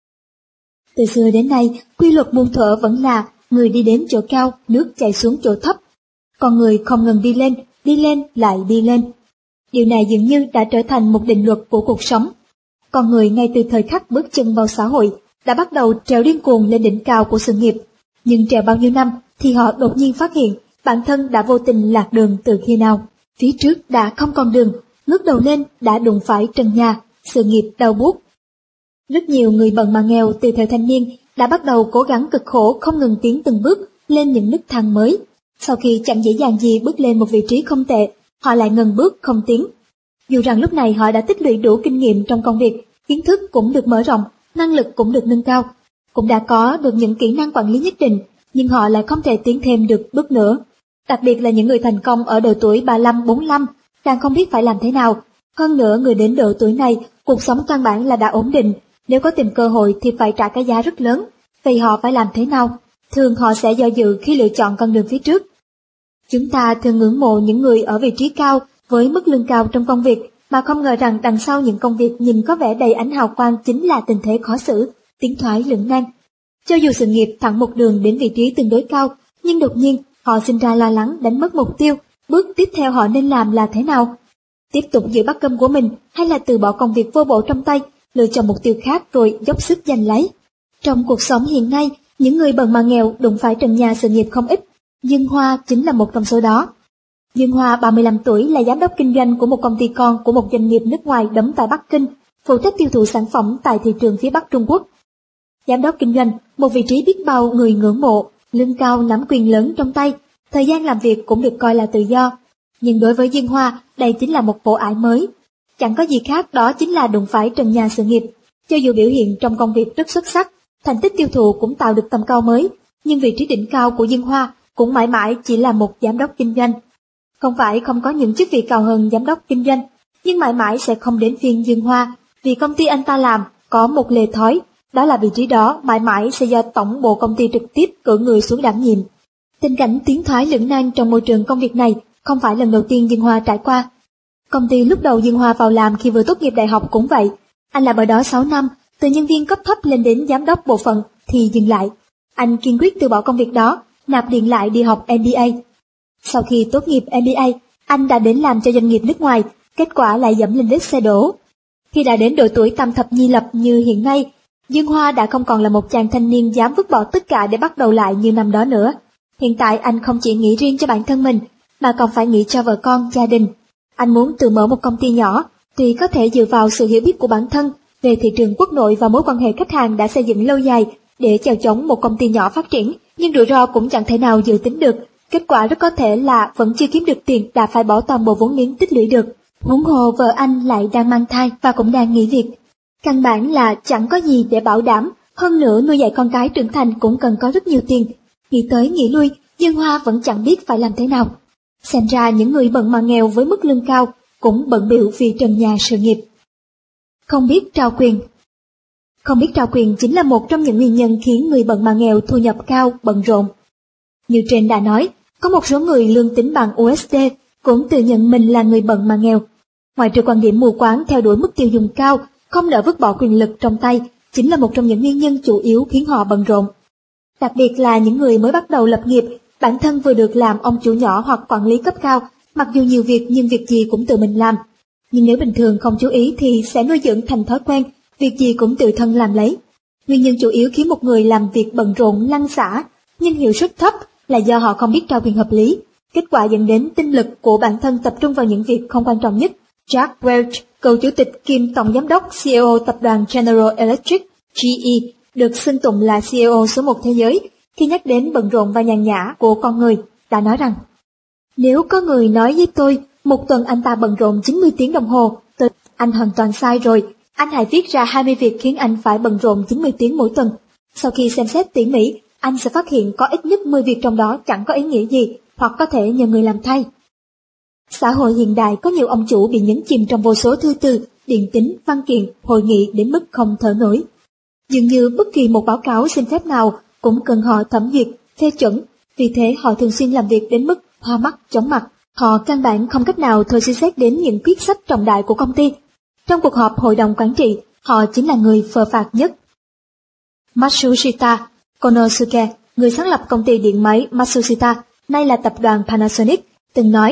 Speaker 2: Từ xưa đến nay, quy luật muôn thuở vẫn là người đi đến chỗ cao, nước chảy xuống chỗ thấp. Con người không ngừng đi lên lại đi lên. Điều này dường như đã trở thành một định luật của cuộc sống. Con người ngay từ thời khắc bước chân vào xã hội đã bắt đầu trèo điên cuồng lên đỉnh cao của sự nghiệp. Nhưng trèo bao nhiêu năm thì họ đột nhiên phát hiện bản thân đã vô tình lạc đường từ khi nào. Phía trước đã không còn đường, ngước đầu lên đã đụng phải trần nhà, sự nghiệp đau buốt. Rất nhiều người bận mà nghèo từ thời thanh niên đã bắt đầu cố gắng cực khổ không ngừng tiến từng bước lên những nấc thang mới. Sau khi chẳng dễ dàng gì bước lên một vị trí không tệ, họ lại ngừng bước không tiến. Dù rằng lúc này họ đã tích lũy đủ kinh nghiệm trong công việc, kiến thức cũng được mở rộng, năng lực cũng được nâng cao, cũng đã có được những kỹ năng quản lý nhất định, nhưng họ lại không thể tiến thêm được bước nữa. Đặc biệt là những người thành công ở độ tuổi 35-45, càng không biết phải làm thế nào. Hơn nữa, người đến độ tuổi này, cuộc sống căn bản là đã ổn định, nếu có tìm cơ hội thì phải trả cái giá rất lớn. Vậy họ phải làm thế nào? Thường họ sẽ do dự khi lựa chọn con đường phía trước. Chúng ta thường ngưỡng mộ những người ở vị trí cao với mức lương cao trong công việc, mà không ngờ rằng đằng sau những công việc nhìn có vẻ đầy ánh hào quang chính là tình thế khó xử, tiến thoái lưỡng nan. Cho dù sự nghiệp thẳng một đường đến vị trí tương đối cao, nhưng đột nhiên họ sinh ra lo lắng đánh mất mục tiêu, bước tiếp theo họ nên làm là thế nào? Tiếp tục giữ bát cơm của mình hay là từ bỏ công việc vô bổ trong tay, lựa chọn mục tiêu khác rồi dốc sức giành lấy? Trong cuộc sống hiện nay, những người bần mà nghèo đụng phải trần nhà sự nghiệp không ít. Dương Hoa chính là một trong số đó. Dương Hoa 35 tuổi là giám đốc kinh doanh của một công ty con của một doanh nghiệp nước ngoài đóng tại Bắc Kinh, phụ trách tiêu thụ sản phẩm tại thị trường phía Bắc Trung Quốc. Giám đốc kinh doanh, một vị trí biết bao người ngưỡng mộ, lương cao nắm quyền lớn trong tay, thời gian làm việc cũng được coi là tự do. Nhưng đối với Dương Hoa, đây chính là một khổ ải mới. Chẳng có gì khác, đó chính là đụng phải trần nhà sự nghiệp. Cho dù biểu hiện trong công việc rất xuất sắc, thành tích tiêu thụ cũng tạo được tầm cao mới, nhưng vị trí đỉnh cao của Dương Hoa cũng mãi mãi chỉ là một giám đốc kinh doanh. Không phải không có những chức vị cao hơn giám đốc kinh doanh, nhưng mãi mãi sẽ không đến phiên Dương Hoa, vì công ty anh ta làm có một lề thói, đó là vị trí đó mãi mãi sẽ do tổng bộ công ty trực tiếp cử người xuống đảm nhiệm. Tình cảnh tiến thoái lưỡng nan trong môi trường công việc này không phải lần đầu tiên Dương Hoa trải qua. Công ty lúc đầu Dương Hoa vào làm khi vừa tốt nghiệp đại học cũng vậy, anh làm ở đó 6 năm, từ nhân viên cấp thấp lên đến giám đốc bộ phận thì dừng lại. Anh kiên quyết từ bỏ công việc đó, nạp điện lại đi học MBA. Sau khi tốt nghiệp MBA, anh đã đến làm cho doanh nghiệp nước ngoài, kết quả lại dẫm lên vết xe đổ. Khi đã đến độ tuổi tam thập nhi lập như hiện nay, Dương Hoa đã không còn là một chàng thanh niên dám vứt bỏ tất cả để bắt đầu lại như năm đó nữa. Hiện tại anh không chỉ nghĩ riêng cho bản thân mình, mà còn phải nghĩ cho vợ con, gia đình. Anh muốn tự mở một công ty nhỏ, tuy có thể dựa vào sự hiểu biết của bản thân về thị trường quốc nội và mối quan hệ khách hàng đã xây dựng lâu dài để chèo chống một công ty nhỏ phát triển, nhưng rủi ro cũng chẳng thể nào dự tính được. Kết quả rất có thể là vẫn chưa kiếm được tiền đã phải bỏ toàn bộ vốn liếng tích lũy được. Huống hồ vợ anh lại đang mang thai và cũng đang nghỉ việc. Căn bản là chẳng có gì để bảo đảm, hơn nữa nuôi dạy con cái trưởng thành cũng cần có rất nhiều tiền. Nghĩ tới nghĩ lui, Dương Hoa vẫn chẳng biết phải làm thế nào. Xem ra những người bận mà nghèo với mức lương cao cũng bận bịu vì trần nhà sự nghiệp. Không biết trao quyền. Không biết trao quyền chính là một trong những nguyên nhân khiến người bận mà nghèo thu nhập cao bận rộn. Như trên đã nói, có một số người lương tính bằng USD cũng tự nhận mình là người bận mà nghèo. Ngoài trừ quan điểm mù quáng theo đuổi mức tiêu dùng cao, không nỡ vứt bỏ quyền lực trong tay, chính là một trong những nguyên nhân chủ yếu khiến họ bận rộn. Đặc biệt là những người mới bắt đầu lập nghiệp, bản thân vừa được làm ông chủ nhỏ hoặc quản lý cấp cao, mặc dù nhiều việc nhưng việc gì cũng tự mình làm. Nhưng nếu bình thường không chú ý thì sẽ nuôi dưỡng thành thói quen, việc gì cũng tự thân làm lấy. Nguyên nhân chủ yếu khiến một người làm việc bận rộn lăn xả, nhưng hiệu suất thấp là do họ không biết trao quyền hợp lý. Kết quả dẫn đến tinh lực của bản thân tập trung vào những việc không quan trọng nhất. Jack Welch, cựu chủ tịch kiêm tổng giám đốc CEO tập đoàn General Electric, GE, được xưng tụng là CEO số 1 thế giới, khi nhắc đến bận rộn và nhàn nhã của con người, đã nói rằng: nếu có người nói với tôi, một tuần anh ta bận rộn 90 tiếng đồng hồ, anh hoàn toàn sai rồi, anh hãy viết ra 20 việc khiến anh phải bận rộn 90 tiếng mỗi tuần. Sau khi xem xét tỉ mỉ, anh sẽ phát hiện có ít nhất 10 việc trong đó chẳng có ý nghĩa gì, hoặc có thể nhờ người làm thay. Xã hội hiện đại có nhiều ông chủ bị nhấn chìm trong vô số thư từ, điện tín, văn kiện, hội nghị đến mức không thở nổi. Dường như bất kỳ một báo cáo xin phép nào cũng cần họ thẩm duyệt, phê chuẩn, vì thế họ thường xuyên làm việc đến mức hoa mắt, chóng mặt. Họ căn bản không cách nào thôi suy xét đến những quyết sách trọng đại của công ty. Trong cuộc họp hội đồng quản trị, họ chính là người phờ phạc nhất. Matsushita Konosuke, người sáng lập công ty điện máy Matsushita, nay là tập đoàn Panasonic, từng nói: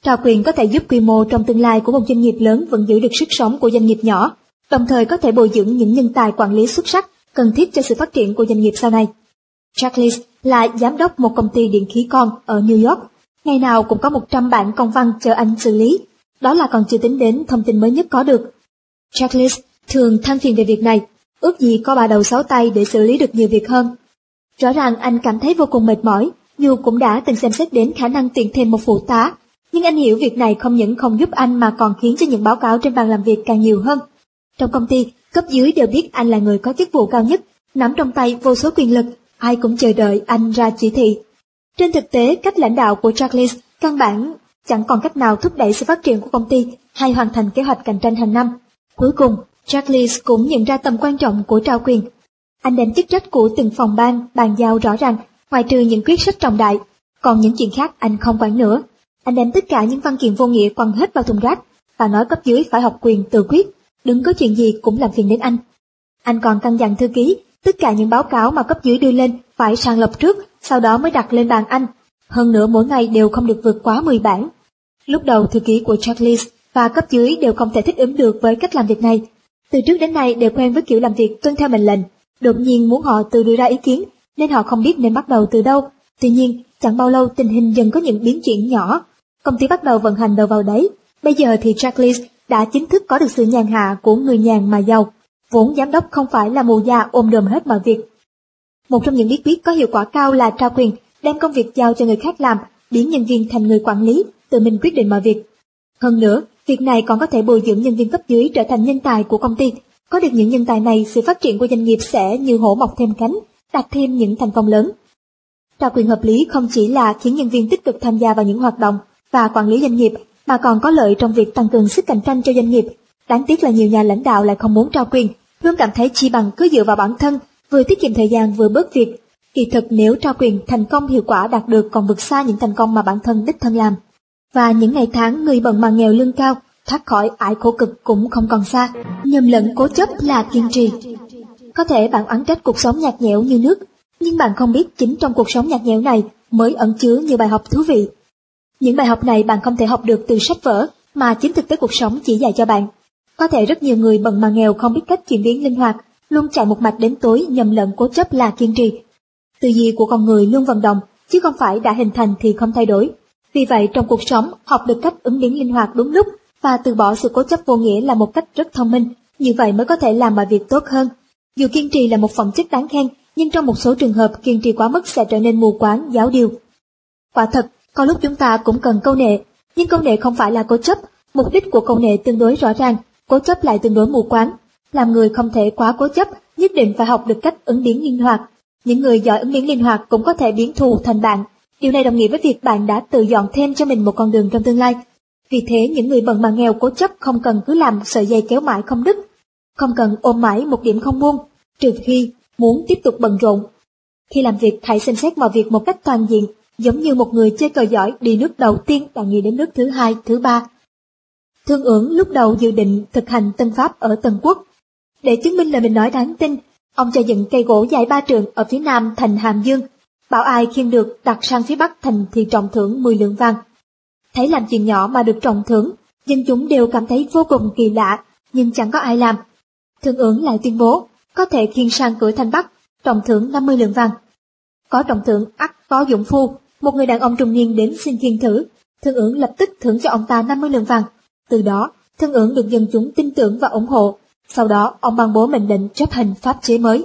Speaker 2: Trao quyền có thể giúp quy mô trong tương lai của một doanh nghiệp lớn vẫn giữ được sức sống của doanh nghiệp nhỏ, đồng thời có thể bồi dưỡng những nhân tài quản lý xuất sắc cần thiết cho sự phát triển của doanh nghiệp sau này. Charles là giám đốc một công ty điện khí con ở New York. Ngày nào cũng có 100 bản công văn chờ anh xử lý. Đó là còn chưa tính đến thông tin mới nhất có được. Charles thường than phiền về việc này, ước gì có 3 đầu 6 tay để xử lý được nhiều việc hơn. Rõ ràng anh cảm thấy vô cùng mệt mỏi, dù cũng đã từng xem xét đến khả năng tuyển thêm một phụ tá. Nhưng anh hiểu việc này không những không giúp anh mà còn khiến cho những báo cáo trên bàn làm việc càng nhiều hơn. Trong công ty, cấp dưới đều biết anh là người có chức vụ cao nhất, nắm trong tay vô số quyền lực, ai cũng chờ đợi anh ra chỉ thị. Trên thực tế, cách lãnh đạo của Charles căn bản chẳng còn cách nào thúc đẩy sự phát triển của công ty hay hoàn thành kế hoạch cạnh tranh hàng năm. Cuối cùng, Charles cũng nhận ra tầm quan trọng của trao quyền. Anh đem chức trách của từng phòng ban bàn giao rõ ràng, ngoại trừ những quyết sách trọng đại, còn những chuyện khác anh không quản nữa. Anh đem tất cả những văn kiện vô nghĩa quăng hết vào thùng rác và nói cấp dưới phải học quyền tự quyết, đừng có chuyện gì cũng làm phiền đến anh. Anh còn căn dặn thư ký, tất cả những báo cáo mà cấp dưới đưa lên phải sàng lọc trước, sau đó mới đặt lên bàn anh. Hơn nữa mỗi ngày đều không được vượt quá 10 bản. Lúc đầu thư ký của Charles và cấp dưới đều không thể thích ứng được với cách làm việc này. Từ trước đến nay đều quen với kiểu làm việc tuân theo mệnh lệnh, đột nhiên muốn họ tự đưa ra ý kiến nên họ không biết nên bắt đầu từ đâu. Tuy nhiên, chẳng bao lâu tình hình dần có những biến chuyển nhỏ. Công ty bắt đầu vận hành đầu vào đấy. Bây giờ thì Charles đã chính thức có được sự nhàn hạ của người nhàn mà giàu. Vốn giám đốc không phải là mù già ôm đồm hết mọi việc. Một trong những bí quyết có hiệu quả cao là trao quyền, đem công việc giao cho người khác làm, biến nhân viên thành người quản lý, tự mình quyết định mọi việc. Hơn nữa, việc này còn có thể bồi dưỡng nhân viên cấp dưới trở thành nhân tài của công ty. Có được những nhân tài này, sự phát triển của doanh nghiệp sẽ như hổ mọc thêm cánh, đạt thêm những thành công lớn. Trao quyền hợp lý không chỉ là khiến nhân viên tích cực tham gia vào những hoạt động và quản lý doanh nghiệp, mà còn có lợi trong việc tăng cường sức cạnh tranh cho doanh nghiệp. Đáng tiếc là nhiều nhà lãnh đạo lại không muốn trao quyền, luôn cảm thấy chi bằng cứ dựa vào bản thân, vừa tiết kiệm thời gian vừa bớt việc. Kỳ thực nếu trao quyền, thành công hiệu quả đạt được còn vượt xa những thành công mà bản thân đích thân làm. Và những ngày tháng người bận mà nghèo lương cao, thoát khỏi ải khổ cực cũng không còn xa. Nhầm lẫn cố chấp là kiên trì. Có thể bạn oán trách cuộc sống nhạt nhẽo như nước, nhưng bạn không biết chính trong cuộc sống nhạt nhẽo này mới ẩn chứa nhiều bài học thú vị. Những bài học này bạn không thể học được từ sách vở, mà chính thực tế cuộc sống chỉ dạy cho bạn. Có thể rất nhiều người bận mà nghèo không biết cách chuyển biến linh hoạt, luôn chạy một mạch đến tối, nhầm lẫn cố chấp là kiên trì. Tư duy của con người luôn vận động, chứ không phải đã hình thành thì không thay đổi. Vì vậy trong cuộc sống, học được cách ứng biến linh hoạt đúng lúc và từ bỏ sự cố chấp vô nghĩa là một cách rất thông minh, như vậy mới có thể làm mọi việc tốt hơn. Dù kiên trì là một phẩm chất đáng khen, nhưng trong một số trường hợp kiên trì quá mức sẽ trở nên mù quáng, giáo điều. Quả thật, có lúc chúng ta cũng cần câu nệ, nhưng câu nệ không phải là cố chấp, mục đích của câu nệ tương đối rõ ràng, cố chấp lại tương đối mù quáng. Làm người không thể quá cố chấp, nhất định phải học được cách ứng biến linh hoạt. Những người giỏi ứng biến linh hoạt cũng có thể biến thù thành bạn. Điều này đồng nghĩa với việc bạn đã tự dọn thêm cho mình một con đường trong tương lai. Vì thế những người bận mà nghèo cố chấp không cần cứ làm sợi dây kéo mãi không đứt, không cần ôm mãi một điểm không buông, trừ khi muốn tiếp tục bận rộn. Khi làm việc hãy xem xét mọi việc một cách toàn diện, giống như một người chơi cờ giỏi đi nước đầu tiên đã nghĩ đến nước thứ hai, thứ ba. Thương Ưởng lúc đầu dự định thực hành tân pháp ở Tần Quốc. Để chứng minh lời mình nói đáng tin, ông cho dựng cây gỗ dài 3 trượng ở phía nam thành Hàm Dương, bảo ai khiêng được đặt sang phía bắc thành thì trọng thưởng 10 lượng vàng. Thấy làm chuyện nhỏ mà được trọng thưởng, dân chúng đều cảm thấy vô cùng kỳ lạ, nhưng chẳng có ai làm. Thương Ưởng lại tuyên bố, có thể khiêng sang cửa thành Bắc, trọng thưởng 50 lượng vàng. Có trọng thưởng ắt có dũng phu, một người đàn ông trung niên đến xin khiêng thử, Thương Ưởng lập tức thưởng cho ông ta 50 lượng vàng. Từ đó, Thương Ưởng được dân chúng tin tưởng và ủng hộ. Sau đó, ông ban bố mệnh lệnh chấp hành pháp chế mới.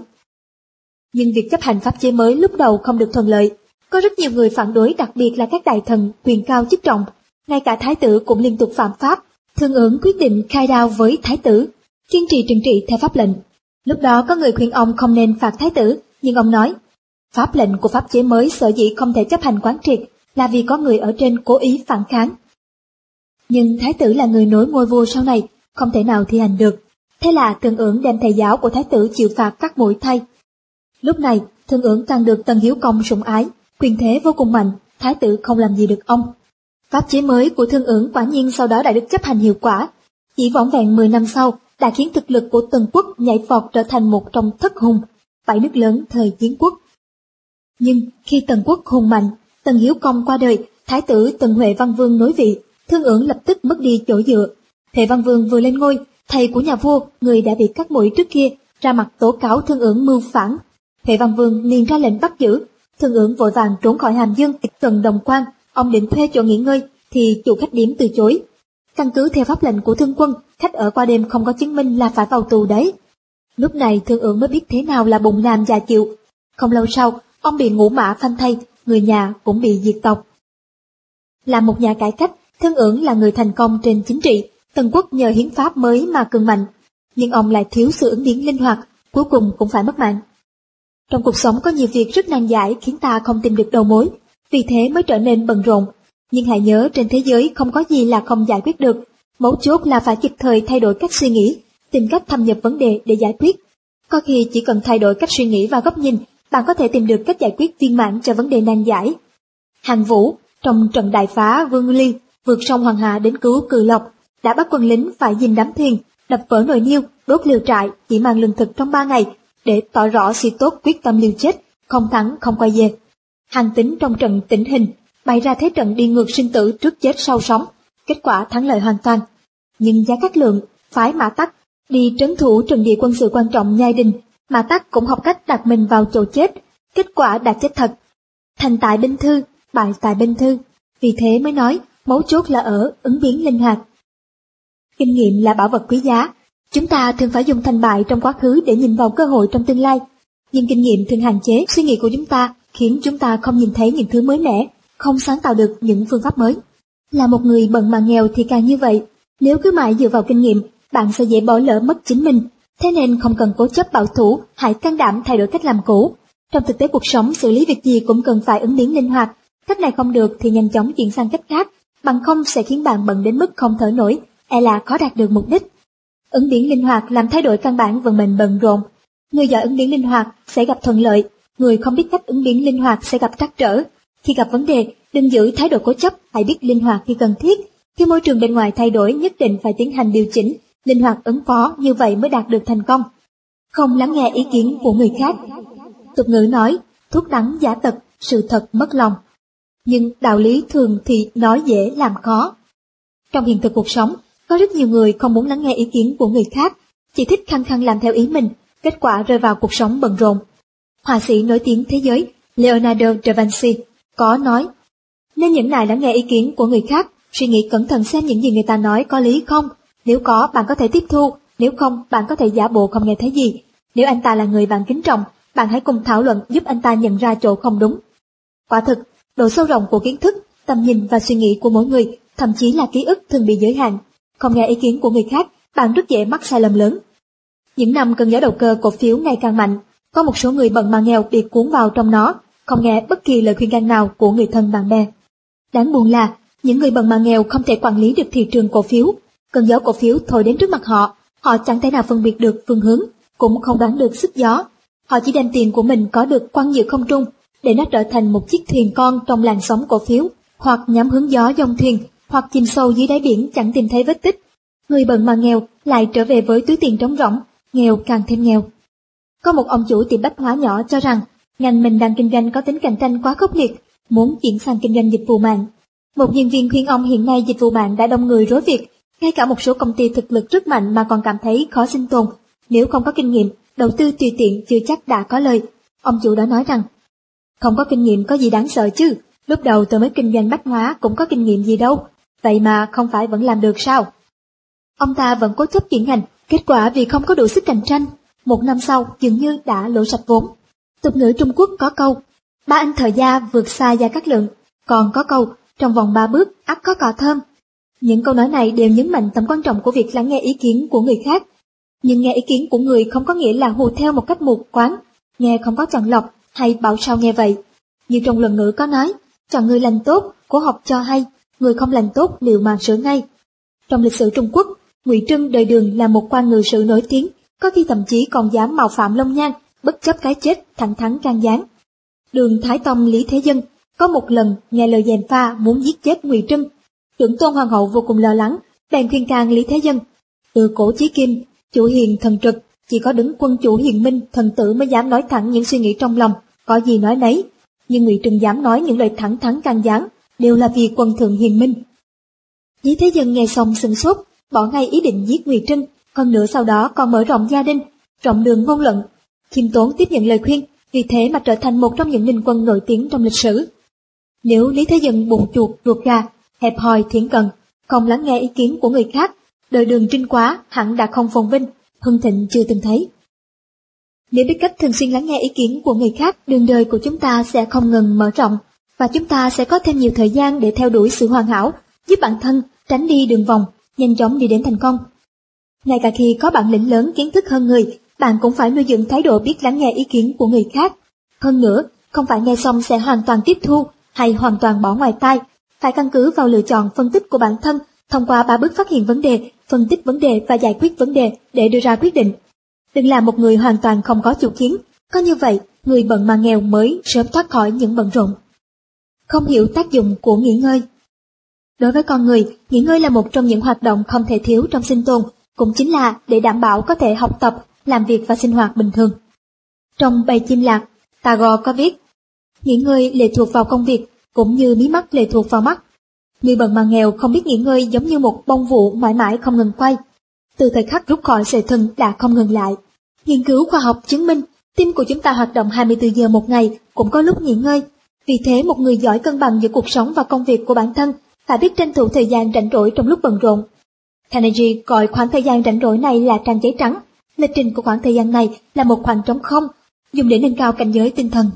Speaker 2: Nhưng việc chấp hành pháp chế mới lúc đầu không được thuận lợi. Có rất nhiều người phản đối, đặc biệt là các đại thần, quyền cao chức trọng. Ngay cả thái tử cũng liên tục phạm pháp. Thương Ưởng quyết định khai đao với thái tử, kiên trì trừng trị theo pháp lệnh. Lúc đó có người khuyên ông không nên phạt thái tử, nhưng ông nói, pháp lệnh của pháp chế mới sở dĩ không thể chấp hành quán triệt là vì có người ở trên cố ý phản kháng. Nhưng thái tử là người nối ngôi vua sau này, không thể nào thi hành được. Thế là Thương Ưởng đem thầy giáo của thái tử chịu phạt cắt mũi thay. Lúc này, Thương Ưởng càng được Tần Hiếu Công sủng ái, quyền thế vô cùng mạnh, thái tử không làm gì được ông. Pháp chế mới của Thương Ưởng quả nhiên sau đó đã được chấp hành hiệu quả. Chỉ vỏn vẹn 10 năm sau, đã khiến thực lực của Tần Quốc nhảy vọt trở thành một trong thất hùng, 7 nước lớn thời Chiến Quốc. Nhưng khi Tần Quốc hùng mạnh, Tần Hiếu Công qua đời, thái tử Tần Huệ Văn Vương nối vị, Thương Ưởng lập tức mất đi chỗ dựa. Huệ Văn Vương vừa lên ngôi, thầy của nhà vua, người đã bị cắt mũi trước kia, ra mặt tố cáo Thương Ưởng mưu phản. Huệ Văn Vương liền ra lệnh bắt giữ. Thương Ưởng vội vàng trốn khỏi Hàm Dương, tuần Đồng Quan. Ông định thuê chỗ nghỉ ngơi thì chủ khách điếm từ chối. Căn cứ theo pháp lệnh của Thương Quân, khách ở qua đêm không có chứng minh là phải vào tù đấy. Lúc này Thương Ưởng mới biết thế nào là bụng làm già chịu. Không lâu sau, ông bị ngũ mã phanh thây, người nhà cũng bị diệt tộc. Là một nhà cải cách, Thương Ưởng là người thành công trên chính trị. Tần quốc nhờ hiến pháp mới mà cường mạnh, nhưng ông lại thiếu sự ứng biến linh hoạt, cuối cùng cũng phải mất mạng. Trong cuộc sống có nhiều việc rất nan giải khiến ta không tìm được đầu mối, vì thế mới trở nên bận rộn. Nhưng hãy nhớ, trên thế giới không có gì là không giải quyết được, mấu chốt là phải kịp thời thay đổi cách suy nghĩ, tìm cách thâm nhập vấn đề để giải quyết. Có khi chỉ cần thay đổi cách suy nghĩ và góc nhìn, bạn có thể tìm được cách giải quyết viên mãn cho vấn đề nan giải. Hàn Vũ trong trận đại phá Vương Ly vượt sông Hoàng Hà đến cứu Cừ Lộc, đã bắt quân lính phải dìm đám thuyền, đập vỡ nồi niêu, đốt liều trại, chỉ mang lương thực trong 3 ngày, để tỏ rõ sĩ tốt quyết tâm liều chết, không thắng không quay về. Hàn Tín trong trận Tĩnh Hình bày ra thế trận đi ngược sinh tử trước chết sau sống, kết quả thắng lợi hoàn toàn. Nhưng Gia Cát Lượng phái Mã Tắc đi trấn thủ trận địa quân sự quan trọng Nhai Đình, Mã Tắc cũng học cách đặt mình vào chỗ chết, kết quả đã chết thật. Thành tại binh thư, bại tại binh thư, vì thế mới nói mấu chốt là ở ứng biến linh hoạt. Kinh nghiệm là bảo vật quý giá, chúng ta thường phải dùng thành bại trong quá khứ để nhìn vào cơ hội trong tương lai, nhưng kinh nghiệm thường hạn chế suy nghĩ của chúng ta, khiến chúng ta không nhìn thấy những thứ mới mẻ, không sáng tạo được những phương pháp mới. Là một người bận mà nghèo thì càng như vậy, nếu cứ mãi dựa vào kinh nghiệm, bạn sẽ dễ bỏ lỡ mất chính mình, thế nên không cần cố chấp bảo thủ, hãy can đảm thay đổi cách làm cũ. Trong thực tế cuộc sống, xử lý việc gì cũng cần phải ứng biến linh hoạt, cách này không được thì nhanh chóng chuyển sang cách khác, bằng không sẽ khiến bạn bận đến mức không thở nổi, e là khó đạt được mục đích. Ứng biến linh hoạt làm thay đổi căn bản vận mệnh bận rộn. Người giỏi ứng biến linh hoạt sẽ gặp thuận lợi, người không biết cách ứng biến linh hoạt sẽ gặp trắc trở. Khi gặp vấn đề, đừng giữ thái độ cố chấp, hãy biết linh hoạt khi cần thiết. Khi môi trường bên ngoài thay đổi, nhất định phải tiến hành điều chỉnh, linh hoạt ứng phó, như vậy mới đạt được thành công. Không lắng nghe ý kiến của người khác. Tục ngữ nói, thuốc đắng giả tật, sự thật mất lòng. Nhưng đạo lý thường thì nói dễ làm khó. Trong hiện thực cuộc sống, có rất nhiều người không muốn lắng nghe ý kiến của người khác, chỉ thích khăng khăng làm theo ý mình, kết quả rơi vào cuộc sống bận rộn. Họa sĩ nổi tiếng thế giới Leonardo da Vinci có nói, nên nhẫn nại lắng nghe ý kiến của người khác, suy nghĩ cẩn thận xem những gì người ta nói có lý không. Nếu có, bạn có thể tiếp thu, nếu không, bạn có thể giả bộ không nghe thấy gì. Nếu anh ta là người bạn kính trọng, bạn hãy cùng thảo luận giúp anh ta nhận ra chỗ không đúng. Quả thực, độ sâu rộng của kiến thức, tầm nhìn và suy nghĩ của mỗi người, thậm chí là ký ức thường bị giới hạn. Không nghe ý kiến của người khác, bạn rất dễ mắc sai lầm lớn. Những năm cơn gió đầu cơ cổ phiếu ngày càng mạnh, có một số người bận mà nghèo bị cuốn vào trong nó, không nghe bất kỳ lời khuyên can nào của người thân bạn bè. Đáng buồn là, những người bận mà nghèo không thể quản lý được thị trường cổ phiếu. Cơn gió cổ phiếu thổi đến trước mặt họ, họ chẳng thể nào phân biệt được phương hướng, cũng không đoán được sức gió. Họ chỉ đem tiền của mình có được quăng giữa không trung, để nó trở thành một chiếc thuyền con trong làn sóng cổ phiếu, hoặc nhắm hướng gió dòng thuyền, hoặc chìm sâu dưới đáy biển chẳng tìm thấy vết tích. Người bận mà nghèo lại trở về với túi tiền trống rỗng, nghèo càng thêm nghèo. Có một ông chủ tiệm bách hóa nhỏ cho rằng, ngành mình đang kinh doanh có tính cạnh tranh quá khốc liệt, muốn chuyển sang kinh doanh dịch vụ mạng. Một nhân viên khuyên ông hiện nay dịch vụ mạng đã đông người rối việc, ngay cả một số công ty thực lực rất mạnh mà còn cảm thấy khó sinh tồn. Nếu không có kinh nghiệm, đầu tư tùy tiện chưa chắc đã có lời. Ông chủ đó nói rằng, không có kinh nghiệm có gì đáng sợ chứ, lúc đầu tôi mới kinh doanh bách hóa cũng có kinh nghiệm gì đâu, vậy mà không phải vẫn làm được sao? Ông ta vẫn cố chấp chuyển ngành, kết quả vì không có đủ sức cạnh tranh, 1 năm sau dường như đã lỗ sạch vốn. Tục ngữ Trung Quốc có câu, 3 anh thời gia vượt xa Gia Cát Lượng, còn có câu, trong vòng 3 bước ắt có cỏ thơm. Những câu nói này đều nhấn mạnh tầm quan trọng của việc lắng nghe ý kiến của người khác. Nhưng nghe ý kiến của người không có nghĩa là hùa theo một cách mù quáng, nghe không có chọn lọc hay bảo sao nghe vậy. Như trong luận ngữ có nói, chọn người lành tốt, cố học cho hay, người không lành tốt liệu mà sửa ngay. Trong lịch sử Trung Quốc, Ngụy Trưng đời Đường là một quan ngự sử nổi tiếng, có khi thậm chí còn dám mạo phạm Long Nhan, bất chấp cái chết, thẳng thắn can gián. Đường Thái Tông Lý Thế Dân có một lần nghe lời gièm pha muốn giết chết Ngụy Trưng. Trưởng tôn hoàng hậu vô cùng lo lắng, bèn khuyên can Lý Thế Dân. Từ cổ chí kim, chủ hiền thần trực, chỉ có đứng quân chủ hiền minh, thần tử mới dám nói thẳng những suy nghĩ trong lòng, có gì nói nấy. Nhưng Ngụy Trưng dám nói những lời thẳng thắn can gián, đều là vì quân thượng hiền minh. Lý Thế Dân nghe xong sửng sốt, bỏ ngay ý định giết Ngụy Trân, hơn nữa sau đó còn mở rộng gia đình, rộng đường ngôn luận. Khiêm tốn tiếp nhận lời khuyên, vì thế mà trở thành một trong những ninh quân nổi tiếng trong lịch sử. Nếu Lý Thế Dân bụng chuột ruột gà, hẹp hòi thiển cận, không lắng nghe ý kiến của người khác, đời Đường trinh quá hẳn đã không phồn vinh, hưng thịnh chưa từng thấy. Nếu biết cách thường xuyên lắng nghe ý kiến của người khác, đường đời của chúng ta sẽ không ngừng mở rộng, và chúng ta sẽ có thêm nhiều thời gian để theo đuổi sự hoàn hảo, giúp bản thân tránh đi đường vòng, nhanh chóng đi đến thành công. Ngay cả khi có bản lĩnh lớn kiến thức hơn người, bạn cũng phải nuôi dưỡng thái độ biết lắng nghe ý kiến của người khác. Hơn nữa, không phải nghe xong sẽ hoàn toàn tiếp thu hay hoàn toàn bỏ ngoài tai, phải căn cứ vào lựa chọn phân tích của bản thân thông qua 3 bước phát hiện vấn đề, phân tích vấn đề và giải quyết vấn đề để đưa ra quyết định. Đừng là một người hoàn toàn không có chủ kiến, có như vậy, người bận mà nghèo mới sớm thoát khỏi những bận rộn. Không hiểu tác dụng của nghỉ ngơi. Đối với con người, nghỉ ngơi là một trong những hoạt động không thể thiếu trong sinh tồn, cũng chính là để đảm bảo có thể học tập, làm việc và sinh hoạt bình thường. Trong Bầy Chim Lạc, Tagore có viết, nghỉ ngơi lệ thuộc vào công việc, cũng như mí mắt lệ thuộc vào mắt. Người bận mà nghèo không biết nghỉ ngơi giống như một bông vụ mãi mãi không ngừng quay. Từ thời khắc rút khỏi sợi thừng đã không ngừng lại. Nghiên cứu khoa học chứng minh, tim của chúng ta hoạt động 24 giờ một ngày, cũng có lúc nghỉ ngơi. Vì thế một người giỏi cân bằng giữa cuộc sống và công việc của bản thân phải biết tranh thủ thời gian rảnh rỗi trong lúc bận rộn. Carnegie gọi khoảng thời gian rảnh rỗi này là trang giấy trắng. Lịch trình của khoảng thời gian này là một khoảng trống không, dùng để nâng cao cảnh giới tinh thần.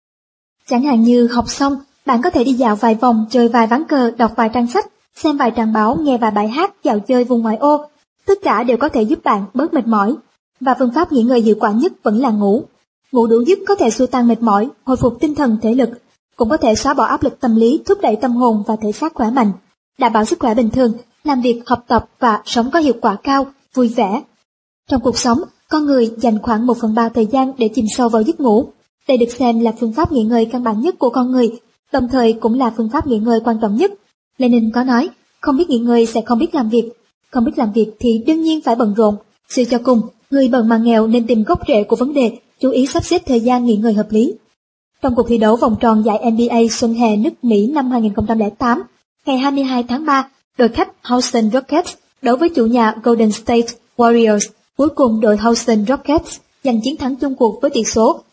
Speaker 2: Chẳng hạn như học xong, bạn có thể đi dạo vài vòng, chơi vài ván cờ, đọc vài trang sách, xem vài trang báo, nghe vài bài hát, dạo chơi vùng ngoại ô. Tất cả đều có thể giúp bạn bớt mệt mỏi. Và phương pháp nghỉ ngơi hiệu quả nhất vẫn là ngủ. Ngủ đủ giấc có thể xua tan mệt mỏi, hồi phục tinh thần thể lực, cũng có thể xóa bỏ áp lực tâm lý, thúc đẩy tâm hồn và thể xác khỏe mạnh, đảm bảo sức khỏe bình thường, làm việc, học tập và sống có hiệu quả cao, vui vẻ. Trong cuộc sống, con người dành khoảng 1/3 thời gian để chìm sâu vào giấc ngủ. Đây được xem là phương pháp nghỉ ngơi căn bản nhất của con người, đồng thời cũng là phương pháp nghỉ ngơi quan trọng nhất. Lenin có nói, không biết nghỉ ngơi sẽ không biết làm việc, không biết làm việc thì đương nhiên phải bận rộn. Suy cho cùng, người bận mà nghèo nên tìm gốc rễ của vấn đề, chú ý sắp xếp thời gian nghỉ ngơi hợp lý. Trong cuộc thi đấu vòng tròn giải NBA Xuân Hè nước Mỹ năm 2008, ngày 22 tháng 3, đội khách Houston Rockets đấu với chủ nhà Golden State Warriors. Cuối cùng đội Houston Rockets giành chiến thắng chung cuộc với tỷ số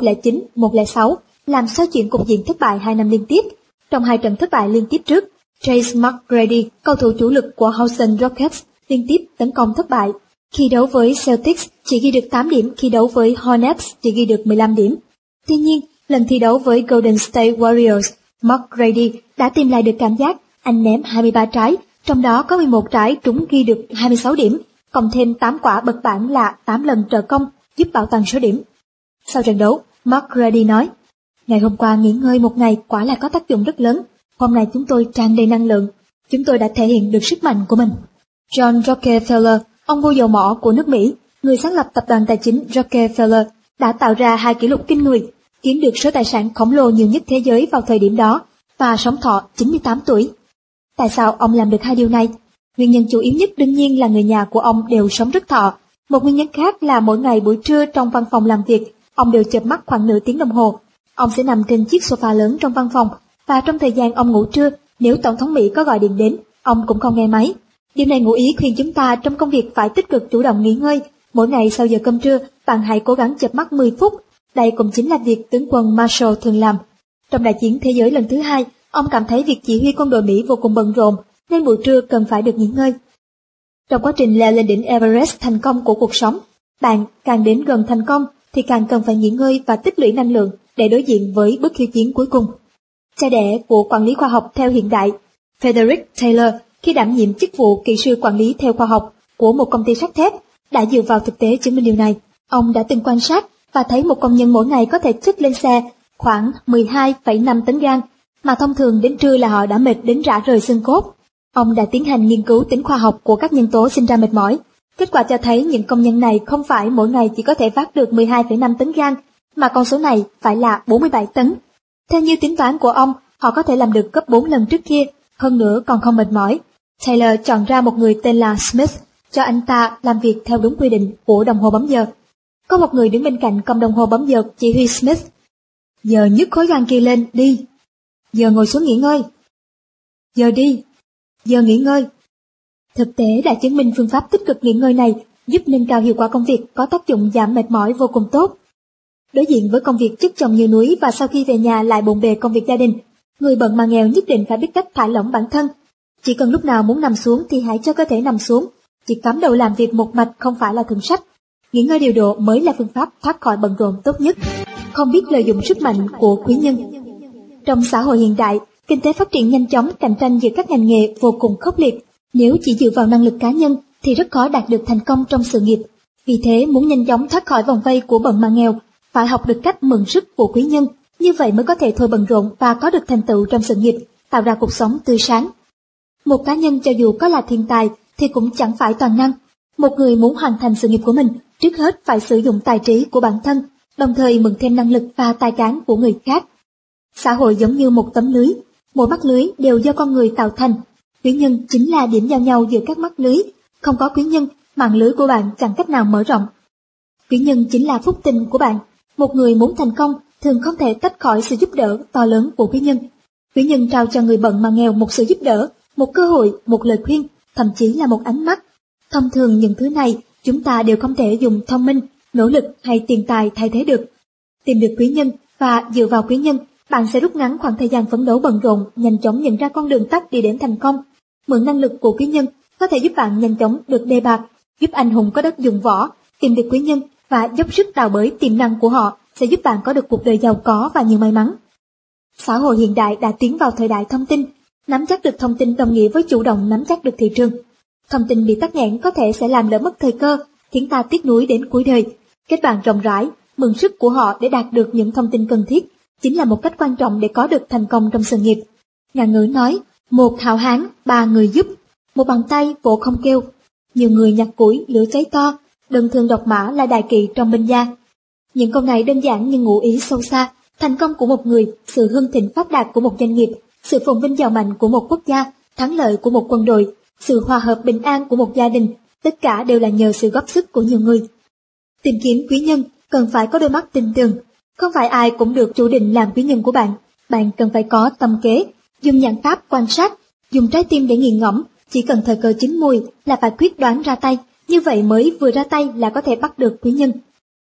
Speaker 2: 109-106, làm xoay chuyển cục diện thất bại 2 năm liên tiếp. Trong 2 trận thất bại liên tiếp trước, Trace McGrady, cầu thủ chủ lực của Houston Rockets, liên tiếp tấn công thất bại. Khi đấu với Celtics chỉ ghi được 8 điểm, khi đấu với Hornets chỉ ghi được 15 điểm. Tuy nhiên, lần thi đấu với Golden State Warriors, McGrady đã tìm lại được cảm giác, anh ném 23 trái, trong đó có 11 trái trúng ghi được 26 điểm, cộng thêm 8 quả bật bảng là 8 lần trợ công, giúp bảo toàn số điểm. Sau trận đấu, McGrady nói, ngày hôm qua nghỉ ngơi một ngày quả là có tác dụng rất lớn, hôm nay chúng tôi tràn đầy năng lượng, chúng tôi đã thể hiện được sức mạnh của mình. John Rockefeller, ông vua dầu mỏ của nước Mỹ, người sáng lập tập đoàn tài chính Rockefeller, đã tạo ra 2 kỷ lục kinh người, kiếm được số tài sản khổng lồ nhiều nhất thế giới vào thời điểm đó, và sống thọ 98 tuổi. Tại sao ông làm được 2 điều này? Nguyên nhân chủ yếu nhất đương nhiên là người nhà của ông đều sống rất thọ. Một nguyên nhân khác là mỗi ngày buổi trưa trong văn phòng làm việc, ông đều chợp mắt khoảng nửa tiếng đồng hồ. Ông sẽ nằm trên chiếc sofa lớn trong văn phòng, và trong thời gian ông ngủ trưa, nếu Tổng thống Mỹ có gọi điện đến, ông cũng không nghe máy. Điều này ngụ ý khuyên chúng ta trong công việc phải tích cực chủ động nghỉ ngơi. Mỗi ngày sau giờ cơm trưa, bạn hãy cố gắng chợp mắt 10 phút. Đây cũng chính là việc tướng quân Marshall thường làm. Trong đại chiến thế giới lần thứ 2, ông cảm thấy việc chỉ huy quân đội Mỹ vô cùng bận rộn, nên buổi trưa cần phải được nghỉ ngơi. Trong quá trình leo lên đỉnh Everest thành công của cuộc sống, bạn càng đến gần thành công thì càng cần phải nghỉ ngơi và tích lũy năng lượng để đối diện với bước khiêu chiến cuối cùng. Cha đẻ của quản lý khoa học theo hiện đại, Frederick Taylor, khi đảm nhiệm chức vụ kỹ sư quản lý theo khoa học của một công ty sắt thép, đã dựa vào thực tế chứng minh điều này. Ông đã từng quan sát và thấy một công nhân mỗi ngày có thể chất lên xe khoảng 12,5 tấn gan, mà thông thường đến trưa là họ đã mệt đến rã rời xương cốt. Ông đã tiến hành nghiên cứu tính khoa học của các nhân tố sinh ra mệt mỏi. Kết quả cho thấy những công nhân này không phải mỗi ngày chỉ có thể vác được 12,5 tấn gan, mà con số này phải là 47 tấn. Theo như tính toán của ông, họ có thể làm được gấp 4 lần trước kia, hơn nữa còn không mệt mỏi. Taylor chọn ra một người tên là Smith, cho anh ta làm việc theo đúng quy định của đồng hồ bấm giờ. Có một người đứng bên cạnh cầm đồng hồ bấm giờ chỉ huy Smith. Giờ nhấc khối gan kia lên, đi. Giờ ngồi xuống nghỉ ngơi. Giờ đi. giờ nghỉ ngơi. Thực tế đã chứng minh phương pháp tích cực nghỉ ngơi này giúp nâng cao hiệu quả công việc, có tác dụng giảm mệt mỏi vô cùng tốt. Đối diện với công việc chất chồng như núi và sau khi về nhà lại bộn bề công việc gia đình, người bận mà nghèo nhất định phải biết cách thả lỏng bản thân. Chỉ cần lúc nào muốn nằm xuống thì hãy cho cơ thể nằm xuống, chỉ cắm đầu làm việc một mạch không phải là thượng sách. Nghỉ ngơi điều độ mới là phương pháp thoát khỏi bận rộn tốt nhất. Không biết lợi dụng sức mạnh của quý nhân. Trong xã hội hiện đại, kinh tế phát triển nhanh chóng, cạnh tranh giữa các ngành nghề vô cùng khốc liệt. Nếu chỉ dựa vào năng lực cá nhân thì rất khó đạt được thành công trong sự nghiệp. Vì thế, muốn nhanh chóng thoát khỏi vòng vây của bận mà nghèo, phải học được cách mượn sức của quý nhân, như vậy mới có thể thôi bận rộn và có được thành tựu trong sự nghiệp, tạo ra cuộc sống tươi sáng. Một cá nhân cho dù có là thiên tài thì cũng chẳng phải toàn năng. Một người muốn hoàn thành sự nghiệp của mình, trước hết phải sử dụng tài trí của bản thân, đồng thời mượn thêm năng lực và tài cán của người khác. Xã hội giống như một tấm lưới, mỗi mắt lưới đều do con người tạo thành. Quý nhân chính là điểm giao nhau giữa các mắt lưới, không có quý nhân, mạng lưới của bạn chẳng cách nào mở rộng. Quý nhân chính là phúc tinh của bạn. Một người muốn thành công thường không thể tách khỏi sự giúp đỡ to lớn của quý nhân. Quý nhân trao cho người bận mà nghèo một sự giúp đỡ, một cơ hội, một lời khuyên, thậm chí là một ánh mắt. Thông thường những thứ này chúng ta đều không thể dùng thông minh, nỗ lực hay tiền tài thay thế được. Tìm được quý nhân và dựa vào quý nhân, bạn sẽ rút ngắn khoảng thời gian phấn đấu bận rộn, nhanh chóng nhận ra con đường tắt đi đến thành công. Mượn năng lực của quý nhân có thể giúp bạn nhanh chóng được đề bạt, giúp anh hùng có đất dụng võ. Tìm được quý nhân và dốc sức đào bới tiềm năng của họ sẽ giúp bạn có được cuộc đời giàu có và nhiều may mắn. Xã hội hiện đại đã tiến vào thời đại thông tin. Nắm chắc được thông tin đồng nghĩa với chủ động nắm chắc được thị trường. Thông tin bị tắc nghẽn có thể sẽ làm lỡ mất thời cơ, khiến ta tiếc nuối đến cuối đời. Kết bạn rộng rãi, mượn sức của họ để đạt được những thông tin cần thiết, chính là một cách quan trọng để có được thành công trong sự nghiệp. Ngạn ngữ nói, một hảo hán, ba người giúp, một bàn tay vỗ không kêu, nhiều người nhặt củi lửa cháy to, đơn thương độc mã là đại kỵ trong binh gia. Những câu này đơn giản nhưng ngụ ý sâu xa. Thành công của một người, sự hưng thịnh phát đạt của một doanh nghiệp, sự phồn vinh giàu mạnh của một quốc gia, thắng lợi của một quân đội, sự hòa hợp bình an của một gia đình, tất cả đều là nhờ sự góp sức của nhiều người. Tìm kiếm quý nhân cần phải có đôi mắt tinh tường. Không phải ai cũng được chủ định làm quý nhân của bạn. Bạn cần phải có tâm kế, dùng nhãn pháp quan sát, dùng trái tim để nghiền ngẫm. Chỉ cần thời cơ chín mùi là phải quyết đoán ra tay, như vậy mới vừa ra tay là có thể bắt được quý nhân.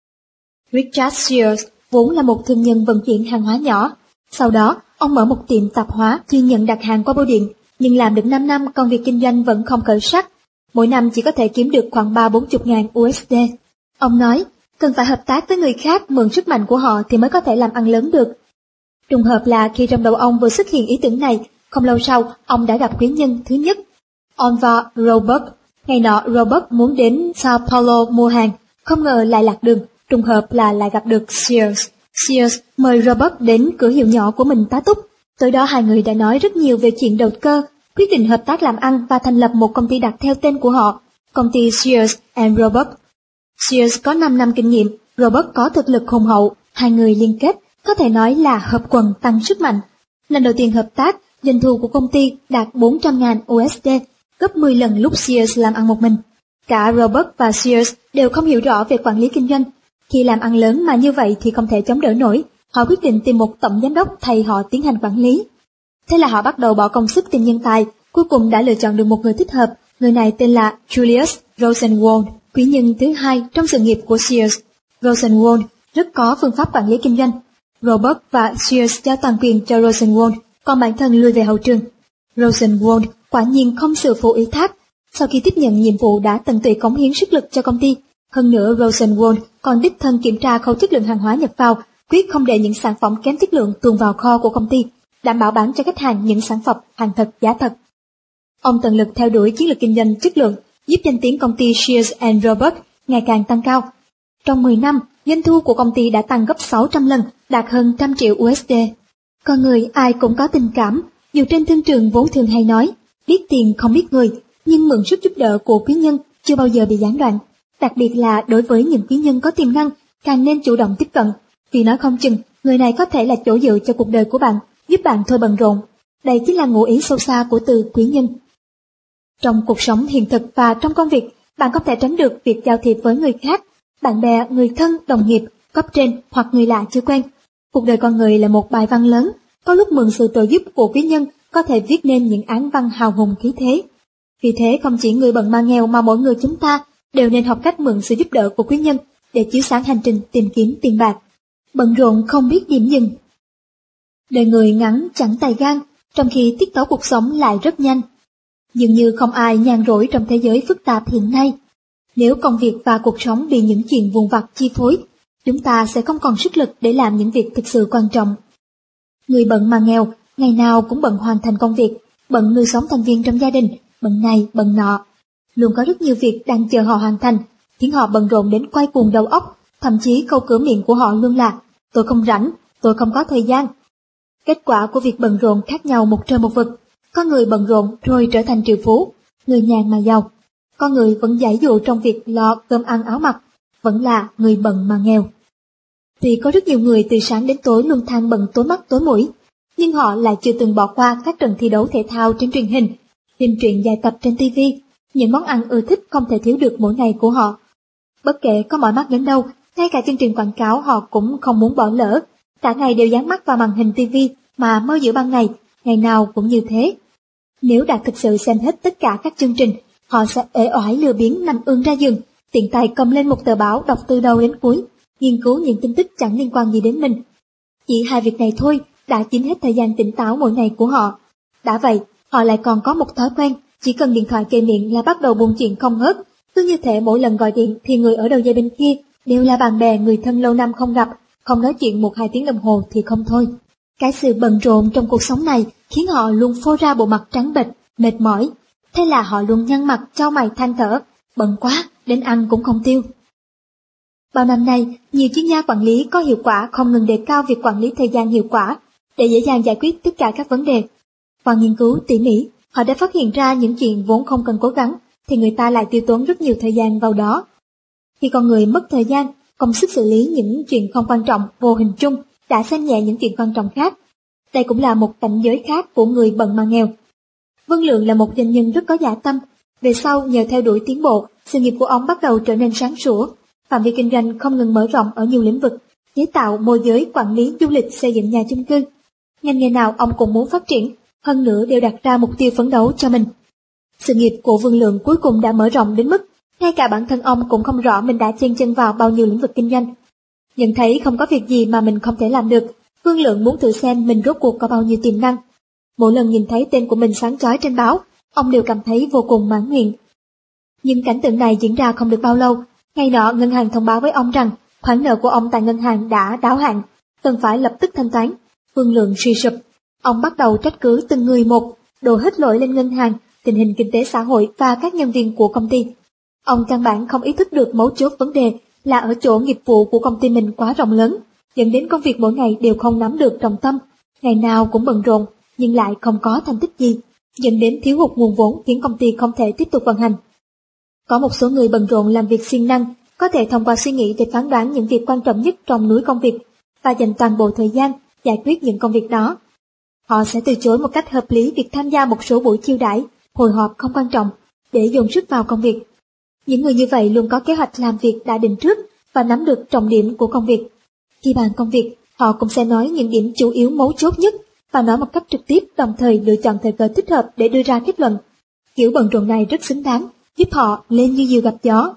Speaker 2: Richard Sears vốn là một thương nhân vận chuyển hàng hóa nhỏ. Sau đó, ông mở một tiệm tạp hóa chuyên nhận đặt hàng qua bưu điện, nhưng làm được 5 năm công việc kinh doanh vẫn không khởi sắc. Mỗi năm chỉ có thể kiếm được khoảng 30-40 ngàn USD. Ông nói, cần phải hợp tác với người khác, mượn sức mạnh của họ thì mới có thể làm ăn lớn được. Trùng hợp là khi trong đầu ông vừa xuất hiện ý tưởng này, không lâu sau, ông đã gặp quý nhân thứ nhất, Oliver Robert. Ngày nọ, Robert muốn đến Sao Paulo mua hàng, không ngờ lại lạc đường, trùng hợp là lại gặp được Sears. Sears mời Robert đến cửa hiệu nhỏ của mình tá túc. Tới đó hai người đã nói rất nhiều về chuyện đầu cơ, quyết định hợp tác làm ăn và thành lập một công ty đặt theo tên của họ, công ty Sears and Robert. Sears có 5 năm kinh nghiệm, Robert có thực lực hùng hậu, hai người liên kết, có thể nói là hợp quần tăng sức mạnh. Lần đầu tiên hợp tác, doanh thu của công ty đạt 400.000 USD, gấp 10 lần lúc Sears làm ăn một mình. Cả Robert và Sears đều không hiểu rõ về quản lý kinh doanh. Khi làm ăn lớn mà như vậy thì không thể chống đỡ nổi, họ quyết định tìm một tổng giám đốc thay họ tiến hành quản lý. Thế là họ bắt đầu bỏ công sức tìm nhân tài, cuối cùng đã lựa chọn được một người thích hợp, người này tên là Julius Rosenwald, quý nhân thứ hai trong sự nghiệp của Sears. Rosenwald rất có phương pháp quản lý kinh doanh. Robert và Sears giao toàn quyền cho Rosenwald, còn bản thân lui về hậu trường. Rosenwald quả nhiên không sự phụ ủy thác, sau khi tiếp nhận nhiệm vụ đã tận tụy cống hiến sức lực cho công ty. Hơn nữa Rosenwald còn đích thân kiểm tra khâu chất lượng hàng hóa nhập vào, quyết không để những sản phẩm kém chất lượng tuồn vào kho của công ty, đảm bảo bán cho khách hàng những sản phẩm hàng thật giá thật. Ông tận lực theo đuổi chiến lược kinh doanh chất lượng, giúp danh tiếng công ty Sears and Robert ngày càng tăng cao. Trong 10 năm, doanh thu của công ty đã tăng gấp 600 lần, đạt hơn 100 triệu USD. Con người ai cũng có tình cảm, dù trên thương trường vốn thường hay nói, biết tiền không biết người, nhưng mượn sức giúp đỡ của quý nhân chưa bao giờ bị gián đoạn. Đặc biệt là đối với những quý nhân có tiềm năng, càng nên chủ động tiếp cận, vì nói không chừng người này có thể là chỗ dựa cho cuộc đời của bạn, giúp bạn thôi bận rộn. Đây chính là ngụ ý sâu xa của từ quý nhân. Trong cuộc sống hiện thực và trong công việc, bạn không thể tránh được việc giao thiệp với người khác, bạn bè, người thân, đồng nghiệp, cấp trên hoặc người lạ chưa quen. Cuộc đời con người là một bài văn lớn, có lúc mượn sự trợ giúp của quý nhân có thể viết nên những án văn hào hùng khí thế. Vì thế không chỉ người bận mà nghèo mà mỗi người chúng ta đều nên học cách mượn sự giúp đỡ của quý nhân để chiếu sáng hành trình tìm kiếm tiền bạc. Bận rộn không biết điểm dừng. Đời người ngắn chẳng tài gan, trong khi tiết tấu cuộc sống lại rất nhanh. Dường như không ai nhàn rỗi trong thế giới phức tạp hiện nay. Nếu công việc và cuộc sống bị những chuyện vụn vặt chi phối, chúng ta sẽ không còn sức lực để làm những việc thực sự quan trọng. Người bận mà nghèo, ngày nào cũng bận hoàn thành công việc, bận nuôi sống thành viên trong gia đình, bận này bận nọ. Luôn có rất nhiều việc đang chờ họ hoàn thành, khiến họ bận rộn đến quay cuồng đầu óc, thậm chí câu cửa miệng của họ luôn là "tôi không rảnh, tôi không có thời gian". Kết quả của việc bận rộn khác nhau một trời một vực. Có người bận rộn rồi trở thành triệu phú, người nhàn mà giàu. Có người vẫn giãy dụa trong việc lo cơm ăn áo mặc, vẫn là người bận mà nghèo. Tuy có rất nhiều người từ sáng đến tối luôn than bận tối mắt tối mũi, nhưng họ lại chưa từng bỏ qua các trận thi đấu thể thao trên truyền hình, phim truyện dài tập trên TV, những món ăn ưa thích không thể thiếu được mỗi ngày của họ. Bất kể có mỏi mắt đến đâu, ngay cả chương trình quảng cáo họ cũng không muốn bỏ lỡ, cả ngày đều dán mắt vào màn hình TV mà mơ giữa ban ngày, ngày nào cũng như thế. Nếu đã thực sự xem hết tất cả các chương trình, họ sẽ uể oải lười biếng nằm ươn ra giường, tiện tay cầm lên một tờ báo đọc từ đầu đến cuối, nghiên cứu những tin tức chẳng liên quan gì đến mình. Chỉ 2 việc này thôi đã chiếm hết thời gian tỉnh táo mỗi ngày của họ. Đã vậy, họ lại còn có một thói quen, chỉ cần điện thoại kề miệng là bắt đầu buôn chuyện không ngớt, cứ như thể mỗi lần gọi điện thì người ở đầu dây bên kia đều là bạn bè người thân lâu năm không gặp, không nói chuyện 1-2 tiếng đồng hồ thì không thôi. Cái sự bận rộn trong cuộc sống này khiến họ luôn phô ra bộ mặt trắng bệch, mệt mỏi. Thế là họ luôn nhăn mặt chau mày than thở, bận quá, đến ăn cũng không tiêu. Bao năm nay, nhiều chuyên gia quản lý có hiệu quả không ngừng đề cao việc quản lý thời gian hiệu quả để dễ dàng giải quyết tất cả các vấn đề. Qua nghiên cứu tỉ mỉ, họ đã phát hiện ra những chuyện vốn không cần cố gắng thì người ta lại tiêu tốn rất nhiều thời gian vào đó. Khi con người mất thời gian, công sức xử lý những chuyện không quan trọng vô hình chung đã xem nhẹ những chuyện quan trọng khác. Đây cũng là một cảnh giới khác của người bận mà nghèo. Vương Lượng là một doanh nhân rất có dạ tâm. Về sau, nhờ theo đuổi tiến bộ, sự nghiệp của ông bắt đầu trở nên sáng sủa. Phạm vi kinh doanh không ngừng mở rộng ở nhiều lĩnh vực, chế tạo, môi giới, quản lý, du lịch, xây dựng nhà chung cư. Ngành nghề nào ông cũng muốn phát triển, hơn nữa đều đặt ra mục tiêu phấn đấu cho mình. Sự nghiệp của Vương Lượng cuối cùng đã mở rộng đến mức ngay cả bản thân ông cũng không rõ mình đã chen chân vào bao nhiêu lĩnh vực kinh doanh. Nhận thấy không có việc gì mà mình không thể làm được, Vương Lượng muốn thử xem mình rốt cuộc có bao nhiêu tiềm năng. Mỗi lần nhìn thấy tên của mình sáng chói trên báo, ông đều cảm thấy vô cùng mãn nguyện. Nhưng cảnh tượng này diễn ra không được bao lâu. Ngày nọ, ngân hàng thông báo với ông rằng khoản nợ của ông tại ngân hàng đã đáo hạn, cần phải lập tức thanh toán. Vương Lượng suy sụp. Ông bắt đầu trách cứ từng người một, đổ hết lỗi lên ngân hàng, tình hình kinh tế xã hội và các nhân viên của công ty. Ông căn bản không ý thức được mấu chốt vấn đề là ở chỗ nghiệp vụ của công ty mình quá rộng lớn, dẫn đến công việc mỗi ngày đều không nắm được trọng tâm, ngày nào cũng bận rộn nhưng lại không có thành tích gì, dẫn đến thiếu hụt nguồn vốn khiến công ty không thể tiếp tục vận hành. Có một số người bận rộn làm việc siêng năng, có thể thông qua suy nghĩ để phán đoán những việc quan trọng nhất trong núi công việc và dành toàn bộ thời gian giải quyết những công việc đó. Họ sẽ từ chối một cách hợp lý việc tham gia một số buổi chiêu đãi, hội họp không quan trọng để dồn sức vào công việc. Những người như vậy luôn có kế hoạch làm việc đã định trước và nắm được trọng điểm của công việc. Khi bàn công việc, họ cũng sẽ nói những điểm chủ yếu mấu chốt nhất và nói một cách trực tiếp, đồng thời lựa chọn thời cơ thích hợp để đưa ra kết luận. Kiểu bận rộn này rất xứng đáng, giúp họ lên như diều gặp gió.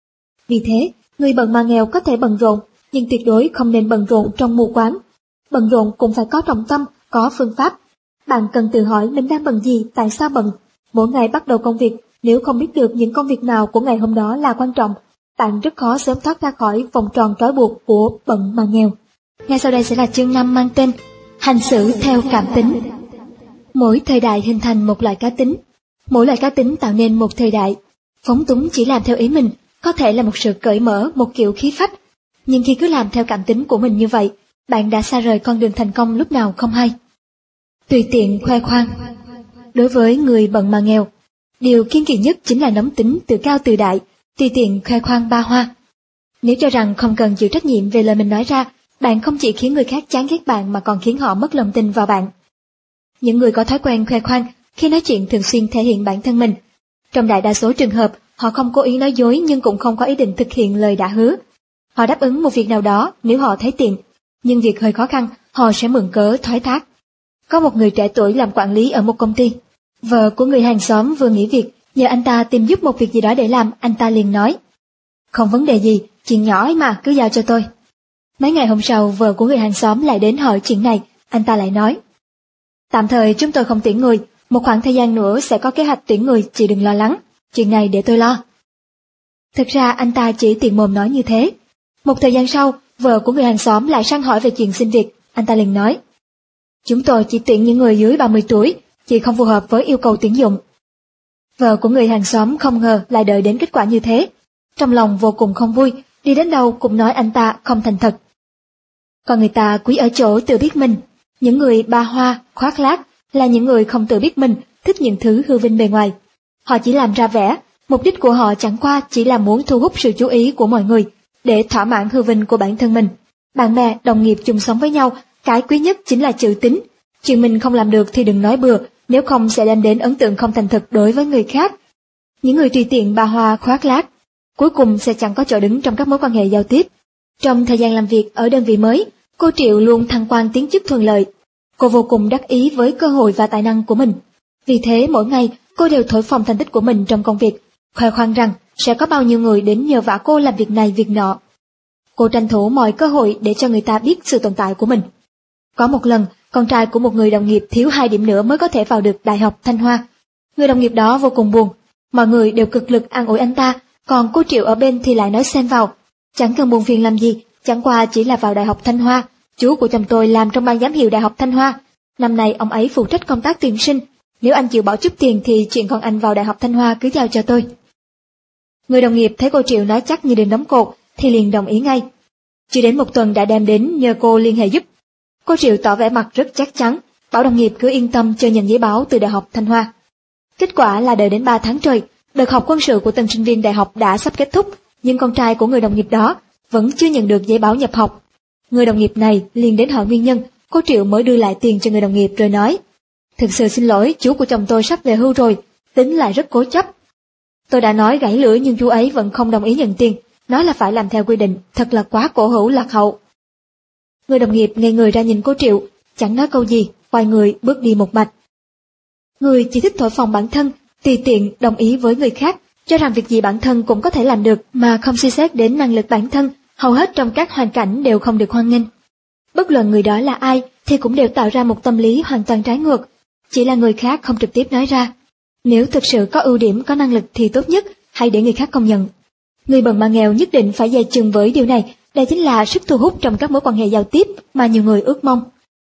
Speaker 2: Vì thế, người bận mà nghèo có thể bận rộn, nhưng tuyệt đối không nên bận rộn trong mù quáng. Bận rộn cũng phải có trọng tâm, có phương pháp. Bạn cần tự hỏi mình đang bận gì, tại sao bận. Mỗi ngày bắt đầu công việc, nếu không biết được những công việc nào của ngày hôm đó là quan trọng, bạn rất khó sớm thoát ra khỏi vòng tròn trói buộc của bận mà nghèo. Ngay sau đây sẽ là chương 5 mang tên Hành xử theo cảm tính. Mỗi thời đại hình thành một loại cá tính. Mỗi loại cá tính tạo nên một thời đại. Phóng túng chỉ làm theo ý mình, có thể là một sự cởi mở, một kiểu khí phách. Nhưng khi cứ làm theo cảm tính của mình như vậy, bạn đã xa rời con đường thành công lúc nào không hay. Tùy tiện khoe khoang. Đối với người bận mà nghèo, điều kiêng kỵ nhất chính là nóng tính tự cao tự đại, tùy tiện khoe khoang ba hoa. Nếu cho rằng không cần chịu trách nhiệm về lời mình nói ra, bạn không chỉ khiến người khác chán ghét bạn mà còn khiến họ mất lòng tin vào bạn. Những người có thói quen khoe khoang khi nói chuyện thường xuyên thể hiện bản thân mình. Trong đại đa số trường hợp, họ không cố ý nói dối nhưng cũng không có ý định thực hiện lời đã hứa. Họ đáp ứng một việc nào đó nếu họ thấy tiện, nhưng việc hơi khó khăn, họ sẽ mượn cớ thoái thác. Có một người trẻ tuổi làm quản lý ở một công ty. Vợ của người hàng xóm vừa nghỉ việc, nhờ anh ta tìm giúp một việc gì đó để làm, anh ta liền nói: "Không vấn đề gì, chuyện nhỏ ấy mà, cứ giao cho tôi." Mấy ngày hôm sau, vợ của người hàng xóm lại đến hỏi chuyện này, anh ta lại nói: "Tạm thời chúng tôi không tuyển người, một khoảng thời gian nữa sẽ có kế hoạch tuyển người, chị đừng lo lắng, chuyện này để tôi lo." Thực ra anh ta chỉ tiện mồm nói như thế. Một thời gian sau, vợ của người hàng xóm lại sang hỏi về chuyện xin việc, anh ta liền nói: "Chúng tôi chỉ tuyển những người dưới 30 tuổi, chị không phù hợp với yêu cầu tuyển dụng." Vợ của người hàng xóm không ngờ lại đợi đến kết quả như thế. Trong lòng vô cùng không vui, đi đến đâu cũng nói anh ta không thành thật. Còn người ta quý ở chỗ tự biết mình. Những người ba hoa, khoác lác là những người không tự biết mình, thích những thứ hư vinh bề ngoài. Họ chỉ làm ra vẻ, mục đích của họ chẳng qua chỉ là muốn thu hút sự chú ý của mọi người, để thỏa mãn hư vinh của bản thân mình. Bạn bè, đồng nghiệp chung sống với nhau, cái quý nhất chính là chữ tín. Chuyện mình không làm được thì đừng nói bừa, nếu không sẽ đem đến ấn tượng không thành thực đối với người khác. Những người tùy tiện ba hoa khoác lác, cuối cùng sẽ chẳng có chỗ đứng trong các mối quan hệ giao tiếp. Trong thời gian làm việc ở đơn vị mới, cô Triệu luôn thăng quan tiến chức thuận lợi. Cô vô cùng đắc ý với cơ hội và tài năng của mình. Vì thế mỗi ngày cô đều thổi phồng thành tích của mình trong công việc, khoe khoang rằng sẽ có bao nhiêu người đến nhờ vả cô làm việc này việc nọ. Cô tranh thủ mọi cơ hội để cho người ta biết sự tồn tại của mình. Có một lần, con trai của một người đồng nghiệp thiếu 2 điểm nữa mới có thể vào được Đại học Thanh Hoa. Người đồng nghiệp đó vô cùng buồn. Mọi người đều cực lực an ủi anh ta, còn cô Triệu ở bên thì lại nói xen vào: "Chẳng cần buồn phiền làm gì, chẳng qua chỉ là vào Đại học Thanh Hoa. Chú của chồng tôi làm trong ban giám hiệu Đại học Thanh Hoa. Năm nay ông ấy phụ trách công tác tuyển sinh. Nếu anh chịu bỏ chút tiền thì chuyện con anh vào Đại học Thanh Hoa cứ giao cho tôi." Người đồng nghiệp thấy cô Triệu nói chắc như đinh đóng cột thì liền đồng ý ngay. Chưa đến một tuần đã đem đến nhờ cô liên hệ giúp. Cô Triệu tỏ vẻ mặt rất chắc chắn, bảo đồng nghiệp cứ yên tâm chờ nhận giấy báo từ Đại học Thanh Hoa. Kết quả là đợi đến 3 tháng trời, đợt học quân sự của tân sinh viên đại học đã sắp kết thúc, nhưng con trai của người đồng nghiệp đó vẫn chưa nhận được giấy báo nhập học. Người đồng nghiệp này liền đến hỏi nguyên nhân, cô Triệu mới đưa lại tiền cho người đồng nghiệp rồi nói: "Thực sự xin lỗi, chú của chồng tôi sắp về hưu rồi, tính lại rất cố chấp. Tôi đã nói gãy lưỡi nhưng chú ấy vẫn không đồng ý nhận tiền, nói là phải làm theo quy định, thật là quá cổ hủ lạc hậu." Người đồng nghiệp ngây người ra nhìn cô Triệu, chẳng nói câu gì, quay người bước đi một mạch. Người chỉ thích thổi phồng bản thân, tùy tiện đồng ý với người khác, cho rằng việc gì bản thân cũng có thể làm được mà không suy xét đến năng lực bản thân, hầu hết trong các hoàn cảnh đều không được hoan nghênh. Bất luận người đó là ai thì cũng đều tạo ra một tâm lý hoàn toàn trái ngược, chỉ là người khác không trực tiếp nói ra. Nếu thực sự có ưu điểm, có năng lực thì tốt nhất hãy để người khác công nhận. Người bần mà nghèo nhất định phải dè chừng với điều này, đây chính là sức thu hút trong các mối quan hệ giao tiếp mà nhiều người ước mong.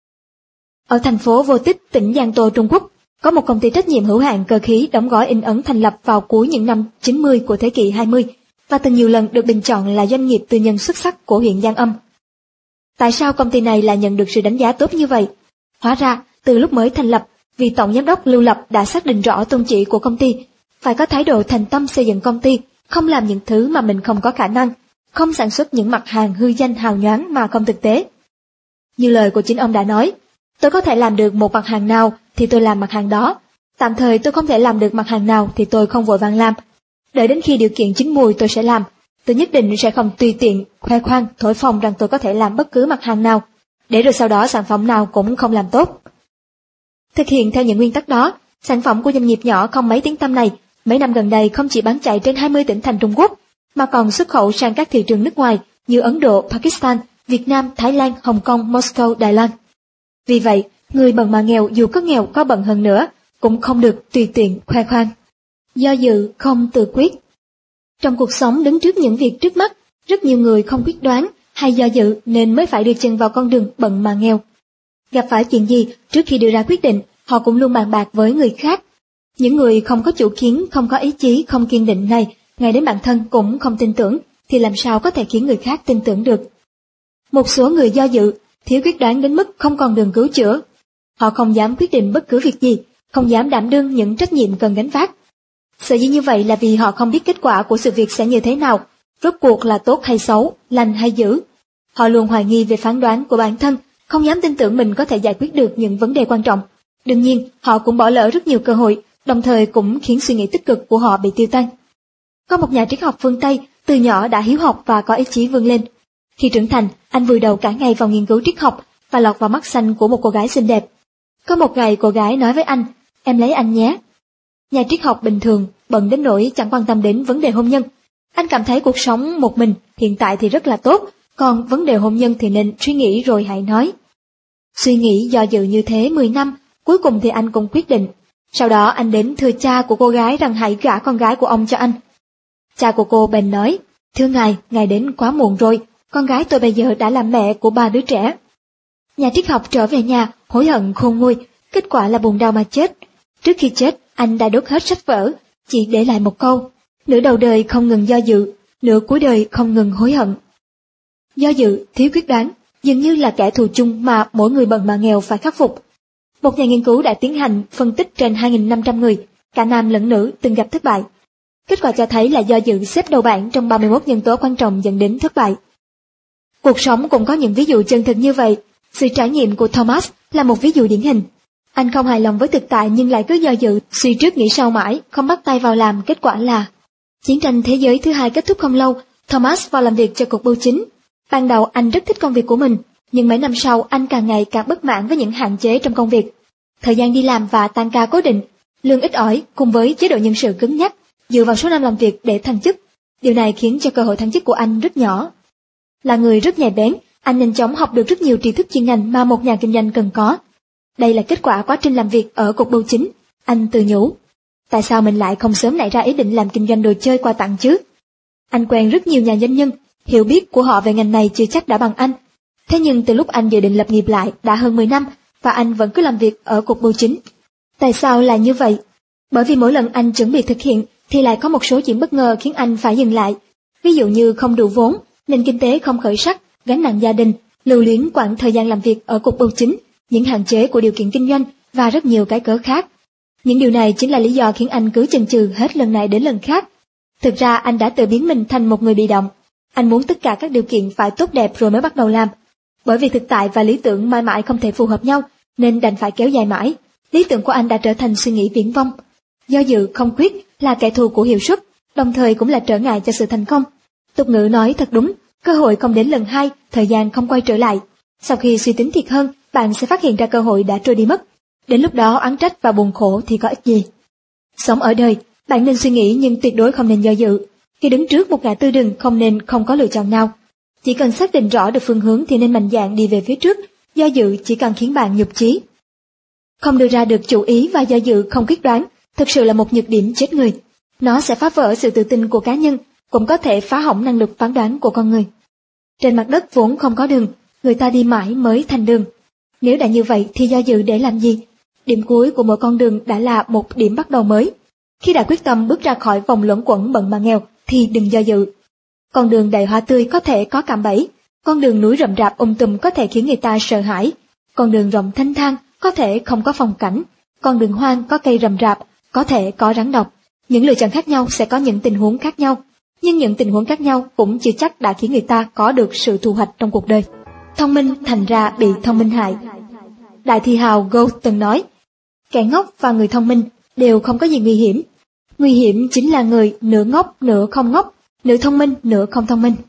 Speaker 2: Ở thành phố Vô Tích, tỉnh Giang Tô, Trung Quốc, có một công ty trách nhiệm hữu hạn cơ khí đóng gói in ấn thành lập vào cuối những năm 90 của thế kỷ 20 và từng nhiều lần được bình chọn là doanh nghiệp tư nhân xuất sắc của huyện Giang Âm. Tại sao công ty này lại nhận được sự đánh giá tốt như vậy? Hóa ra, từ lúc mới thành lập, vị tổng giám đốc Lưu Lập đã xác định rõ tôn chỉ của công ty, phải có thái độ thành tâm xây dựng công ty, không làm những thứ mà mình không có khả năng, không sản xuất những mặt hàng hư danh hào nhoáng mà không thực tế. Như lời của chính ông đã nói, tôi có thể làm được một mặt hàng nào thì tôi làm mặt hàng đó, tạm thời tôi không thể làm được mặt hàng nào thì tôi không vội vàng làm. Đợi đến khi điều kiện chín mùi tôi sẽ làm, tôi nhất định sẽ không tùy tiện, khoe khoang, thổi phồng rằng tôi có thể làm bất cứ mặt hàng nào, để rồi sau đó sản phẩm nào cũng không làm tốt. Thực hiện theo những nguyên tắc đó, sản phẩm của doanh nghiệp nhỏ không mấy tiếng tăm này, mấy năm gần đây không chỉ bán chạy trên 20 tỉnh thành Trung Quốc, mà còn xuất khẩu sang các thị trường nước ngoài như Ấn Độ, Pakistan, Việt Nam, Thái Lan, Hồng Kông, Moscow, Đài Loan. Vì vậy, người bần mà nghèo dù có nghèo có bận hơn nữa, cũng không được tùy tiện khoe khoang. Do dự không tự quyết. Trong cuộc sống đứng trước những việc trước mắt, rất nhiều người không quyết đoán hay do dự nên mới phải đưa chân vào con đường bận mà nghèo. Gặp phải chuyện gì, trước khi đưa ra quyết định, họ cũng luôn bàn bạc với người khác. Những người không có chủ kiến, không có ý chí, không kiên định này, ngay đến bản thân cũng không tin tưởng, thì làm sao có thể khiến người khác tin tưởng được. Một số người do dự, thiếu quyết đoán đến mức không còn đường cứu chữa. Họ không dám quyết định bất cứ việc gì, không dám đảm đương những trách nhiệm cần gánh vác. Sở dĩ như vậy là vì họ không biết kết quả của sự việc sẽ như thế nào, rốt cuộc là tốt hay xấu, lành hay dữ. Họ luôn hoài nghi về phán đoán của bản thân, không dám tin tưởng mình có thể giải quyết được những vấn đề quan trọng. Đương nhiên, họ cũng bỏ lỡ rất nhiều cơ hội, đồng thời cũng khiến suy nghĩ tích cực của họ bị tiêu tan. Có một nhà triết học phương Tây, từ nhỏ đã hiếu học và có ý chí vươn lên. Khi trưởng thành, anh vùi đầu cả ngày vào nghiên cứu triết học và lọt vào mắt xanh của một cô gái xinh đẹp. Có một ngày cô gái nói với anh, em lấy anh nhé. Nhà triết học bình thường, bận đến nỗi chẳng quan tâm đến vấn đề hôn nhân. Anh cảm thấy cuộc sống một mình hiện tại thì rất là tốt, còn vấn đề hôn nhân thì nên suy nghĩ rồi hãy nói. Suy nghĩ do dự như thế 10 năm, cuối cùng thì anh cũng quyết định. Sau đó anh đến thưa cha của cô gái rằng hãy gả con gái của ông cho anh. Cha của cô bèn nói, thưa ngài đến quá muộn rồi, con gái tôi bây giờ đã là mẹ của 3 đứa trẻ. Nhà triết học trở về nhà, hối hận khôn nguôi, kết quả là buồn đau mà chết. Trước khi chết, anh đã đốt hết sách vở, chỉ để lại một câu, nửa đầu đời không ngừng do dự, nửa cuối đời không ngừng hối hận. Do dự, thiếu quyết đoán, dường như là kẻ thù chung mà mỗi người bận mà nghèo phải khắc phục. Một nhà nghiên cứu đã tiến hành phân tích trên 2.500 người, cả nam lẫn nữ từng gặp thất bại. Kết quả cho thấy là do dự xếp đầu bảng trong 31 nhân tố quan trọng dẫn đến thất bại. Cuộc sống cũng có những ví dụ chân thực như vậy. Sự trải nghiệm của Thomas là một ví dụ điển hình. Anh không hài lòng với thực tại nhưng lại cứ do dự, suy trước nghĩ sau mãi, không bắt tay vào làm, kết quả là chiến tranh thế giới thứ hai kết thúc không lâu, Thomas vào làm việc cho cục bưu chính. Ban đầu anh rất thích công việc của mình, nhưng mấy năm sau anh càng ngày càng bất mãn với những hạn chế trong công việc. Thời gian đi làm và tan ca cố định, lương ít ỏi cùng với chế độ nhân sự cứng nhắc, dựa vào số năm làm việc để thăng chức. Điều này khiến cho cơ hội thăng chức của anh rất nhỏ. Là người rất nhạy bén, anh nhanh chóng học được rất nhiều tri thức chuyên ngành mà một nhà kinh doanh cần có. Đây là kết quả quá trình làm việc ở cục bưu chính. Anh tự nhủ, tại sao mình lại không sớm nảy ra ý định làm kinh doanh đồ chơi quà tặng chứ? Anh quen rất nhiều nhà doanh nhân, hiểu biết của họ về ngành này chưa chắc đã bằng anh. Thế nhưng từ lúc anh dự định lập nghiệp lại đã hơn 10 năm và anh vẫn cứ làm việc ở cục bưu chính. Tại sao là như vậy? Bởi vì mỗi lần anh chuẩn bị thực hiện thì lại có một số chuyện bất ngờ khiến anh phải dừng lại. Ví dụ như không đủ vốn, nền kinh tế không khởi sắc, gánh nặng gia đình, lưu luyến quãng thời gian làm việc ở cục bưu chính, những hạn chế của điều kiện kinh doanh và rất nhiều cái cớ khác. Những điều này chính là lý do khiến anh cứ chần chừ hết lần này đến lần khác. Thực ra anh đã tự biến mình thành một người bị động. Anh muốn tất cả các điều kiện phải tốt đẹp rồi mới bắt đầu làm. Bởi vì thực tại và lý tưởng mãi mãi không thể phù hợp nhau, nên đành phải kéo dài mãi. Lý tưởng của anh đã trở thành suy nghĩ viển vông. Do dự không quyết là kẻ thù của hiệu suất, đồng thời cũng là trở ngại cho sự thành công. Tục ngữ nói thật đúng, cơ hội không đến lần hai, thời gian không quay trở lại. Sau khi suy tính thiệt hơn, bạn sẽ phát hiện ra cơ hội đã trôi đi mất. Đến lúc đó oán trách và buồn khổ thì có ích gì. Sống ở đời, bạn nên suy nghĩ nhưng tuyệt đối không nên do dự. Khi đứng trước một ngã tư đường không nên không có lựa chọn nào. Chỉ cần xác định rõ được phương hướng thì nên mạnh dạn đi về phía trước, do dự chỉ cần khiến bạn nhụt chí. Không đưa ra được chủ ý và do dự không quyết đoán, thực sự là một nhược điểm chết người. Nó sẽ phá vỡ sự tự tin của cá nhân, cũng có thể phá hỏng năng lực phán đoán của con người. Trên mặt đất vốn không có đường, người ta đi mãi mới thành đường. Nếu đã như vậy thì do dự để làm gì? Điểm cuối của mỗi con đường đã là một điểm bắt đầu mới. Khi đã quyết tâm bước ra khỏi vòng luẩn quẩn bận mà nghèo thì đừng do dự. Con đường đầy hoa tươi có thể có cạm bẫy, con đường núi rậm rạp tùm có thể khiến người ta sợ hãi, con đường rộng thanh thang có thể không có phong cảnh, con đường hoang có cây rậm rạp có thể có rắn độc. Những lựa chọn khác nhau sẽ có những tình huống khác nhau, nhưng những tình huống khác nhau cũng chưa chắc đã khiến người ta có được sự thu hoạch trong cuộc đời. Thông minh thành ra bị thông minh hại. Đại thi hào Goethe từng nói, kẻ ngốc và người thông minh đều không có gì nguy hiểm. Nguy hiểm chính là người nửa ngốc nửa không ngốc, nửa thông minh nửa không thông minh.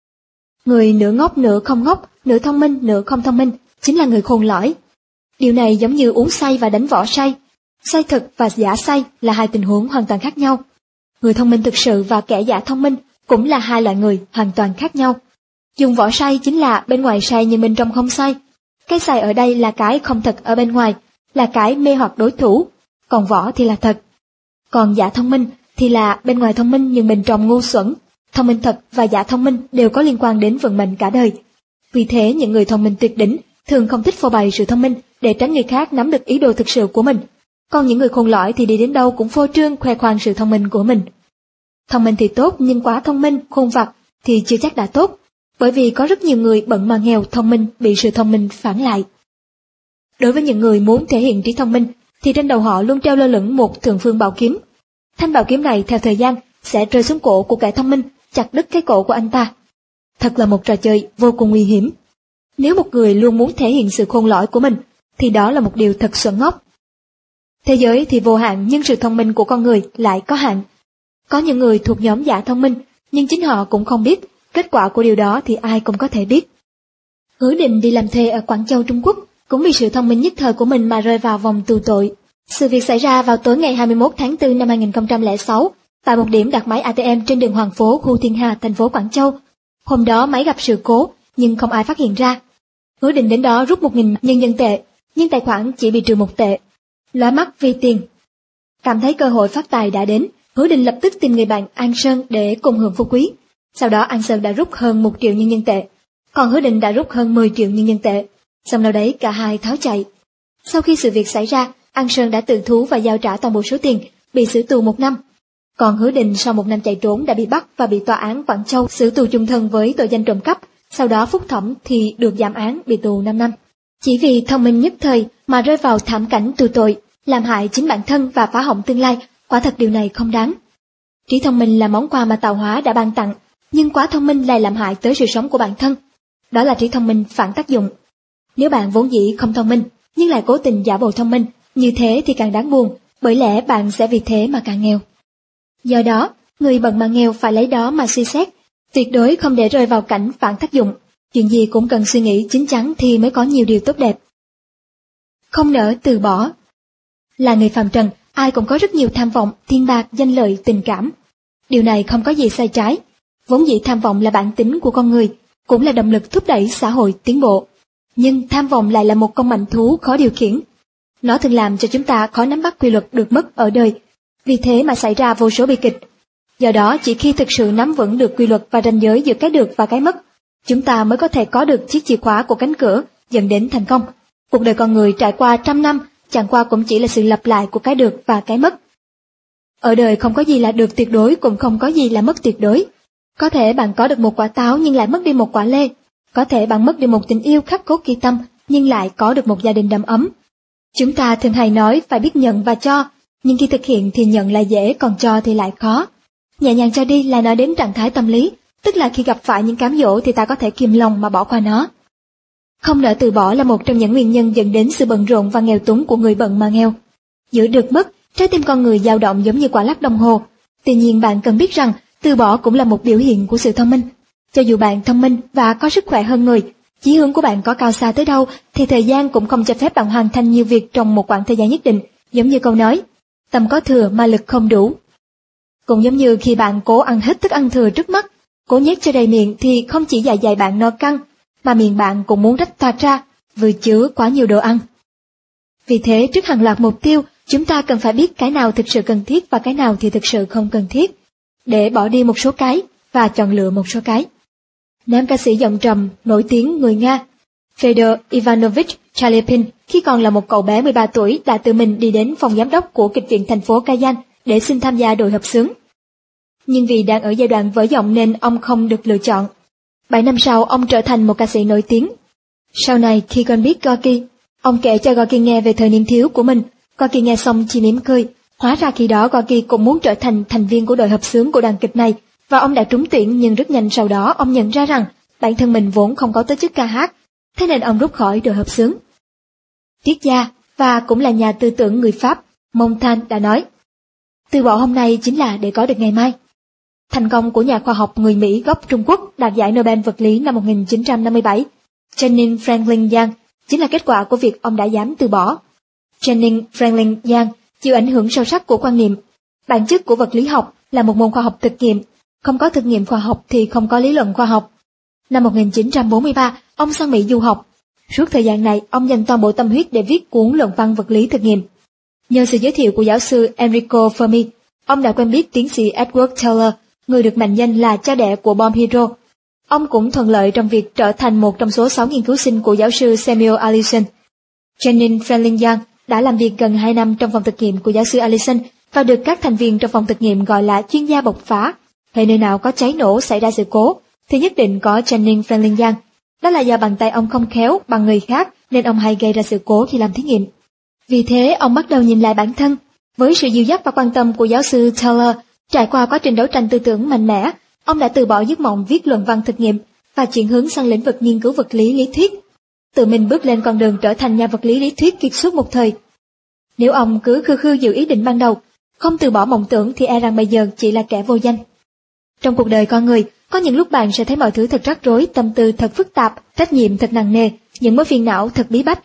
Speaker 2: Người nửa ngốc nửa không ngốc, nửa thông minh nửa không thông minh chính là người khôn lõi. Điều này giống như uống say và đánh võ say. Say thực và giả say là hai tình huống hoàn toàn khác nhau. Người thông minh thực sự và kẻ giả thông minh cũng là hai loại người hoàn toàn khác nhau. Dùng võ say chính là bên ngoài say nhưng bên trong không say. Cái say ở đây là cái không thật ở bên ngoài, là cái mê hoặc đối thủ, còn võ thì là thật. Còn giả thông minh thì là bên ngoài thông minh nhưng bên trong ngu xuẩn. Thông minh thật và giả thông minh đều có liên quan đến vận mệnh cả đời. Vì thế những người thông minh tuyệt đỉnh thường không thích phô bày sự thông minh để tránh người khác nắm được ý đồ thực sự của mình. Còn những người khôn lõi thì đi đến đâu cũng phô trương khoe khoang sự thông minh của mình. Thông minh thì tốt nhưng quá thông minh, khôn vặt thì chưa chắc đã tốt, bởi vì có rất nhiều người bận mà nghèo thông minh bị sự thông minh phản lại. Đối với những người muốn thể hiện trí thông minh thì trên đầu họ luôn treo lơ lửng một thượng phương bảo kiếm. Thanh bảo kiếm này theo thời gian sẽ rơi xuống cổ của kẻ thông minh, chặt đứt cái cổ của anh ta. Thật là một trò chơi vô cùng nguy hiểm. Nếu một người luôn muốn thể hiện sự khôn lõi của mình thì đó là một điều thật xuẩn ngốc. Thế giới thì vô hạn nhưng sự thông minh của con người lại có hạn. Có những người thuộc nhóm giả thông minh nhưng chính họ cũng không biết, kết quả của điều đó thì ai cũng có thể biết. Hứa Định đi làm thuê ở Quảng Châu, Trung Quốc, cũng vì sự thông minh nhất thời của mình mà rơi vào vòng tù tội. Sự việc xảy ra vào tối ngày 21 tháng 4 năm 2006, tại một điểm đặt máy ATM trên đường Hoàng Phố, khu Thiên Hà, thành phố Quảng Châu. Hôm đó máy gặp sự cố, nhưng không ai phát hiện ra. Hứa Định đến đó rút 1.000 nhân dân tệ, nhưng tài khoản chỉ bị trừ 1 tệ. Lóa mắt vì tiền. Cảm thấy cơ hội phát tài đã đến, Hứa Định lập tức tìm người bạn An Sơn để cùng hưởng phú quý. Sau đó An Sơn đã rút hơn 1 triệu nhân dân tệ, còn Hứa Định đã rút hơn 10 triệu nhân dân tệ. Xong đâu đấy cả hai tháo chạy. Sau khi sự việc xảy ra, An Sơn đã tự thú và giao trả toàn bộ số tiền, bị xử tù 1 năm. Còn Hứa Định sau 1 năm chạy trốn đã bị bắt và bị tòa án Quảng Châu xử tù chung thân với tội danh trộm cắp. Sau đó phúc thẩm thì được giảm án, bị tù 5 năm. Chỉ vì thông minh nhất thời mà rơi vào thảm cảnh tù tội, làm hại chính bản thân và phá hỏng tương lai, quả thật điều này không đáng. Trí thông minh là món quà mà tạo hóa đã ban tặng, nhưng quá thông minh lại làm hại tới sự sống của bản thân. Đó là trí thông minh phản tác dụng. Nếu bạn vốn dĩ không thông minh, nhưng lại cố tình giả bộ thông minh, như thế thì càng đáng buồn, bởi lẽ bạn sẽ vì thế mà càng nghèo. Do đó, người bận mà nghèo phải lấy đó mà suy xét, tuyệt đối không để rơi vào cảnh phản tác dụng. Chuyện gì cũng cần suy nghĩ chín chắn thì mới có nhiều điều tốt đẹp. Không nỡ từ bỏ. Là người phàm trần, ai cũng có rất nhiều tham vọng, tiền bạc, danh lợi, tình cảm. Điều này không có gì sai trái. Vốn dĩ tham vọng là bản tính của con người, cũng là động lực thúc đẩy xã hội tiến bộ. Nhưng tham vọng lại là một con mạnh thú khó điều khiển. Nó thường làm cho chúng ta khó nắm bắt quy luật được mất ở đời, vì thế mà xảy ra vô số bi kịch. Do đó, chỉ khi thực sự nắm vững được quy luật và ranh giới giữa cái được và cái mất, chúng ta mới có thể có được chiếc chìa khóa của cánh cửa dẫn đến thành công. Cuộc đời con người trải qua 100 năm, chẳng qua cũng chỉ là sự lặp lại của cái được và cái mất. Ở đời không có gì là được tuyệt đối, cũng không có gì là mất tuyệt đối. Có thể bạn có được một quả táo nhưng lại mất đi một quả lê. Có thể bạn mất đi một tình yêu khắc cốt ghi tâm nhưng lại có được một gia đình đầm ấm. Chúng ta thường hay nói phải biết nhận và cho, nhưng khi thực hiện thì nhận là dễ, còn cho thì lại khó. Nhẹ nhàng cho đi là nói đến trạng thái tâm lý, tức là khi gặp phải những cám dỗ thì ta có thể kiềm lòng mà bỏ qua nó. Không nỡ từ bỏ là một trong những nguyên nhân dẫn đến sự bận rộn và nghèo túng của người bận mà nghèo. Giữ được mất, trái tim con người dao động giống như quả lắc đồng hồ. Tuy nhiên bạn cần biết rằng từ bỏ cũng là một biểu hiện của sự thông minh. Cho dù bạn thông minh và có sức khỏe hơn người, chí hướng của bạn có cao xa tới đâu thì thời gian cũng không cho phép bạn hoàn thành nhiều việc trong một khoảng thời gian nhất định, giống như câu nói, tâm có thừa mà lực không đủ. Cũng giống như khi bạn cố ăn hết thức ăn thừa trước mắt, cố nhét cho đầy miệng thì không chỉ dạ dày bạn no căng, mà miệng bạn cũng muốn rách toạc ra, vừa chứa quá nhiều đồ ăn. Vì thế trước hàng loạt mục tiêu, chúng ta cần phải biết cái nào thực sự cần thiết và cái nào thì thực sự không cần thiết, để bỏ đi một số cái và chọn lựa một số cái. Nam ca sĩ giọng trầm nổi tiếng người Nga Fedor Ivanovich Chalyapin khi còn là một cậu bé 13 tuổi đã tự mình đi đến phòng giám đốc của kịch viện thành phố Kazan để xin tham gia đội hợp xướng. Nhưng vì đang ở giai đoạn vỡ giọng nên ông không được lựa chọn. 7 năm sau ông trở thành một ca sĩ nổi tiếng. Sau này khi con biết Gorky, ông kể cho Gorky nghe về thời niên thiếu của mình. Gorky nghe xong chỉ mỉm cười. Hóa ra khi đó Gorky cũng muốn trở thành thành viên của đội hợp xướng của đoàn kịch này, và ông đã trúng tuyển, nhưng rất nhanh sau đó ông nhận ra rằng bản thân mình vốn không có tố chất ca hát, thế nên ông rút khỏi đội hợp xướng. Triết gia và cũng là nhà tư tưởng người Pháp Montaigne đã nói, từ bỏ hôm nay chính là để có được ngày mai. Thành công của nhà khoa học người Mỹ gốc Trung Quốc đạt giải Nobel vật lý năm 1957, Benjamin Franklin Young, chính là kết quả của việc ông đã dám từ bỏ. Benjamin Franklin Young chịu ảnh hưởng sâu sắc của quan niệm bản chất của vật lý học là một môn khoa học thực nghiệm, không có thực nghiệm khoa học thì không có lý luận khoa học. Năm 1943, ông sang Mỹ du học. Suốt thời gian này, ông dành toàn bộ tâm huyết để viết cuốn luận văn vật lý thực nghiệm. Nhờ sự giới thiệu của giáo sư Enrico Fermi, ông đã quen biết tiến sĩ Edward Teller, người được mệnh danh là cha đẻ của bom hydro. Ông cũng thuận lợi trong việc trở thành một trong số 6 nghiên cứu sinh của giáo sư Samuel Allison. Benjamin Franklin Young đã làm việc gần 2 năm trong phòng thực nghiệm của giáo sư Allison và được các thành viên trong phòng thực nghiệm gọi là chuyên gia bộc phá. Hệ nơi nào có cháy nổ xảy ra sự cố, thì nhất định có Benjamin Franklin Young. Đó là do bàn tay ông không khéo bằng người khác nên ông hay gây ra sự cố khi làm thí nghiệm. Vì thế ông bắt đầu nhìn lại bản thân. Với sự dìu dắt và quan tâm của giáo sư Teller, trải qua quá trình đấu tranh tư tưởng mạnh mẽ, ông đã từ bỏ giấc mộng viết luận văn thực nghiệm và chuyển hướng sang lĩnh vực nghiên cứu vật lý lý thuyết. Tự mình bước lên con đường trở thành nhà vật lý lý thuyết kiệt xuất một thời. Nếu ông cứ khư khư giữ ý định ban đầu, không từ bỏ mộng tưởng thì e rằng bây giờ chỉ là kẻ vô danh. Trong cuộc đời con người, có những lúc bạn sẽ thấy mọi thứ thật rắc rối, tâm tư thật phức tạp, trách nhiệm thật nặng nề, những mối phiền não thật bí bách.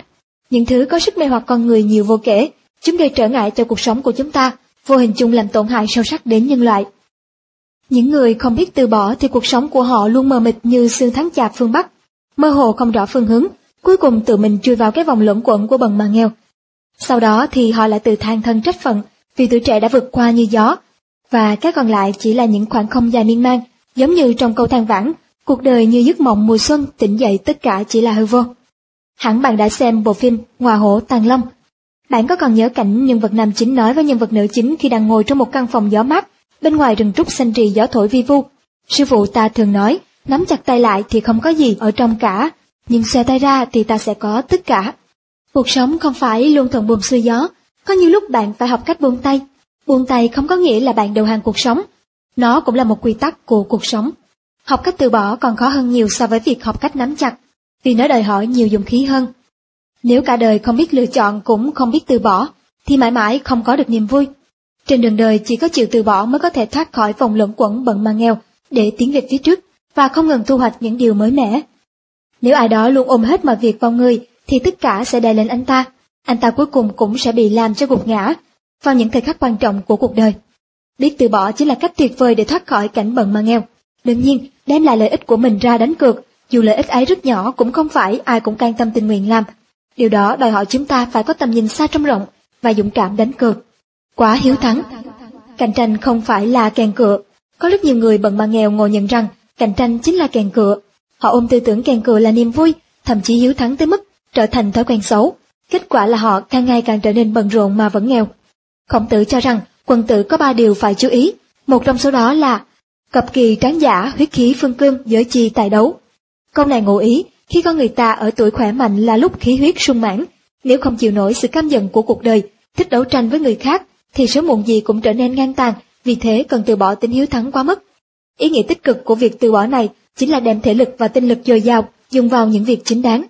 Speaker 2: Những thứ có sức mê hoặc con người nhiều vô kể, chúng gây trở ngại cho cuộc sống của chúng ta, vô hình chung làm tổn hại sâu sắc đến nhân loại. Những người không biết từ bỏ thì cuộc sống của họ luôn mờ mịt như sương tháng chạp phương Bắc, mơ hồ không rõ phương hướng, cuối cùng tự mình chui vào cái vòng luẩn quẩn của bần mà nghèo. Sau đó thì họ lại tự than thân trách phận vì tuổi trẻ đã vượt qua như gió, và cái còn lại chỉ là những khoảng không dài miên man, giống như trong câu than vãn, cuộc đời như giấc mộng mùa xuân, tỉnh dậy tất cả chỉ là hư vô. Hẳn bạn đã xem bộ phim Ngọa hổ Tàng Long. Bạn có còn nhớ cảnh nhân vật nam chính nói với nhân vật nữ chính khi đang ngồi trong một căn phòng gió mát, bên ngoài rừng trúc xanh rì gió thổi vi vu? Sư phụ ta thường nói, nắm chặt tay lại thì không có gì ở trong cả, nhưng xòe tay ra thì ta sẽ có tất cả. Cuộc sống không phải luôn thuận buồm xuôi gió, có nhiều lúc bạn phải học cách buông tay. Buông tay không có nghĩa là bạn đầu hàng cuộc sống, nó cũng là một quy tắc của cuộc sống. Học cách từ bỏ còn khó hơn nhiều so với việc học cách nắm chặt, vì nó đòi hỏi nhiều dũng khí hơn. Nếu cả đời không biết lựa chọn cũng không biết từ bỏ, thì mãi mãi không có được niềm vui. Trên đường đời chỉ có chịu từ bỏ mới có thể thoát khỏi vòng luẩn quẩn bận mà nghèo để tiến về phía trước và không ngừng thu hoạch những điều mới mẻ. Nếu ai đó luôn ôm hết mọi việc vào người thì tất cả sẽ đè lên anh ta cuối cùng cũng sẽ bị làm cho gục ngã vào những thời khắc quan trọng của cuộc đời. Biết từ bỏ chính là cách tuyệt vời để thoát khỏi cảnh bận mà nghèo. Đương nhiên, đem lại lợi ích của mình ra đánh cược, dù lợi ích ấy rất nhỏ cũng không phải ai cũng can tâm tình nguyện làm. Điều đó đòi hỏi chúng ta phải có tầm nhìn xa trông rộng và dũng cảm đánh cược. Quá hiếu thắng. Cạnh tranh không phải là kèn cựa. Có rất nhiều người bận mà nghèo ngồi nhận rằng cạnh tranh chính là kèn cựa. Họ ôm tư tưởng kèn cựa là niềm vui, thậm chí hiếu thắng tới mức trở thành thói quen xấu. Kết quả là họ càng ngày càng trở nên bận rộn mà vẫn nghèo. Khổng Tử cho rằng quân tử có 3 điều phải chú ý, một trong số đó là cập kỳ tráng giả, huyết khí phương cương, giới chi tài đấu. Câu này ngụ ý khi con người ta ở tuổi khỏe mạnh là lúc khí huyết sung mãn, nếu không chịu nổi sự căm giận của cuộc đời, thích đấu tranh với người khác, thì sớm muộn gì cũng trở nên ngang tàn, vì thế cần từ bỏ tính hiếu thắng quá mức. Ý nghĩa tích cực của việc từ bỏ này chính là đem thể lực và tinh lực dồi dào dùng vào những việc chính đáng.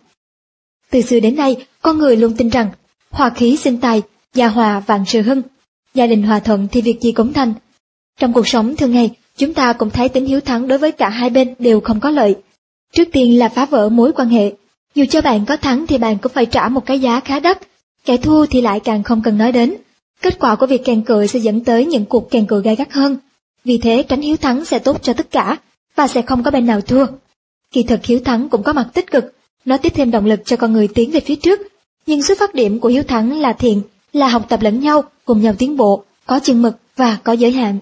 Speaker 2: Từ xưa đến nay, con người luôn tin rằng hòa khí sinh tài, gia hòa vạn sự hưng, gia đình hòa thuận thì việc gì cũng thành. Trong cuộc sống thường ngày, chúng ta cũng thấy tính hiếu thắng đối với cả hai bên đều không có lợi. Trước tiên là phá vỡ mối quan hệ. Dù cho bạn có thắng thì bạn cũng phải trả một cái giá khá đắt, kẻ thua thì lại càng không cần nói đến. Kết quả của việc kèn cựa sẽ dẫn tới những cuộc kèn cựa gay gắt hơn. Vì thế tránh hiếu thắng sẽ tốt cho tất cả, và sẽ không có bên nào thua. Kỳ thực hiếu thắng cũng có mặt tích cực, nó tiếp thêm động lực cho con người tiến về phía trước. Nhưng xuất phát điểm của hiếu thắng là thiện, là học tập lẫn nhau, cùng nhau tiến bộ, có chừng mực và có giới hạn.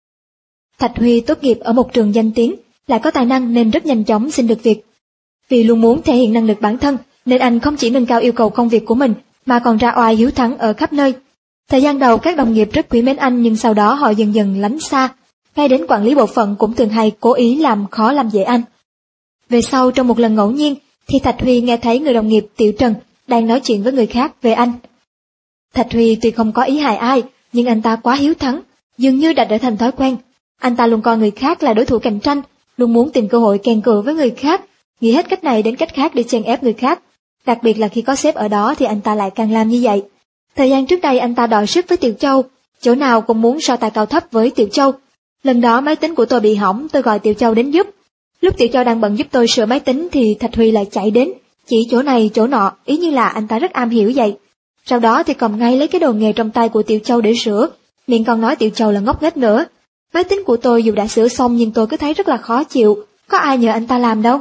Speaker 2: Thạch Huy tốt nghiệp ở một trường danh tiếng, lại có tài năng nên rất nhanh chóng xin được việc. Vì luôn muốn thể hiện năng lực bản thân, nên anh không chỉ nâng cao yêu cầu công việc của mình, mà còn ra oai hiếu thắng ở khắp nơi. Thời gian đầu các đồng nghiệp rất quý mến anh, nhưng sau đó họ dần dần lánh xa, ngay đến quản lý bộ phận cũng thường hay cố ý làm khó làm dễ anh. Về sau trong một lần ngẫu nhiên, thì Thạch Huy nghe thấy người đồng nghiệp Tiểu Trần đang nói chuyện với người khác về anh. Thạch Huy tuy không có ý hại ai, nhưng anh ta quá hiếu thắng, dường như đã trở thành thói quen. Anh ta luôn coi người khác là đối thủ cạnh tranh, luôn muốn tìm cơ hội kèn cựa với người khác, nghĩ hết cách này đến cách khác để chèn ép người khác. Đặc biệt là khi có sếp ở đó thì anh ta lại càng làm như vậy. Thời gian trước đây anh ta đọ sức với Tiểu Châu, chỗ nào cũng muốn so tài cao thấp với Tiểu Châu. Lần đó máy tính của tôi bị hỏng, tôi gọi Tiểu Châu đến giúp. Lúc Tiểu Châu đang bận giúp tôi sửa máy tính thì Thạch Huy lại chạy đến, chỉ chỗ này chỗ nọ, ý như là anh ta rất am hiểu vậy. Sau đó thì cầm ngay lấy cái đồ nghề trong tay của Tiểu Châu để sửa, miệng còn nói Tiểu Châu là ngốc nghếch nữa. Máy tính của tôi dù đã sửa xong nhưng tôi cứ thấy rất là khó chịu, có ai nhờ anh ta làm đâu.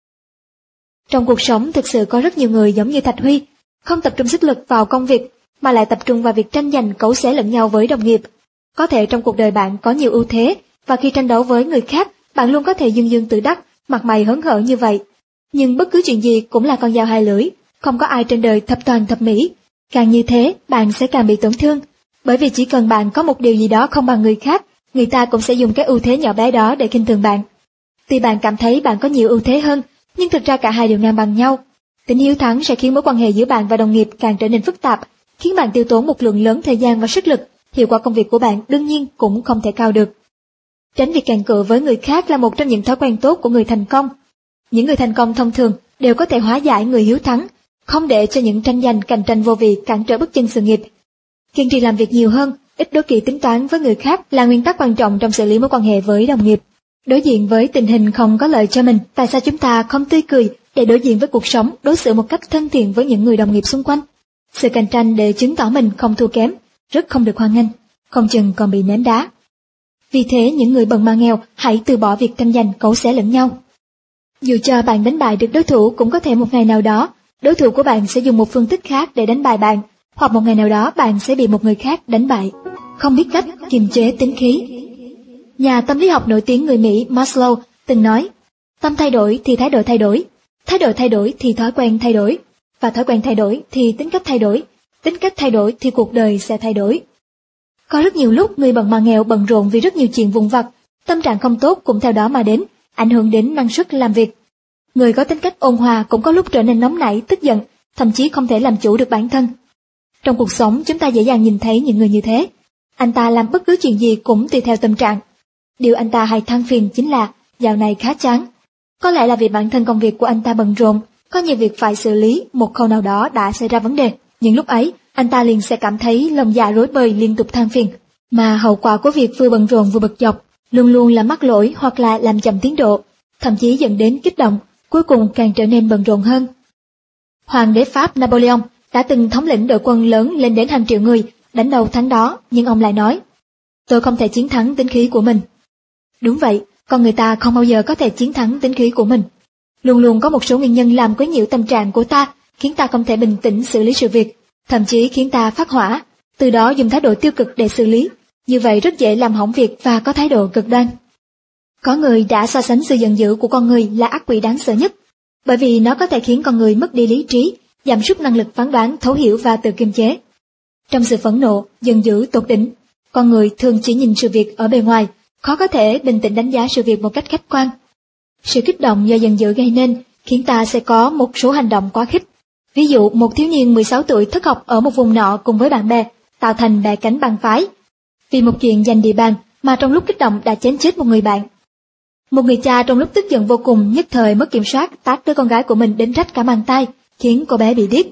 Speaker 2: Trong cuộc sống thực sự có rất nhiều người giống như Thạch Huy, không tập trung sức lực vào công việc, mà lại tập trung vào việc tranh giành cấu xé lẫn nhau với đồng nghiệp. Có thể trong cuộc đời bạn có nhiều ưu thế, và khi tranh đấu với người khác, bạn luôn có thể dương dương tự đắc, mặt mày hớn hở như vậy. Nhưng bất cứ chuyện gì cũng là con dao hai lưỡi, không có ai trên đời thập toàn thập mỹ. Càng như thế, bạn sẽ càng bị tổn thương, bởi vì chỉ cần bạn có một điều gì đó không bằng người khác, người ta cũng sẽ dùng cái ưu thế nhỏ bé đó để khinh thường bạn. Tuy bạn cảm thấy bạn có nhiều ưu thế hơn, nhưng thực ra cả hai đều ngang bằng nhau. Tính hiếu thắng sẽ khiến mối quan hệ giữa bạn và đồng nghiệp càng trở nên phức tạp, khiến bạn tiêu tốn một lượng lớn thời gian và sức lực, hiệu quả công việc của bạn đương nhiên cũng không thể cao được. Tránh việc kèn cựa với người khác là một trong những thói quen tốt của người thành công. Những người thành công thông thường đều có thể hóa giải người hiếu thắng, không để cho những tranh giành cạnh tranh vô vị cản trở bước chân sự nghiệp. Kiên trì làm việc nhiều hơn, ít đố kỵ tính toán với người khác là nguyên tắc quan trọng trong xử lý mối quan hệ với đồng nghiệp. Đối diện với tình hình không có lợi cho mình, tại sao chúng ta không tươi cười để đối diện với cuộc sống, đối xử một cách thân thiện với những người đồng nghiệp xung quanh. Sự cạnh tranh để chứng tỏ mình không thua kém, rất không được hoan nghênh, không chừng còn bị ném đá. Vì thế những người bần mà nghèo hãy từ bỏ việc tranh giành cấu xé lẫn nhau. Dù cho bạn đánh bại được đối thủ, cũng có thể một ngày nào đó, đối thủ của bạn sẽ dùng một phương thức khác để đánh bại bạn, hoặc một ngày nào đó bạn sẽ bị một người khác đánh bại. Không biết cách kiềm chế tính khí. Nhà tâm lý học nổi tiếng người Mỹ Maslow từng nói, tâm thay đổi thì thái độ thay đổi thì thói quen thay đổi, và thói quen thay đổi thì tính cách thay đổi thì cuộc đời sẽ thay đổi. Có rất nhiều lúc người bận mà nghèo bận rộn vì rất nhiều chuyện vụn vặt, tâm trạng không tốt cũng theo đó mà đến, ảnh hưởng đến năng suất làm việc. Người có tính cách ôn hòa cũng có lúc trở nên nóng nảy, tức giận, thậm chí không thể làm chủ được bản thân. Trong cuộc sống chúng ta dễ dàng nhìn thấy những người như thế. Anh ta làm bất cứ chuyện gì cũng tùy theo tâm trạng. Điều anh ta hay than phiền chính là dạo này khá chán. Có lẽ là vì bản thân công việc của anh ta bận rộn, có nhiều việc phải xử lý, một khâu nào đó đã xảy ra vấn đề. Nhưng lúc ấy, anh ta liền sẽ cảm thấy lòng dạ rối bời, liên tục than phiền. Mà hậu quả của việc vừa bận rộn vừa bực dọc luôn luôn là mắc lỗi hoặc là làm chậm tiến độ, thậm chí dẫn đến kích động, cuối cùng càng trở nên bận rộn hơn. Hoàng đế Pháp Napoleon đã từng thống lĩnh đội quân lớn lên đến hàng triệu người, đánh đầu thắng đó, nhưng ông lại nói, tôi không thể chiến thắng tính khí của mình. Đúng vậy, con người ta không bao giờ có thể chiến thắng tính khí của mình. Luôn luôn có một số nguyên nhân làm quấy nhiễu tâm trạng của ta, khiến ta không thể bình tĩnh xử lý sự việc, thậm chí khiến ta phát hỏa, từ đó dùng thái độ tiêu cực để xử lý. Như vậy rất dễ làm hỏng việc và có thái độ cực đoan. Có người đã so sánh sự giận dữ của con người là ác quỷ đáng sợ nhất, bởi vì nó có thể khiến con người mất đi lý trí, giảm sút năng lực phán đoán, thấu hiểu và tự kiềm chế. Trong sự phẫn nộ, giận dữ tột đỉnh, con người thường chỉ nhìn sự việc ở bề ngoài, khó có thể bình tĩnh đánh giá sự việc một cách khách quan. Sự kích động do giận dữ gây nên khiến ta sẽ có một số hành động quá khích. Ví dụ, một thiếu niên 16 tuổi thất học ở một vùng nọ cùng với bạn bè, tạo thành bè cánh bang phái. Vì một chuyện giành địa bàn mà trong lúc kích động đã chém chết một người bạn. Một người cha trong lúc tức giận vô cùng nhất thời mất kiểm soát tát đứa con gái của mình đến rách cả bàn tay, khiến cô bé bị điếc.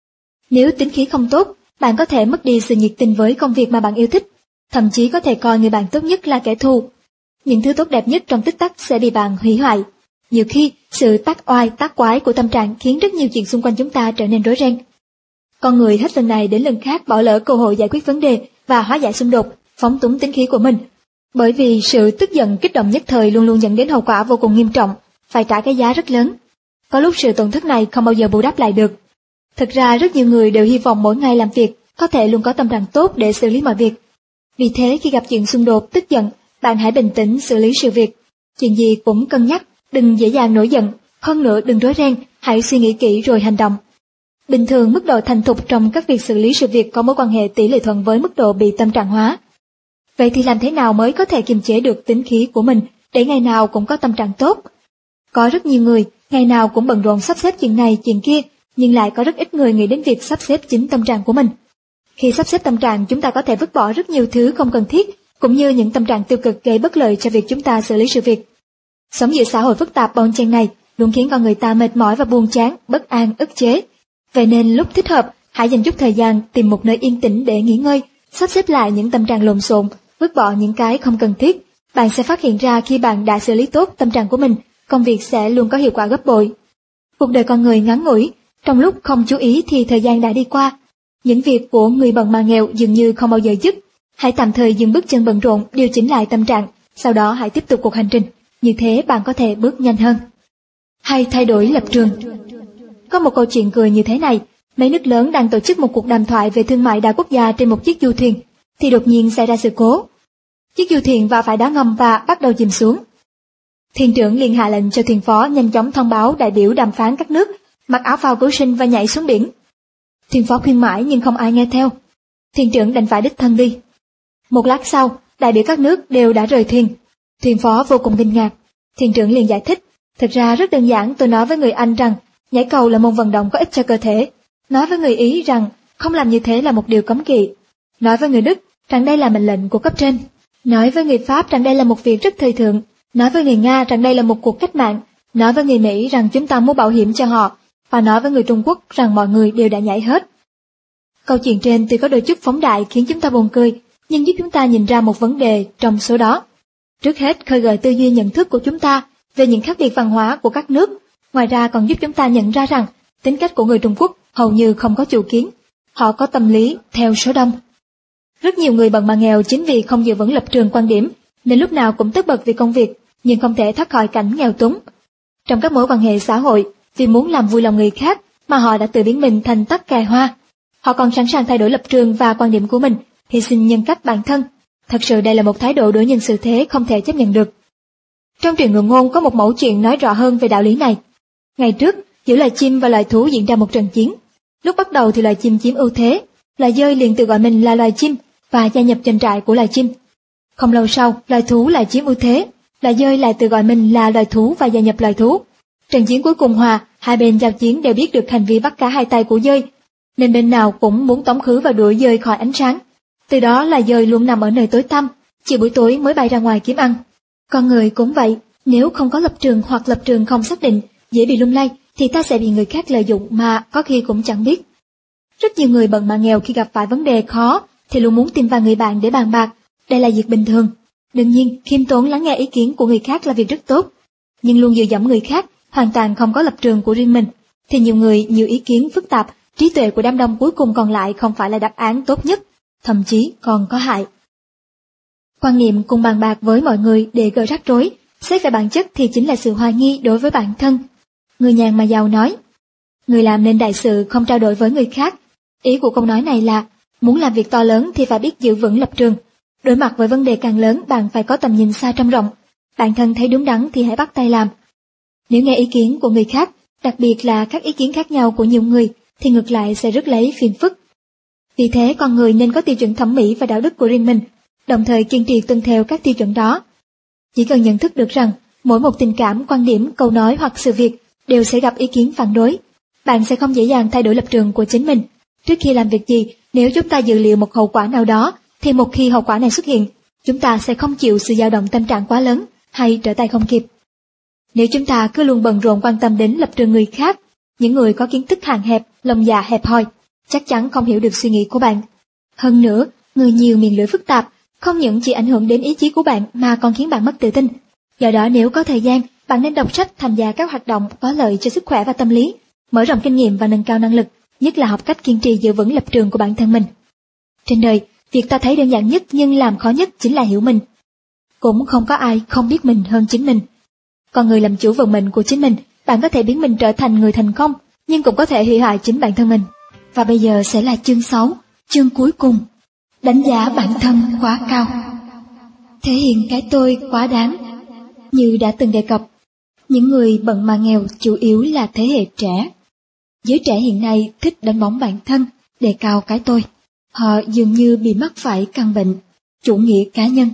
Speaker 2: Nếu tính khí không tốt, bạn có thể mất đi sự nhiệt tình với công việc mà bạn yêu thích, thậm chí có thể coi người bạn tốt nhất là kẻ thù. Những thứ tốt đẹp nhất trong tích tắc sẽ bị bạn hủy hoại. Nhiều khi, sự tác oai tác quái của tâm trạng khiến rất nhiều chuyện xung quanh chúng ta trở nên rối ren. Con người hết lần này đến lần khác bỏ lỡ cơ hội giải quyết vấn đề và hóa giải xung đột, phóng túng tính khí của mình. Bởi vì sự tức giận kích động nhất thời luôn luôn dẫn đến hậu quả vô cùng nghiêm trọng, phải trả cái giá rất lớn. Có lúc sự tổn thất này không bao giờ bù đắp lại được. Thực ra rất nhiều người đều hy vọng mỗi ngày làm việc có thể luôn có tâm trạng tốt để xử lý mọi việc. Vì thế khi gặp chuyện xung đột, tức giận, bạn hãy bình tĩnh xử lý sự việc. Chuyện gì cũng cân nhắc, đừng dễ dàng nổi giận, hơn nữa đừng rối ren, hãy suy nghĩ kỹ rồi hành động. Bình thường mức độ thành thục trong các việc xử lý sự việc có mối quan hệ tỷ lệ thuận với mức độ bị tâm trạng hóa. Vậy thì làm thế nào mới có thể kiềm chế được tính khí của mình để ngày nào cũng có tâm trạng tốt? Có rất nhiều người ngày nào cũng bận rộn sắp xếp chuyện này chuyện kia, nhưng lại có rất ít người nghĩ đến việc sắp xếp chính tâm trạng của mình. Khi sắp xếp tâm trạng, chúng ta có thể vứt bỏ rất nhiều thứ không cần thiết, cũng như những tâm trạng tiêu cực gây bất lợi cho việc chúng ta xử lý sự việc. Sống giữa xã hội phức tạp bon chen này luôn khiến con người ta mệt mỏi và buồn chán, bất an, ức chế. Vậy nên lúc thích hợp, hãy dành chút thời gian tìm một nơi yên tĩnh để nghỉ ngơi, sắp xếp lại những tâm trạng lộn xộn, vứt bỏ những cái không cần thiết. Bạn sẽ phát hiện ra khi bạn đã xử lý tốt tâm trạng của mình, công việc sẽ luôn có hiệu quả gấp bội. Cuộc đời con người ngắn ngủi, trong lúc không chú ý thì thời gian đã đi qua. Những việc của người bận mà nghèo dường như không bao giờ dứt. Hãy tạm thời dừng bước chân bận rộn, điều chỉnh lại tâm trạng, sau đó hãy tiếp tục cuộc hành trình. Như thế bạn có thể bước nhanh hơn. Hay thay đổi lập trường. Có một câu chuyện cười như thế này. Mấy nước lớn đang tổ chức một cuộc đàm thoại về thương mại đa quốc gia trên một chiếc du thuyền, thì đột nhiên xảy ra sự cố. Chiếc du thuyền va phải đá ngầm và bắt đầu chìm xuống. Thuyền trưởng liền hạ lệnh cho thuyền phó nhanh chóng thông báo đại biểu đàm phán các nước, mặc áo phao cứu sinh và nhảy xuống biển. Thuyền phó khuyên mãi nhưng không ai nghe theo. Thuyền trưởng đành phải đích thân đi. Một lát sau, đại biểu các nước đều đã rời thuyền. Thuyền phó vô cùng kinh ngạc. Thuyền trưởng liền giải thích, thực ra rất đơn giản, tôi nói với người Anh rằng nhảy cầu là môn vận động có ích cho cơ thể. Nói với người Ý rằng không làm như thế là một điều cấm kỵ. Nói với người Đức rằng đây là mệnh lệnh của cấp trên. Nói với người Pháp rằng đây là một việc rất thời thượng. Nói với người Nga rằng đây là một cuộc cách mạng. Nói với người Mỹ rằng chúng ta mua bảo hiểm cho họ. Và nói với người Trung Quốc rằng mọi người đều đã nhảy hết. Câu chuyện trên tuy có đôi chút phóng đại khiến chúng ta buồn cười, nhưng giúp chúng ta nhìn ra một vấn đề trong số đó. Trước hết khơi gợi tư duy nhận thức của chúng ta về những khác biệt văn hóa của các nước, Ngoài ra còn giúp chúng ta nhận ra rằng tính cách của người Trung Quốc hầu như không có chủ kiến. Họ có tâm lý theo số đông. Rất nhiều người bận mà nghèo chính vì không giữ vững lập trường quan điểm, nên lúc nào cũng tất bật vì công việc, nhưng không thể thoát khỏi cảnh nghèo túng. Trong các mối quan hệ xã hội, vì muốn làm vui lòng người khác mà họ đã tự biến mình thành tắc kè hoa. Họ còn sẵn sàng thay đổi lập trường và quan điểm của mình, hy sinh nhân cách bản thân. Thật sự đây là một thái độ đối nhân xử thế không thể chấp nhận được. Trong truyện Ngụ Ngôn có một mẩu chuyện nói rõ hơn về đạo lý này. Ngày trước, giữa loài chim và loài thú diễn ra một trận chiến. Lúc bắt đầu thì loài chim chiếm ưu thế, loài dơi liền tự gọi mình là loài chim và gia nhập doanh trại của loài chim. Không lâu sau, loài thú lại chiếm ưu thế, loài dơi lại tự gọi mình là loài thú và gia nhập loài thú. Trận chiến cuối cùng hòa, hai bên giao chiến đều biết được hành vi bắt cá hai tay của dơi, nên bên nào cũng muốn tống khứ và đuổi dơi khỏi ánh sáng. Từ đó là dơi luôn nằm ở nơi tối tăm, chỉ buổi tối mới bay ra ngoài kiếm ăn. Con người cũng vậy, nếu không có lập trường hoặc lập trường không xác định, dễ bị lung lay, thì ta sẽ bị người khác lợi dụng mà có khi cũng chẳng biết. Rất nhiều người bận mà nghèo khi gặp phải vấn đề khó thì luôn muốn tìm vài người bạn để bàn bạc. Đây là việc bình thường. Đương nhiên, khiêm tốn lắng nghe ý kiến của người khác là việc rất tốt. Nhưng luôn dựa dẫm người khác, hoàn toàn không có lập trường của riêng mình, thì nhiều người, nhiều ý kiến phức tạp, trí tuệ của đám đông cuối cùng còn lại không phải là đáp án tốt nhất, thậm chí còn có hại. Quan niệm cùng bàn bạc với mọi người để gỡ rắc rối, xét về bản chất thì chính là sự hoài nghi đối với bản thân. Người nhàn mà giàu nói, người làm nên đại sự không trao đổi với người khác. Ý của câu nói này là, muốn làm việc to lớn thì phải biết giữ vững lập trường. Đối mặt với vấn đề càng lớn, bạn phải có tầm nhìn xa trông rộng. Bản thân thấy đúng đắn thì hãy bắt tay làm. Nếu nghe ý kiến của người khác, đặc biệt là các ý kiến khác nhau của nhiều người, thì ngược lại sẽ rước lấy phiền phức. Vì thế, con người nên có tiêu chuẩn thẩm mỹ và đạo đức của riêng mình, đồng thời kiên trì tuân theo các tiêu chuẩn đó. Chỉ cần nhận thức được rằng, mỗi một tình cảm, quan điểm, câu nói hoặc sự việc đều sẽ gặp ý kiến phản đối. Bạn sẽ không dễ dàng thay đổi lập trường của chính mình. Trước khi làm việc gì, nếu chúng ta dự liệu một hậu quả nào đó, thì một khi hậu quả này xuất hiện, chúng ta sẽ không chịu sự dao động tâm trạng quá lớn hay trở tay không kịp. Nếu chúng ta cứ luôn bận rộn quan tâm đến lập trường người khác, những người có kiến thức hạn hẹp, lòng dạ hẹp hòi, chắc chắn không hiểu được suy nghĩ của bạn. Hơn nữa, người nhiều miệng lưỡi phức tạp, không những chỉ ảnh hưởng đến ý chí của bạn mà còn khiến bạn mất tự tin. Do đó nếu có thời gian, bạn nên đọc sách, tham gia các hoạt động có lợi cho sức khỏe và tâm lý, mở rộng kinh nghiệm và nâng cao năng lực, nhất là học cách kiên trì giữ vững lập trường của bản thân mình. Trên đời, việc ta thấy đơn giản nhất nhưng làm khó nhất chính là hiểu mình. Cũng không có ai không biết mình hơn chính mình. Con người làm chủ vận mệnh của chính mình, bạn có thể biến mình trở thành người thành công, nhưng cũng có thể hủy hoại chính bản thân mình. Và bây giờ sẽ là chương 6, chương cuối cùng. Đánh giá bản thân quá cao. Thể hiện cái tôi quá đáng. Như đã từng đề cập, những người bận mà nghèo chủ yếu là thế hệ trẻ. Giới trẻ hiện nay thích đánh bóng bản thân, đề cao cái tôi. Họ dường như bị mắc phải căn bệnh, chủ nghĩa cá nhân.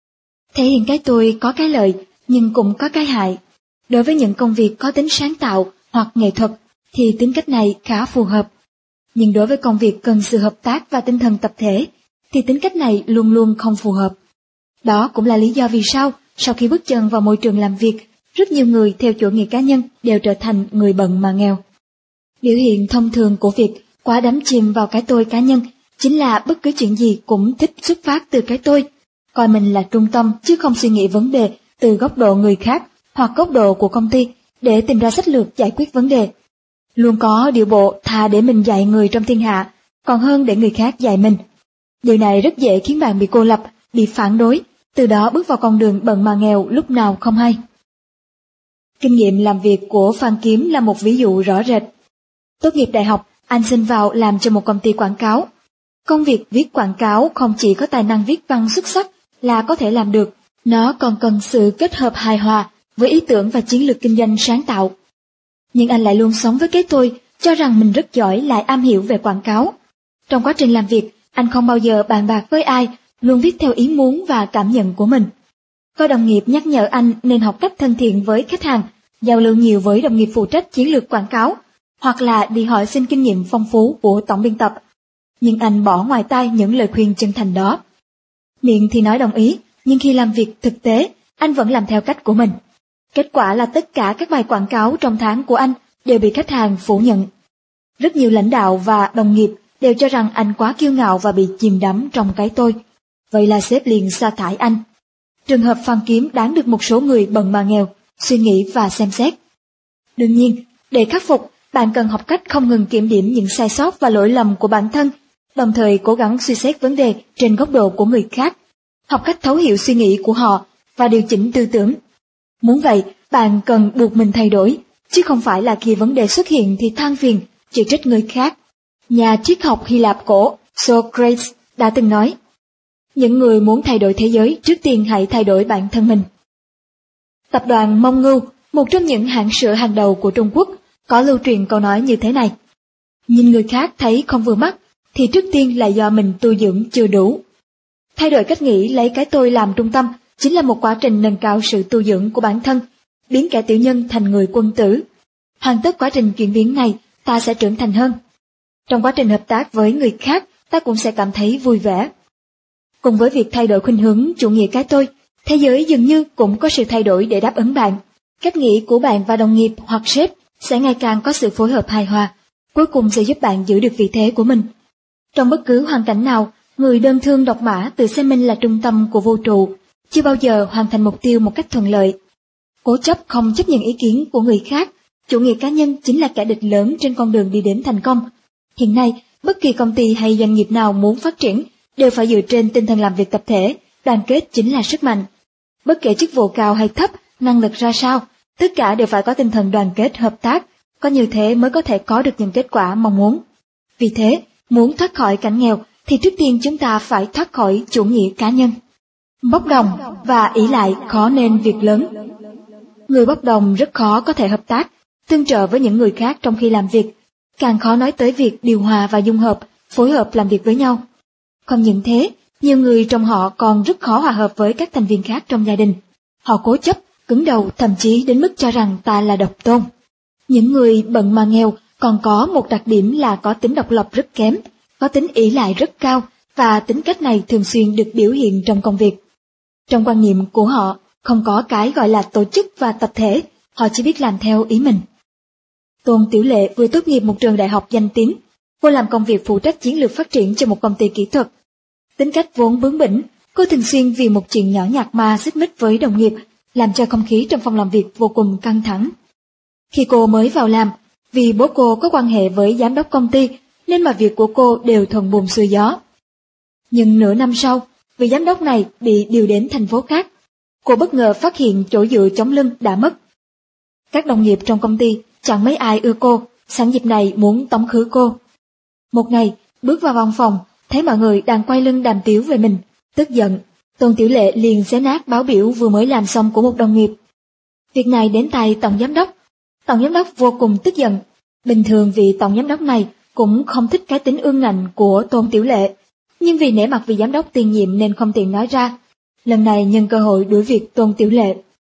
Speaker 2: Thể hiện cái tôi có cái lợi, nhưng cũng có cái hại. Đối với những công việc có tính sáng tạo hoặc nghệ thuật, thì tính cách này khá phù hợp. Nhưng đối với công việc cần sự hợp tác và tinh thần tập thể, thì tính cách này luôn luôn không phù hợp. Đó cũng là lý do vì sao, sau khi bước chân vào môi trường làm việc, rất nhiều người theo chủ nghĩa cá nhân đều trở thành người bận mà nghèo. Biểu hiện thông thường của việc quá đắm chìm vào cái tôi cá nhân chính là bất cứ chuyện gì cũng thích xuất phát từ cái tôi, coi mình là trung tâm chứ không suy nghĩ vấn đề từ góc độ người khác hoặc góc độ của công ty để tìm ra sách lược giải quyết vấn đề. Luôn có điệu bộ thà để mình dạy người trong thiên hạ, còn hơn để người khác dạy mình. Điều này rất dễ khiến bạn bị cô lập, bị phản đối, từ đó bước vào con đường bận mà nghèo lúc nào không hay. Kinh nghiệm làm việc của Phan Kiếm là một ví dụ rõ rệt. Tốt nghiệp đại học, anh xin vào làm cho một công ty quảng cáo. Công việc viết quảng cáo không chỉ có tài năng viết văn xuất sắc là có thể làm được, nó còn cần sự kết hợp hài hòa với ý tưởng và chiến lược kinh doanh sáng tạo. Nhưng anh lại luôn sống với cái tôi, cho rằng mình rất giỏi lại am hiểu về quảng cáo. Trong quá trình làm việc, anh không bao giờ bàn bạc với ai, luôn viết theo ý muốn và cảm nhận của mình. Có đồng nghiệp nhắc nhở anh nên học cách thân thiện với khách hàng, giao lưu nhiều với đồng nghiệp phụ trách chiến lược quảng cáo, hoặc là đi hỏi xin kinh nghiệm phong phú của tổng biên tập. Nhưng anh bỏ ngoài tai những lời khuyên chân thành đó. Miệng thì nói đồng ý, nhưng khi làm việc thực tế, anh vẫn làm theo cách của mình. Kết quả là tất cả các bài quảng cáo trong tháng của anh đều bị khách hàng phủ nhận. Rất nhiều lãnh đạo và đồng nghiệp đều cho rằng anh quá kiêu ngạo và bị chìm đắm trong cái tôi. Vậy là sếp liền sa thải anh. Trường hợp Phan Kiếm đáng được một số người bận mà nghèo suy nghĩ và xem xét. Đương nhiên, để khắc phục, bạn cần học cách không ngừng kiểm điểm những sai sót và lỗi lầm của bản thân, đồng thời cố gắng suy xét vấn đề trên góc độ của người khác, học cách thấu hiểu suy nghĩ của họ và điều chỉnh tư tưởng. Muốn vậy, bạn cần buộc mình thay đổi, chứ không phải là khi vấn đề xuất hiện thì than phiền, chỉ trích người khác. Nhà triết học Hy Lạp cổ Socrates đã từng nói, những người muốn thay đổi thế giới trước tiên hãy thay đổi bản thân mình. Tập đoàn Mông Ngưu, một trong những hãng sữa hàng đầu của Trung Quốc, có lưu truyền câu nói như thế này: nhìn người khác thấy không vừa mắt thì trước tiên là do mình tu dưỡng chưa đủ. Thay đổi cách nghĩ lấy cái tôi làm trung tâm chính là một quá trình nâng cao sự tu dưỡng của bản thân, biến kẻ tiểu nhân thành người quân tử. Hoàn tất quá trình chuyển biến này, ta sẽ trưởng thành hơn. Trong quá trình hợp tác với người khác, ta cũng sẽ cảm thấy vui vẻ. Cùng với việc thay đổi khuynh hướng chủ nghĩa cái tôi, thế giới dường như cũng có sự thay đổi để đáp ứng bạn. Cách nghĩ của bạn và đồng nghiệp hoặc sếp sẽ ngày càng có sự phối hợp hài hòa, cuối cùng sẽ giúp bạn giữ được vị thế của mình. Trong bất cứ hoàn cảnh nào, người đơn thương độc mã tự xem mình là trung tâm của vũ trụ, chưa bao giờ hoàn thành mục tiêu một cách thuận lợi. Cố chấp không chấp nhận ý kiến của người khác, chủ nghĩa cá nhân chính là kẻ địch lớn trên con đường đi đến thành công. Hiện nay, bất kỳ công ty hay doanh nghiệp nào muốn phát triển đều phải dựa trên tinh thần làm việc tập thể, đoàn kết chính là sức mạnh. Bất kể chức vụ cao hay thấp, năng lực ra sao, tất cả đều phải có tinh thần đoàn kết hợp tác, có như thế mới có thể có được những kết quả mong muốn. Vì thế, muốn thoát khỏi cảnh nghèo thì trước tiên chúng ta phải thoát khỏi chủ nghĩa cá nhân. Bốc đồng và ỷ lại khó nên việc lớn. Người bốc đồng rất khó có thể hợp tác, tương trợ với những người khác trong khi làm việc, càng khó nói tới việc điều hòa và dung hợp, phối hợp làm việc với nhau. Không những thế, nhiều người trong họ còn rất khó hòa hợp với các thành viên khác trong gia đình. Họ cố chấp, cứng đầu, thậm chí đến mức cho rằng ta là độc tôn. Những người bận mà nghèo còn có một đặc điểm là có tính độc lập rất kém, có tính ỷ lại rất cao, và tính cách này thường xuyên được biểu hiện trong công việc. Trong quan niệm của họ, không có cái gọi là tổ chức và tập thể, họ chỉ biết làm theo ý mình. Tôn Tiểu Lệ vừa tốt nghiệp một trường đại học danh tiếng, cô làm công việc phụ trách chiến lược phát triển cho một công ty kỹ thuật. Tính cách vốn bướng bỉnh, cô thường xuyên vì một chuyện nhỏ nhặt mà xích mích với đồng nghiệp, làm cho không khí trong phòng làm việc vô cùng căng thẳng. Khi cô mới vào làm, vì bố cô có quan hệ với giám đốc công ty, nên mọi việc của cô đều thuận buồm xuôi gió. Nhưng nửa năm sau, vị giám đốc này bị điều đến thành phố khác. Cô bất ngờ phát hiện chỗ dựa chống lưng đã mất. Các đồng nghiệp trong công ty chẳng mấy ai ưa cô, sẵn dịp này muốn tống khứ cô. Một ngày, bước vào văn phòng, thấy mọi người đang quay lưng đàm tiếu về mình, tức giận. Tôn Tiểu Lệ liền xé nát báo biểu vừa mới làm xong của một đồng nghiệp. Việc này đến tay tổng giám đốc. Tổng giám đốc vô cùng tức giận. Bình thường vị tổng giám đốc này cũng không thích cái tính ương ngạnh của Tôn Tiểu Lệ, nhưng vì nể mặt vị giám đốc tiền nhiệm nên không tiện nói ra. Lần này nhân cơ hội đuổi việc Tôn Tiểu Lệ.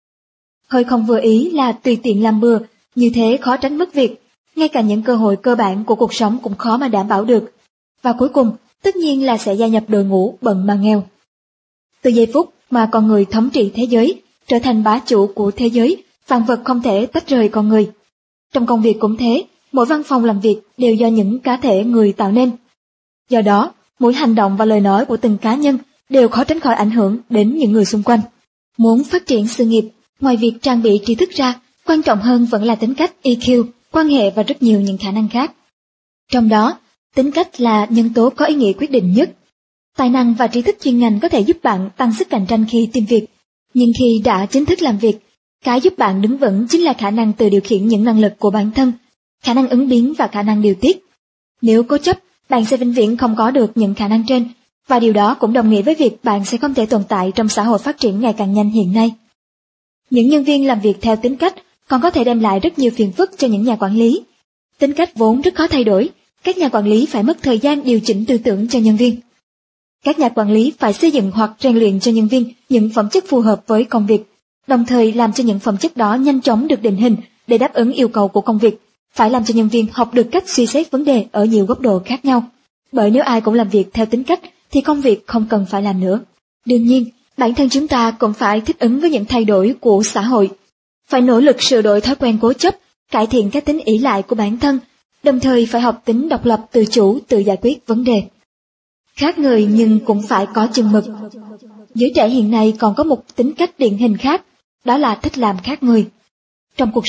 Speaker 2: Hơi không vừa ý là tùy tiện làm bừa, như thế khó tránh mất việc. Ngay cả những cơ hội cơ bản của cuộc sống cũng khó mà đảm bảo được. Và cuối cùng, tất nhiên là sẽ gia nhập đội ngũ bận mà nghèo. Từ giây phút mà con người thống trị thế giới, trở thành bá chủ của thế giới, vạn vật không thể tách rời con người. Trong công việc cũng thế, mỗi văn phòng làm việc đều do những cá thể người tạo nên. Do đó, mỗi hành động và lời nói của từng cá nhân đều khó tránh khỏi ảnh hưởng đến những người xung quanh. Muốn phát triển sự nghiệp, ngoài việc trang bị tri thức ra, quan trọng hơn vẫn là tính cách, EQ, quan hệ và rất nhiều những khả năng khác. Trong đó, tính cách là nhân tố có ý nghĩa quyết định nhất. Tài năng và tri thức chuyên ngành có thể giúp bạn tăng sức cạnh tranh khi tìm việc, nhưng khi đã chính thức làm việc, cái giúp bạn đứng vững chính là khả năng tự điều khiển những năng lực của bản thân, khả năng ứng biến và khả năng điều tiết. Nếu cố chấp, bạn sẽ vĩnh viễn không có được những khả năng trên, và điều đó cũng đồng nghĩa với việc bạn sẽ không thể tồn tại trong xã hội phát triển ngày càng nhanh hiện nay. Những nhân viên làm việc theo tính cách còn có thể đem lại rất nhiều phiền phức cho những nhà quản lý. Tính cách vốn rất khó thay đổi, các nhà quản lý phải mất thời gian điều chỉnh tư tưởng cho nhân viên. Các nhà quản lý phải xây dựng hoặc rèn luyện cho nhân viên những phẩm chất phù hợp với công việc, đồng thời làm cho những phẩm chất đó nhanh chóng được định hình để đáp ứng yêu cầu của công việc, phải làm cho nhân viên học được cách suy xét vấn đề ở nhiều góc độ khác nhau. Bởi nếu ai cũng làm việc theo tính cách thì công việc không cần phải làm nữa. Đương nhiên, bản thân chúng ta cũng phải thích ứng với những thay đổi của xã hội. Phải nỗ lực sửa đổi thói quen cố chấp, cải thiện các tính ỷ lại của bản thân, đồng thời phải học tính độc lập tự chủ, tự giải quyết vấn đề. Khác người nhưng cũng phải có chừng mực. Giới trẻ hiện nay còn có một tính cách điển hình khác, đó là thích làm khác người. Trong cuộc sống,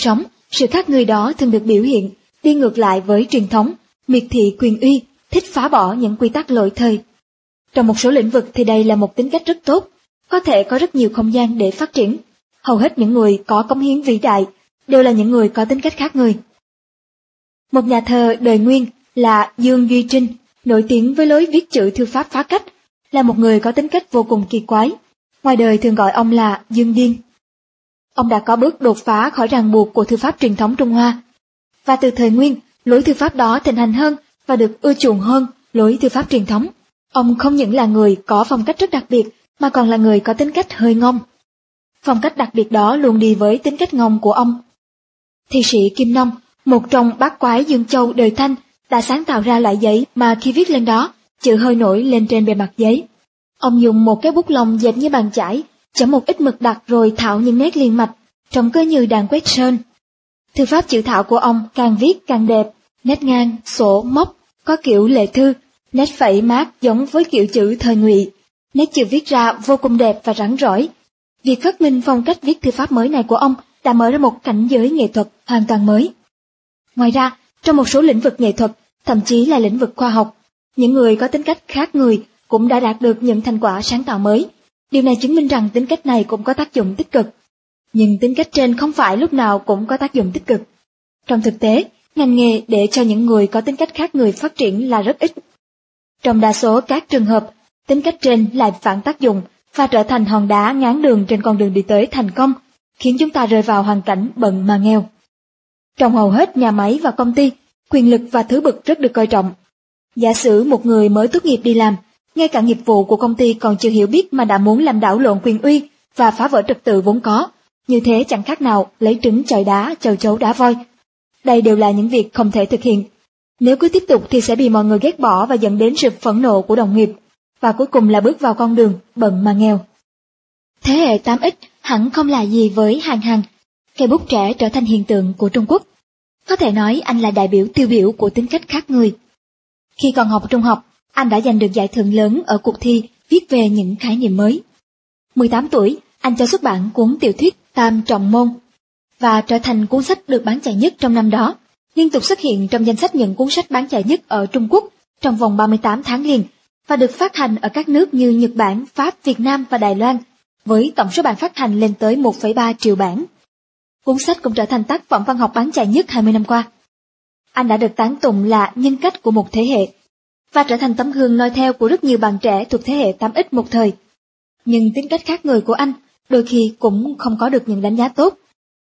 Speaker 2: Sự khác người đó thường được biểu hiện đi ngược lại với truyền thống, miệt thị quyền uy, thích phá bỏ những quy tắc lỗi thời. Trong một số lĩnh vực thì đây là một tính cách rất tốt, có thể có rất nhiều không gian để phát triển. Hầu hết những người có cống hiến vĩ đại đều là những người có tính cách khác người. Một nhà thơ đời Nguyên là Dương Duy Trinh, nổi tiếng với lối viết chữ thư pháp phá cách, là một người có tính cách vô cùng kỳ quái. Ngoài đời thường gọi ông là Dương Điên. Ông đã có bước đột phá khỏi ràng buộc của thư pháp truyền thống Trung Hoa. Và từ thời Nguyên, lối thư pháp đó thịnh hành hơn và được ưa chuộng hơn lối thư pháp truyền thống. Ông không những là người có phong cách rất đặc biệt, mà còn là người có tính cách hơi ngông. Phong cách đặc biệt đó luôn đi với tính cách ngông của ông. Thi sĩ Kim Nông, một trong bát quái Dương Châu đời Thanh, đã sáng tạo ra loại giấy mà khi viết lên đó, chữ hơi nổi lên trên bề mặt giấy. Ông dùng một cái bút lông dệt như bàn chải, chấm một ít mực đặc rồi thạo những nét liền mạch, trông cứ như đàn quét sơn. Thư pháp chữ thạo của ông càng viết càng đẹp, nét ngang, sổ, móc, có kiểu lệ thư, nét phẩy mát giống với kiểu chữ thời Ngụy. Nét chữ viết ra vô cùng đẹp và rắn rỏi. Việc phát minh phong cách viết thư pháp mới này của ông đã mở ra một cảnh giới nghệ thuật hoàn toàn mới. Ngoài ra, trong một số lĩnh vực nghệ thuật, thậm chí là lĩnh vực khoa học, những người có tính cách khác người cũng đã đạt được những thành quả sáng tạo mới. Điều này chứng minh rằng tính cách này cũng có tác dụng tích cực. Nhưng tính cách trên không phải lúc nào cũng có tác dụng tích cực. Trong thực tế, ngành nghề để cho những người có tính cách khác người phát triển là rất ít. Trong đa số các trường hợp, tính cách trên lại phản tác dụng và trở thành hòn đá ngáng đường trên con đường đi tới thành công, khiến chúng ta rơi vào hoàn cảnh bận mà nghèo. Trong hầu hết nhà máy và công ty, quyền lực và thứ bậc rất được coi trọng. Giả sử một người mới tốt nghiệp đi làm, ngay cả nghiệp vụ của công ty còn chưa hiểu biết mà đã muốn làm đảo lộn quyền uy và phá vỡ trật tự vốn có, như thế chẳng khác nào lấy trứng chọi đá, chầu chấu đá voi. Đây đều là những việc không thể thực hiện. Nếu cứ tiếp tục thì sẽ bị mọi người ghét bỏ và dẫn đến sự phẫn nộ của đồng nghiệp, và cuối cùng là bước vào con đường bận mà nghèo. Thế hệ 8X hẳn không là gì với Hàn Hàn, cây bút trẻ trở thành hiện tượng của Trung Quốc. Có thể nói anh là đại biểu tiêu biểu của tính cách khác người. Khi còn học trung học, anh đã giành được giải thưởng lớn ở cuộc thi viết về những khái niệm mới. 18 tuổi, anh cho xuất bản cuốn tiểu thuyết Tam Trọng Môn, và trở thành cuốn sách được bán chạy nhất trong năm đó, liên tục xuất hiện trong danh sách những cuốn sách bán chạy nhất ở Trung Quốc trong vòng 38 tháng liền, và được phát hành ở các nước như Nhật Bản, Pháp, Việt Nam và Đài Loan, với tổng số bản phát hành lên tới 1,3 triệu bản. Cuốn sách cũng trở thành tác phẩm văn học bán chạy nhất 20 năm qua. Anh đã được tán tụng là nhân cách của một thế hệ, và trở thành tấm gương noi theo của rất nhiều bạn trẻ thuộc thế hệ 8X một thời. Nhưng tính cách khác người của anh đôi khi cũng không có được những đánh giá tốt.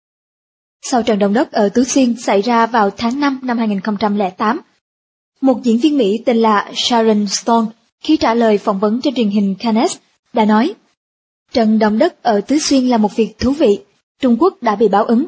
Speaker 2: Sau trận động đất ở Tứ Xuyên xảy ra vào tháng 5 năm 2008, một diễn viên Mỹ tên là Sharon Stone, khi trả lời phỏng vấn trên truyền hình Cannes, đã nói: "Trận động đất ở Tứ Xuyên là một việc thú vị, Trung Quốc đã bị báo ứng."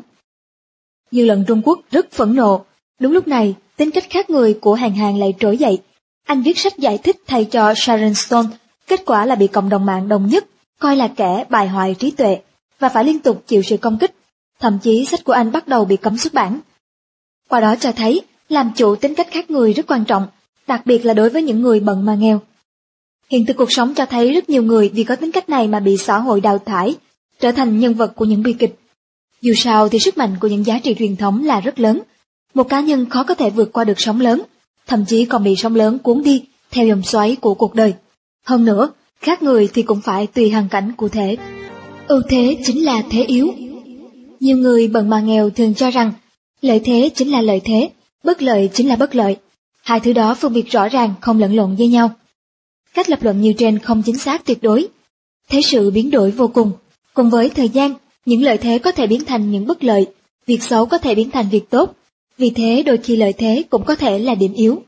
Speaker 2: Dư luận Trung Quốc rất phẫn nộ. Đúng lúc này, tính cách khác người của Hàn Hàn lại trỗi dậy. Anh viết sách giải thích thay cho Sharon Stone, kết quả là bị cộng đồng mạng đồng nhất coi là kẻ bài hoại trí tuệ và phải liên tục chịu sự công kích. Thậm chí sách của anh bắt đầu bị cấm xuất bản. Qua đó cho thấy, làm chủ tính cách khác người rất quan trọng, đặc biệt là đối với những người bận mà nghèo. Hiện thực cuộc sống cho thấy rất nhiều người vì có tính cách này mà bị xã hội đào thải, trở thành nhân vật của những bi kịch. Dù sao thì sức mạnh của những giá trị truyền thống là rất lớn. Một cá nhân khó có thể vượt qua được sóng lớn, thậm chí còn bị sóng lớn cuốn đi theo dòng xoáy của cuộc đời. Hơn nữa, khác người thì cũng phải tùy hoàn cảnh cụ thể. Ưu thế chính là thế yếu. Nhiều người bận mà nghèo thường cho rằng lợi thế chính là lợi thế, bất lợi chính là bất lợi. Hai thứ đó phân biệt rõ ràng, không lẫn lộn với nhau. Cách lập luận như trên không chính xác tuyệt đối. Thế sự biến đổi vô cùng. Cùng với thời gian, những lợi thế có thể biến thành những bất lợi, việc xấu có thể biến thành việc tốt. Vì thế đôi khi lợi thế cũng có thể là điểm yếu.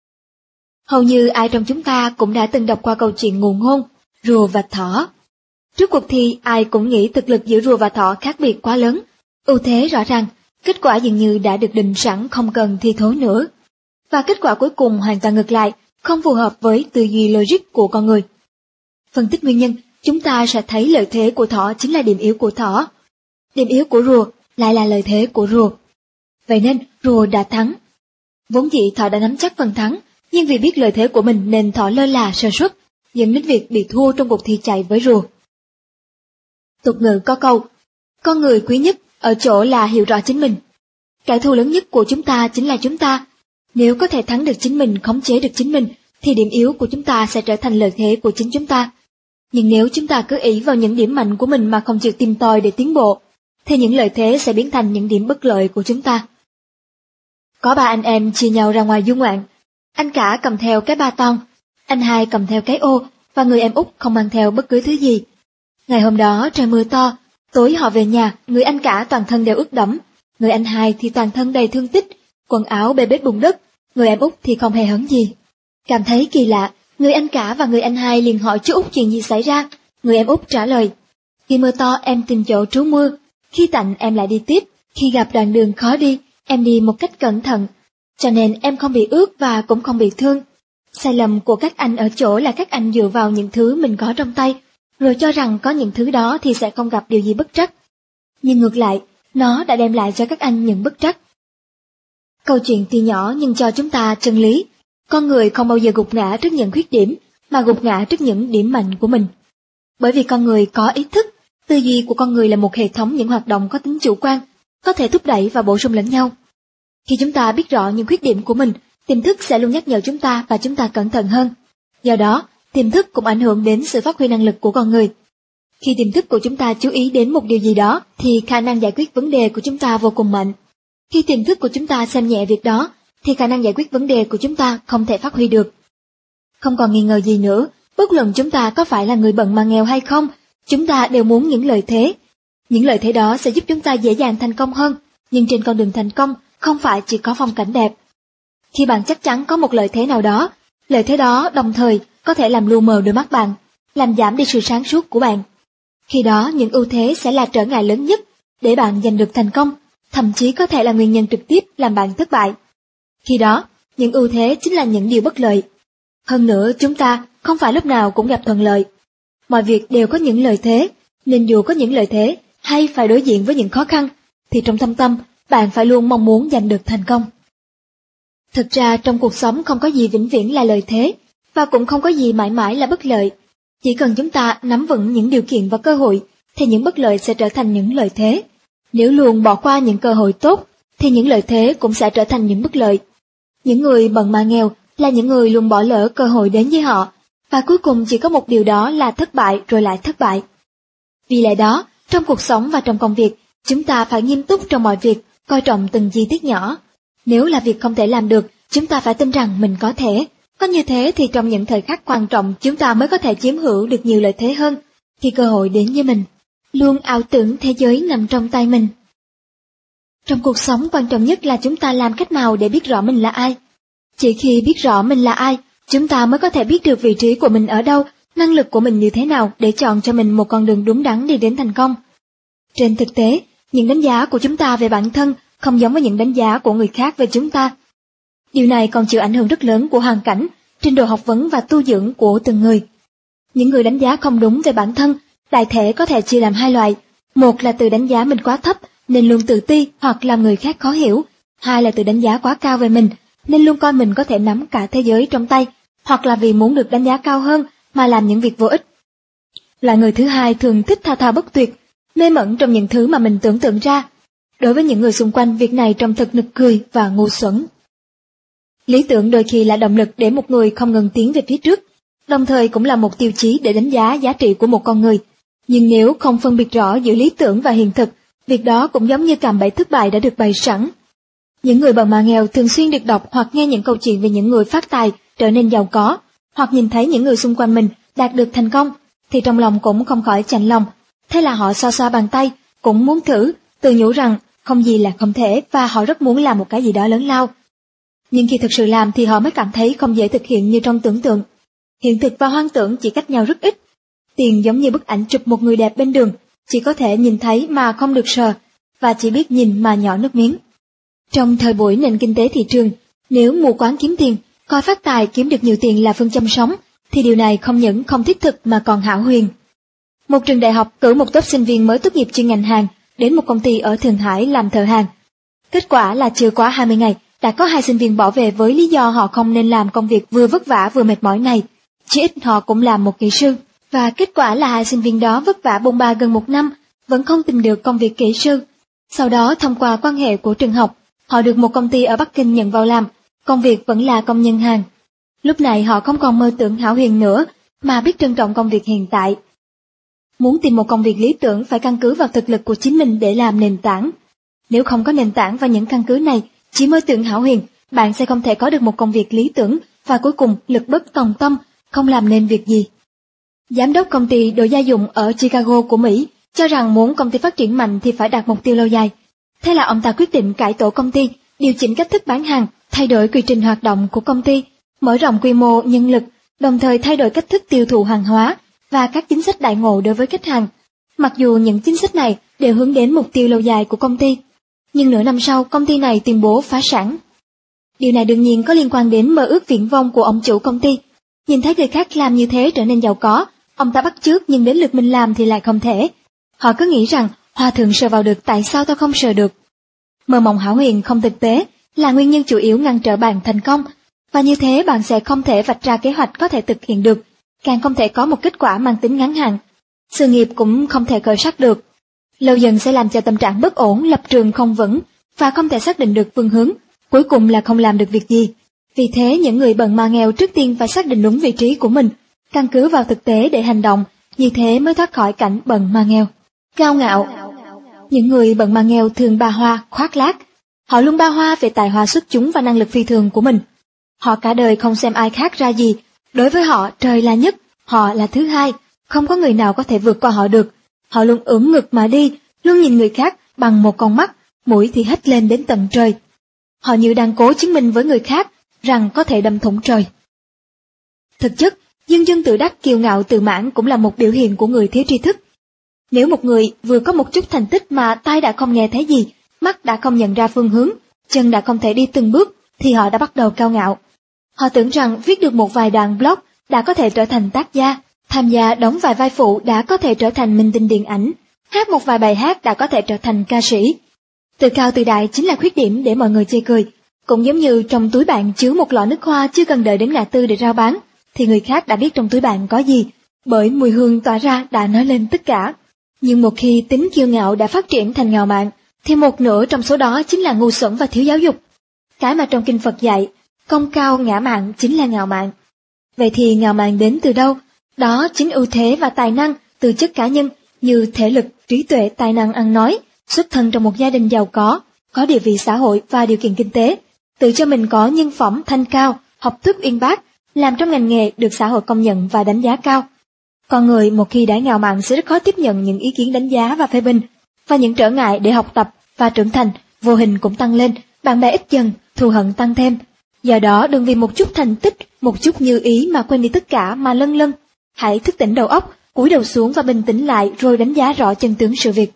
Speaker 2: Hầu như ai trong chúng ta cũng đã từng đọc qua câu chuyện ngụ ngôn rùa và thỏ. Trước cuộc thi, ai cũng nghĩ thực lực giữa rùa và thỏ khác biệt quá lớn, ưu thế rõ ràng, kết quả dường như đã được định sẵn không cần thi thố nữa. Và kết quả cuối cùng hoàn toàn ngược lại, không phù hợp với tư duy logic của con người. Phân tích nguyên nhân, chúng ta sẽ thấy lợi thế của thỏ chính là điểm yếu của thỏ. Điểm yếu của rùa lại là lợi thế của rùa. Vậy nên, rùa đã thắng. Vốn dĩ thỏ đã nắm chắc phần thắng, nhưng vì biết lợi thế của mình nên thỏ lơ là sơ suất, dẫn đến việc bị thua trong cuộc thi chạy với rùa. Tục ngữ có câu, con người quý nhất ở chỗ là hiểu rõ chính mình. Kẻ thù lớn nhất của chúng ta chính là chúng ta. Nếu có thể thắng được chính mình, khống chế được chính mình, thì điểm yếu của chúng ta sẽ trở thành lợi thế của chính chúng ta. Nhưng nếu chúng ta cứ ỷ vào những điểm mạnh của mình mà không chịu tìm tòi để tiến bộ, thì những lợi thế sẽ biến thành những điểm bất lợi của chúng ta. Có 3 anh em chia nhau ra ngoài du ngoạn. Anh cả cầm theo cái ba ton, anh hai cầm theo cái ô, và người em út không mang theo bất cứ thứ gì. Ngày hôm đó trời mưa to, tối họ về nhà, người anh cả toàn thân đều ướt đẫm, người anh hai thì toàn thân đầy thương tích, quần áo bê bết bùn đất, người em út thì không hề hấn gì. Cảm thấy kỳ lạ, người anh cả và người anh hai liền hỏi chú út chuyện gì xảy ra. Người em út trả lời: khi mưa to em tìm chỗ trú mưa, khi tạnh em lại đi tiếp, khi gặp đoạn đường khó đi, em đi một cách cẩn thận, cho nên em không bị ướt và cũng không bị thương. Sai lầm của các anh ở chỗ là các anh dựa vào những thứ mình có trong tay, rồi cho rằng có những thứ đó thì sẽ không gặp điều gì bất trắc. Nhưng ngược lại, nó đã đem lại cho các anh những bất trắc. Câu chuyện tuy nhỏ nhưng cho chúng ta chân lý. Con người không bao giờ gục ngã trước những khuyết điểm, mà gục ngã trước những điểm mạnh của mình. Bởi vì con người có ý thức, tư duy của con người là một hệ thống những hoạt động có tính chủ quan, có thể thúc đẩy và bổ sung lẫn nhau. Khi chúng ta biết rõ những khuyết điểm của mình, tiềm thức sẽ luôn nhắc nhở chúng ta và chúng ta cẩn thận hơn. Do đó, tiềm thức cũng ảnh hưởng đến sự phát huy năng lực của con người. Khi tiềm thức của chúng ta chú ý đến một điều gì đó, thì khả năng giải quyết vấn đề của chúng ta vô cùng mạnh. Khi tiềm thức của chúng ta xem nhẹ việc đó, thì khả năng giải quyết vấn đề của chúng ta không thể phát huy được. Không còn nghi ngờ gì nữa, bất luận chúng ta có phải là người bận mà nghèo hay không, chúng ta đều muốn những lợi thế. Những lợi thế đó sẽ giúp chúng ta dễ dàng thành công hơn, nhưng trên con đường thành công không phải chỉ có phong cảnh đẹp. Khi bạn chắc chắn có một lợi thế nào đó, lợi thế đó đồng thời có thể làm lu mờ đôi mắt bạn, làm giảm đi sự sáng suốt của bạn. Khi đó những ưu thế sẽ là trở ngại lớn nhất để bạn giành được thành công, thậm chí có thể là nguyên nhân trực tiếp làm bạn thất bại. Khi đó, những ưu thế chính là những điều bất lợi. Hơn nữa, chúng ta không phải lúc nào cũng gặp thuận lợi. Mọi việc đều có những lợi thế, nên dù có những lợi thế hay phải đối diện với những khó khăn, thì trong thâm tâm, bạn phải luôn mong muốn giành được thành công. Thực ra trong cuộc sống không có gì vĩnh viễn là lợi thế, và cũng không có gì mãi mãi là bất lợi. Chỉ cần chúng ta nắm vững những điều kiện và cơ hội, thì những bất lợi sẽ trở thành những lợi thế. Nếu luôn bỏ qua những cơ hội tốt, thì những lợi thế cũng sẽ trở thành những bất lợi. Những người bận mà nghèo là những người luôn bỏ lỡ cơ hội đến với họ, và cuối cùng chỉ có một điều đó là thất bại rồi lại thất bại. Vì lẽ đó, trong cuộc sống và trong công việc, chúng ta phải nghiêm túc trong mọi việc, coi trọng từng chi tiết nhỏ. Nếu là việc không thể làm được, chúng ta phải tin rằng mình có thể. Có như thế thì trong những thời khắc quan trọng chúng ta mới có thể chiếm hữu được nhiều lợi thế hơn. Khi cơ hội đến với mình, luôn ảo tưởng thế giới nằm trong tay mình. Trong cuộc sống quan trọng nhất là chúng ta làm cách nào để biết rõ mình là ai. Chỉ khi biết rõ mình là ai, chúng ta mới có thể biết được vị trí của mình ở đâu, năng lực của mình như thế nào để chọn cho mình một con đường đúng đắn đi đến thành công. Trên thực tế, những đánh giá của chúng ta về bản thân không giống với những đánh giá của người khác về chúng ta. Điều này còn chịu ảnh hưởng rất lớn của hoàn cảnh, trình độ học vấn và tu dưỡng của từng người. Những người đánh giá không đúng về bản thân, đại thể có thể chia làm 2 loại. Một là từ đánh giá mình quá thấp, nên luôn tự ti hoặc làm người khác khó hiểu. 2 là từ đánh giá quá cao về mình, nên luôn coi mình có thể nắm cả thế giới trong tay, hoặc là vì muốn được đánh giá cao hơn mà làm những việc vô ích. Loại người thứ hai thường thích thao thao bất tuyệt, mê mẩn trong những thứ mà mình tưởng tượng ra. Đối với những người xung quanh, việc này trông thật nực cười và ngu xuẩn. Lý tưởng đôi khi là động lực để một người không ngừng tiến về phía trước, đồng thời cũng là một tiêu chí để đánh giá giá trị của một con người. Nhưng nếu không phân biệt rõ giữa lý tưởng và hiện thực, việc đó cũng giống như cạm bẫy thất bại đã được bày sẵn. Những người bần mà nghèo thường xuyên được đọc hoặc nghe những câu chuyện về những người phát tài trở nên giàu có, hoặc nhìn thấy những người xung quanh mình đạt được thành công, thì trong lòng cũng không khỏi chạnh lòng. Thế là họ xoa xoa bàn tay, cũng muốn thử, tự nhủ rằng không gì là không thể, và họ rất muốn làm một cái gì đó lớn lao. Nhưng khi thực sự làm thì họ mới cảm thấy không dễ thực hiện như trong tưởng tượng. Hiện thực và hoang tưởng chỉ cách nhau rất ít. Tiền giống như bức ảnh chụp một người đẹp bên đường, chỉ có thể nhìn thấy mà không được sờ, và chỉ biết nhìn mà nhỏ nước miếng. Trong thời buổi nền kinh tế thị trường, nếu mù quáng kiếm tiền, coi phát tài kiếm được nhiều tiền là phương châm sống, thì điều này không những không thiết thực mà còn hão huyền. Một trường đại học cử một tốp sinh viên mới tốt nghiệp chuyên ngành hàng đến một công ty ở Thượng Hải làm thợ hàng. Kết quả là chưa quá 20 ngày, đã có 2 sinh viên bỏ về với lý do họ không nên làm công việc vừa vất vả vừa mệt mỏi này. Chỉ ít họ cũng làm một kỹ sư, và kết quả là 2 sinh viên đó vất vả bôn ba gần 1 năm, vẫn không tìm được công việc kỹ sư. Sau đó thông qua quan hệ của trường học, Họ được một công ty ở Bắc Kinh nhận vào làm, công việc vẫn là công nhân hàng. Lúc này họ không còn mơ tưởng hão huyền nữa, mà biết trân trọng công việc hiện tại. Muốn tìm một công việc lý tưởng phải căn cứ vào thực lực của chính mình để làm nền tảng. Nếu không có nền tảng và những căn cứ này, chỉ mơ tưởng hão huyền, bạn sẽ không thể có được một công việc lý tưởng và cuối cùng lực bất tòng tâm, không làm nên việc gì. Giám đốc công ty đồ gia dụng ở Chicago của Mỹ cho rằng muốn công ty phát triển mạnh thì phải đạt mục tiêu lâu dài. Thế là ông ta quyết định cải tổ công ty, điều chỉnh cách thức bán hàng, thay đổi quy trình hoạt động của công ty, mở rộng quy mô nhân lực, đồng thời thay đổi cách thức tiêu thụ hàng hóa và các chính sách đãi ngộ đối với khách hàng. Mặc dù những chính sách này đều hướng đến mục tiêu lâu dài của công ty, nhưng nửa năm sau công ty này tuyên bố phá sản. Điều này đương nhiên có liên quan đến mơ ước viển vông của ông chủ công ty. Nhìn thấy người khác làm như thế trở nên giàu có, ông ta bắt chước nhưng đến lượt mình làm thì lại không thể. Họ cứ nghĩ rằng hòa thượng sờ vào được, tại sao tao không sờ được? Mơ mộng hão huyền không thực tế là nguyên nhân chủ yếu ngăn trở bạn thành công, và như thế bạn sẽ không thể vạch ra kế hoạch có thể thực hiện được, càng không thể có một kết quả mang tính ngắn hạn. Sự nghiệp cũng không thể khởi sắc được. Lâu dần sẽ làm cho tâm trạng bất ổn, lập trường không vững và không thể xác định được phương hướng, cuối cùng là không làm được việc gì. Vì thế những người bần mà nghèo trước tiên phải xác định đúng vị trí của mình, căn cứ vào thực tế để hành động, như thế mới thoát khỏi cảnh bần mà nghèo. Cao ngạo. Những người bần mà nghèo thường ba hoa, khoác lác. Họ luôn ba hoa về tài hoa xuất chúng và năng lực phi thường của mình. Họ cả đời không xem ai khác ra gì. Đối với họ, trời là nhất, họ là thứ hai, không có người nào có thể vượt qua họ được. Họ luôn ưỡn ngực mà đi, luôn nhìn người khác bằng một con mắt, mũi thì hất lên đến tận trời. Họ như đang cố chứng minh với người khác rằng có thể đâm thủng trời. Thực chất, dương dương tự đắc, kiêu ngạo tự mãn cũng là một biểu hiện của người thiếu tri thức. Nếu một người vừa có một chút thành tích mà tai đã không nghe thấy gì, mắt đã không nhận ra phương hướng, chân đã không thể đi từng bước, thì họ đã bắt đầu cao ngạo. Họ tưởng rằng viết được một vài đoạn blog đã có thể trở thành tác gia, tham gia đóng vài vai phụ đã có thể trở thành minh tinh điện ảnh, hát một vài bài hát đã có thể trở thành ca sĩ. Tự cao tự đại chính là khuyết điểm để mọi người chê cười. Cũng giống như trong túi bạn chứa một lọ nước hoa, chưa cần đợi đến ngã tư để rao bán, thì người khác đã biết trong túi bạn có gì, bởi mùi hương tỏa ra đã nói lên tất cả. Nhưng một khi tính kiêu ngạo đã phát triển thành ngạo mạn, thì một nửa trong số đó chính là ngu xuẩn và thiếu giáo dục. Cái mà trong kinh Phật dạy, công cao ngã mạn chính là ngạo mạn. Vậy thì ngạo mạn đến từ đâu? Đó chính ưu thế và tài năng, từ chất cá nhân như thể lực, trí tuệ, tài năng ăn nói, xuất thân trong một gia đình giàu có địa vị xã hội và điều kiện kinh tế, tự cho mình có nhân phẩm thanh cao, học thức uyên bác, làm trong ngành nghề được xã hội công nhận và đánh giá cao. Con người một khi đã ngạo mạn sẽ rất khó tiếp nhận những ý kiến đánh giá và phê bình, và những trở ngại để học tập và trưởng thành vô hình cũng tăng lên, bạn bè ít dần, thù hận tăng thêm. Do đó đừng vì một chút thành tích, một chút như ý mà quên đi tất cả mà lân lân. Hãy thức tỉnh đầu óc, cúi đầu xuống và bình tĩnh lại rồi đánh giá rõ chân tướng sự việc.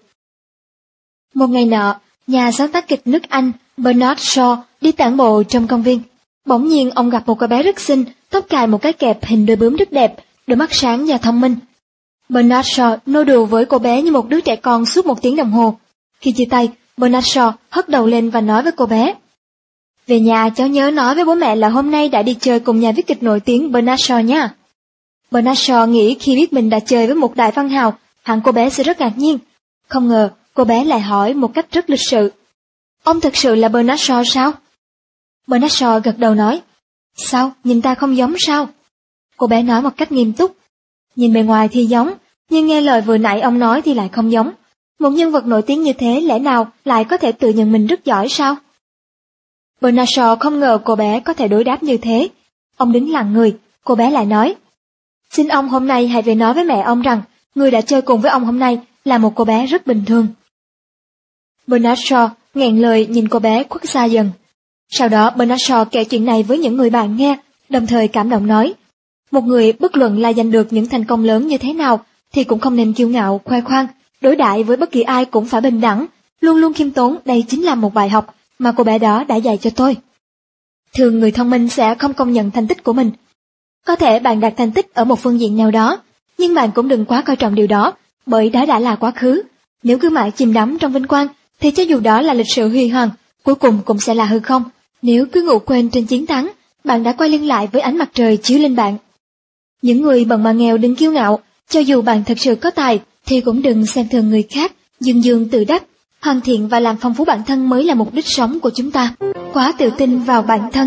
Speaker 2: Một ngày nọ, nhà sáng tác kịch nước Anh Bernard Shaw đi tản bộ trong công viên. Bỗng nhiên ông gặp một cô bé rất xinh, tóc cài một cái kẹp hình đôi bướm rất đẹp, đôi mắt sáng và thông minh. Bernard Shaw nô đùa với cô bé như một đứa trẻ con suốt 1 tiếng đồng hồ. Khi chia tay, Bernard Shaw hất đầu lên và nói với cô bé: "Về nhà cháu nhớ nói với bố mẹ là hôm nay đã đi chơi cùng nhà viết kịch nổi tiếng Bernard Shaw nhé." Bernard Shaw nghĩ khi biết mình đã chơi với một đại văn hào, hẳn cô bé sẽ rất ngạc nhiên. Không ngờ, cô bé lại hỏi một cách rất lịch sự: "Ông thực sự là Bernard Shaw sao?" Bernard Shaw gật đầu nói: "Sao, nhìn ta không giống sao?" Cô bé nói một cách nghiêm túc: "Nhìn bề ngoài thì giống, nhưng nghe lời vừa nãy ông nói thì lại không giống. Một nhân vật nổi tiếng như thế lẽ nào lại có thể tự nhận mình rất giỏi sao?" Bernard Shaw không ngờ cô bé có thể đối đáp như thế. Ông đứng lặng người, cô bé lại nói: "Xin ông hôm nay hãy về nói với mẹ ông rằng người đã chơi cùng với ông hôm nay là một cô bé rất bình thường." Bernard Shaw nghẹn lời nhìn cô bé khuất xa dần. Sau đó Bernard Shaw kể chuyện này với những người bạn nghe, đồng thời cảm động nói: "Một người bất luận là giành được những thành công lớn như thế nào thì cũng không nên kiêu ngạo, khoe khoang, đối đãi với bất kỳ ai cũng phải bình đẳng, luôn luôn khiêm tốn, đây chính là một bài học mà cô bé đó đã dạy cho tôi." Thường người thông minh sẽ không công nhận thành tích của mình. Có thể bạn đạt thành tích ở một phương diện nào đó, nhưng bạn cũng đừng quá coi trọng điều đó, bởi đó đã là quá khứ. Nếu cứ mãi chìm đắm trong vinh quang, thì cho dù đó là lịch sử huy hoàng, cuối cùng cũng sẽ là hư không. Nếu cứ ngủ quên trên chiến thắng, bạn đã quay lưng lại với ánh mặt trời chiếu lên bạn. Những người bần mà nghèo đừng kiêu ngạo, cho dù bạn thật sự có tài, thì cũng đừng xem thường người khác, dương dương tự đắc. Hoàn thiện và làm phong phú bản thân mới là mục đích sống của chúng ta. Quá tự tin vào bản thân.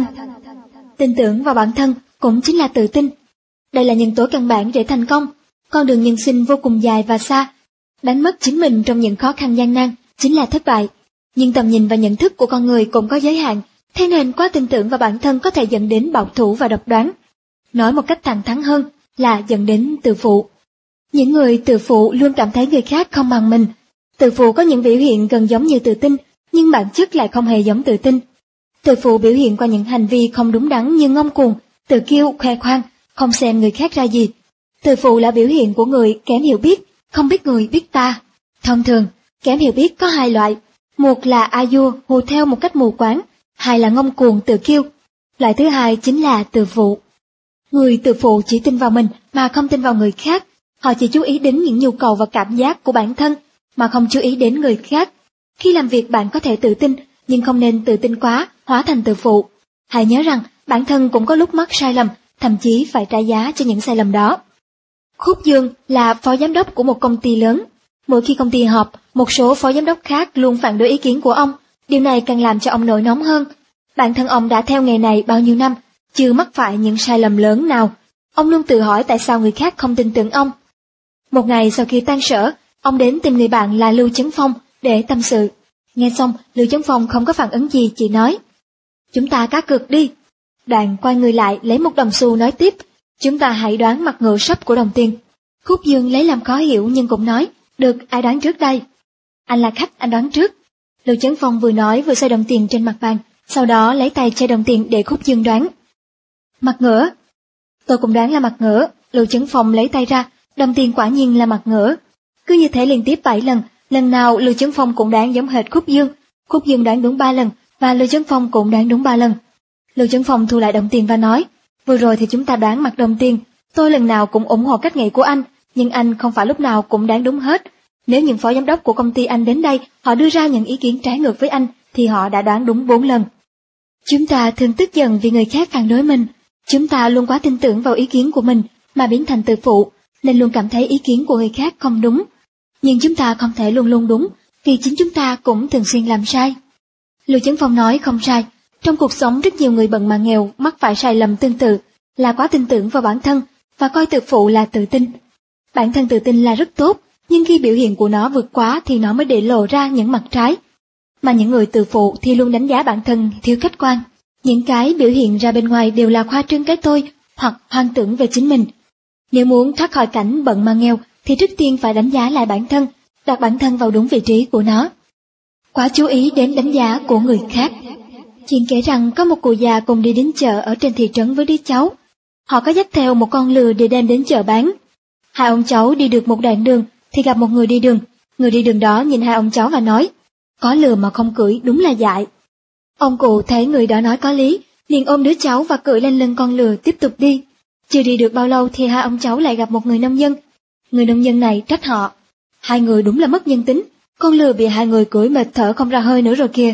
Speaker 2: Tin tưởng vào bản thân cũng chính là tự tin. Đây là nhân tố căn bản để thành công. Con đường nhân sinh vô cùng dài và xa. Đánh mất chính mình trong những khó khăn gian nan chính là thất bại. Nhưng tầm nhìn và nhận thức của con người cũng có giới hạn, thế nên quá tin tưởng vào bản thân có thể dẫn đến bảo thủ và độc đoán. Nói một cách thẳng thắn hơn là dẫn đến tự phụ. Những người tự phụ luôn cảm thấy người khác không bằng mình. Tự phụ có những biểu hiện gần giống như tự tin, nhưng bản chất lại không hề giống tự tin. Tự phụ biểu hiện qua những hành vi không đúng đắn như ngông cuồng, tự kiêu, khoe khoang, không xem người khác ra gì. Tự phụ là biểu hiện của người kém hiểu biết, không biết người biết ta. Thông thường, kém hiểu biết có hai loại. Một là a vua, hùa theo một cách mù quáng, hai là ngông cuồng, tự kiêu. Loại thứ hai chính là tự phụ. Người tự phụ chỉ tin vào mình mà không tin vào người khác. Họ chỉ chú ý đến những nhu cầu và cảm giác của bản thân mà không chú ý đến người khác. Khi làm việc bạn có thể tự tin, nhưng không nên tự tin quá, hóa thành tự phụ. Hãy nhớ rằng bản thân cũng có lúc mắc sai lầm, thậm chí phải trả giá cho những sai lầm đó. Khúc Dương là phó giám đốc của một công ty lớn. Mỗi khi công ty họp, một số phó giám đốc khác luôn phản đối ý kiến của ông. Điều này càng làm cho ông nổi nóng hơn. Bản thân ông đã theo nghề này bao nhiêu năm, chưa mắc phải những sai lầm lớn nào. Ông luôn tự hỏi tại sao người khác không tin tưởng ông. Một ngày sau khi tan sở, ông đến tìm người bạn là Lưu Chấn Phong để tâm sự. Nghe xong, Lưu Chấn Phong không có phản ứng gì, chỉ nói: "Chúng ta cá cược đi." Đoạn quay người lại lấy một đồng xu nói tiếp: "Chúng ta hãy đoán mặt ngựa sấp của đồng tiền." Khúc Dương lấy làm khó hiểu nhưng cũng nói: "Được, ai đoán trước đây?" "Anh là khách, anh đoán trước." Lưu Chấn Phong vừa nói vừa xoay đồng tiền trên mặt bàn, sau đó lấy tay che đồng tiền để Khúc Dương đoán. "Mặt ngựa." "Tôi cũng đoán là mặt ngựa." Lưu Chấn Phong lấy tay ra, đồng tiền quả nhiên là mặt ngựa. Cứ như thế liên tiếp 7 lần, lần nào Lưu Chấn Phong cũng đoán giống hệt Khúc Dương. Khúc Dương đoán đúng 3 lần và Lưu Chấn Phong cũng đoán đúng 3 lần. Lưu Chấn Phong thu lại đồng tiền và nói: "Vừa rồi thì chúng ta đoán mặt đồng tiền, tôi lần nào cũng ủng hộ cách nghĩ của anh, nhưng anh không phải lúc nào cũng đoán đúng hết. Nếu những phó giám đốc của công ty anh đến đây, họ đưa ra những ý kiến trái ngược với anh, thì họ đã đoán đúng 4 lần. Chúng ta thường tức giận vì người khác phản đối mình. Chúng ta luôn quá tin tưởng vào ý kiến của mình mà biến thành tự phụ, nên luôn cảm thấy ý kiến của người khác không đúng. Nhưng chúng ta không thể luôn luôn đúng, vì chính chúng ta cũng thường xuyên làm sai." Lưu Chấn Phong nói không sai. Trong cuộc sống rất nhiều người bận mà nghèo mắc phải sai lầm tương tự, là quá tin tưởng vào bản thân và coi tự phụ là tự tin. Bản thân tự tin là rất tốt, nhưng khi biểu hiện của nó vượt quá thì nó mới để lộ ra những mặt trái. Mà những người tự phụ thì luôn đánh giá bản thân thiếu khách quan. Những cái biểu hiện ra bên ngoài đều là khoa trương cái tôi hoặc hoang tưởng về chính mình. Nếu muốn thoát khỏi cảnh bận mà nghèo thì trước tiên phải đánh giá lại bản thân, đặt bản thân vào đúng vị trí của nó. Quá chú ý đến đánh giá của người khác. Chuyện kể rằng có một cụ già cùng đi đến chợ ở trên thị trấn với đứa cháu. Họ có dắt theo một con lừa để đem đến chợ bán. Hai ông cháu đi được một đoạn đường thì gặp một người đi đường. Người đi đường đó nhìn hai ông cháu và nói: "Có lừa mà không cưỡi đúng là dại." Ông cụ thấy người đó nói có lý, liền ôm đứa cháu và cưỡi lên lưng con lừa tiếp tục đi. Chưa đi được bao lâu thì hai ông cháu lại gặp một người nông dân. Người nông dân này trách họ: "Hai người đúng là mất nhân tính, con lừa bị hai người cưỡi mệt thở không ra hơi nữa rồi kìa."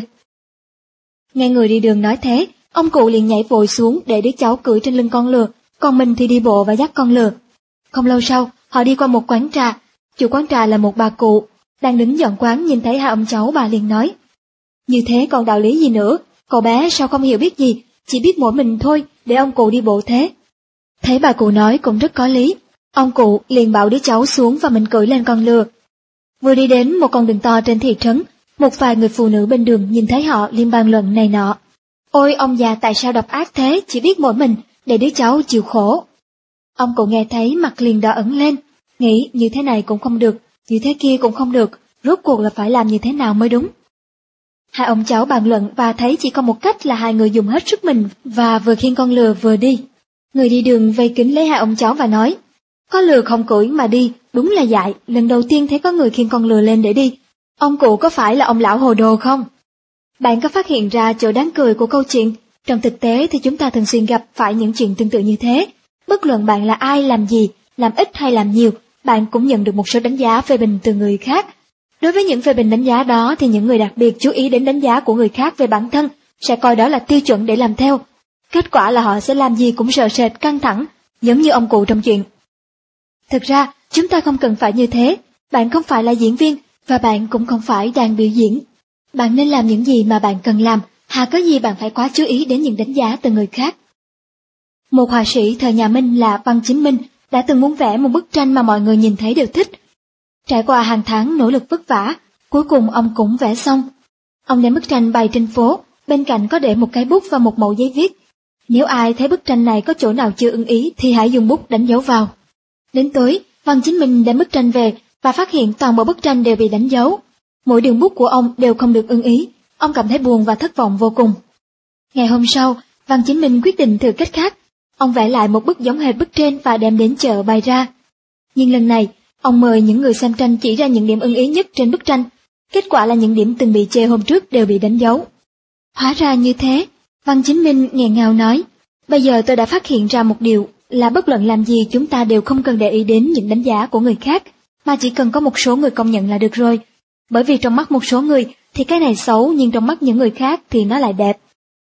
Speaker 2: Nghe người đi đường nói thế, ông cụ liền nhảy vội xuống để đứa cháu cưỡi trên lưng con lừa, còn mình thì đi bộ và dắt con lừa. Không lâu sau, họ đi qua một quán trà. Chủ quán trà là một bà cụ, đang đứng dọn quán nhìn thấy hai ông cháu, bà liền nói: "Như thế còn đạo lý gì nữa, cậu bé sao không hiểu biết gì, chỉ biết mỗi mình thôi, để ông cụ đi bộ thế." Thấy bà cụ nói cũng rất có lý, ông cụ liền bảo đứa cháu xuống và mình cưỡi lên con lừa. Vừa đi đến một con đường to trên thị trấn, một vài người phụ nữ bên đường nhìn thấy họ liền bàn luận này nọ: "Ôi ông già tại sao độc ác thế, chỉ biết mỗi mình, để đứa cháu chịu khổ." Ông cụ nghe thấy mặt liền đỏ ửng lên, nghĩ như thế này cũng không được, như thế kia cũng không được, rốt cuộc là phải làm như thế nào mới đúng. Hai ông cháu bàn luận và thấy chỉ có một cách là hai người dùng hết sức mình và vừa khiêng con lừa vừa đi. Người đi đường vây kính lấy hai ông cháu và nói: "Có lừa không cưỡi mà đi, đúng là dại, lần đầu tiên thấy có người khiêng con lừa lên để đi. Ông cụ có phải là ông lão hồ đồ không?" Bạn có phát hiện ra chỗ đáng cười của câu chuyện? Trong thực tế thì chúng ta thường xuyên gặp phải những chuyện tương tự như thế. Bất luận bạn là ai, làm gì, làm ít hay làm nhiều, bạn cũng nhận được một số đánh giá phê bình từ người khác. Đối với những phê bình đánh giá đó thì những người đặc biệt chú ý đến đánh giá của người khác về bản thân sẽ coi đó là tiêu chuẩn để làm theo. Kết quả là họ sẽ làm gì cũng sợ sệt, căng thẳng, giống như ông cụ trong chuyện. Thực ra, chúng ta không cần phải như thế. Bạn không phải là diễn viên, Và bạn cũng không phải đang biểu diễn. Bạn nên làm những gì mà bạn cần làm, hà có gì bạn phải quá chú ý đến những đánh giá từ người khác. Một họa sĩ thời nhà Minh là Văn Chính Minh đã từng muốn vẽ một bức tranh mà mọi người nhìn thấy đều thích. Trải qua hàng tháng nỗ lực vất vả, cuối cùng ông cũng vẽ xong. Ông đem bức tranh bày trên phố, bên cạnh có để một cái bút và một mẩu giấy viết. Nếu ai thấy bức tranh này có chỗ nào chưa ưng ý thì hãy dùng bút đánh dấu vào. Đến tối, Văn Chính Minh đem bức tranh về và phát hiện toàn bộ bức tranh đều bị đánh dấu. Mỗi đường bút của ông đều không được ưng ý, ông cảm thấy buồn và thất vọng vô cùng. Ngày hôm sau, Văn Chính Minh quyết định thử cách khác. Ông vẽ lại một bức giống hệt bức trên và đem đến chợ bày ra. Nhưng lần này, ông mời những người xem tranh chỉ ra những điểm ưng ý nhất trên bức tranh. Kết quả là những điểm từng bị chê hôm trước đều bị đánh dấu. Hóa ra như thế, Văn Chính Minh nghẹn ngào nói, bây giờ tôi đã phát hiện ra một điều là bất luận làm gì chúng ta đều không cần để ý đến những đánh giá của người khác, mà chỉ cần có một số người công nhận là được rồi. Bởi vì trong mắt một số người thì cái này xấu, nhưng trong mắt những người khác thì nó lại đẹp.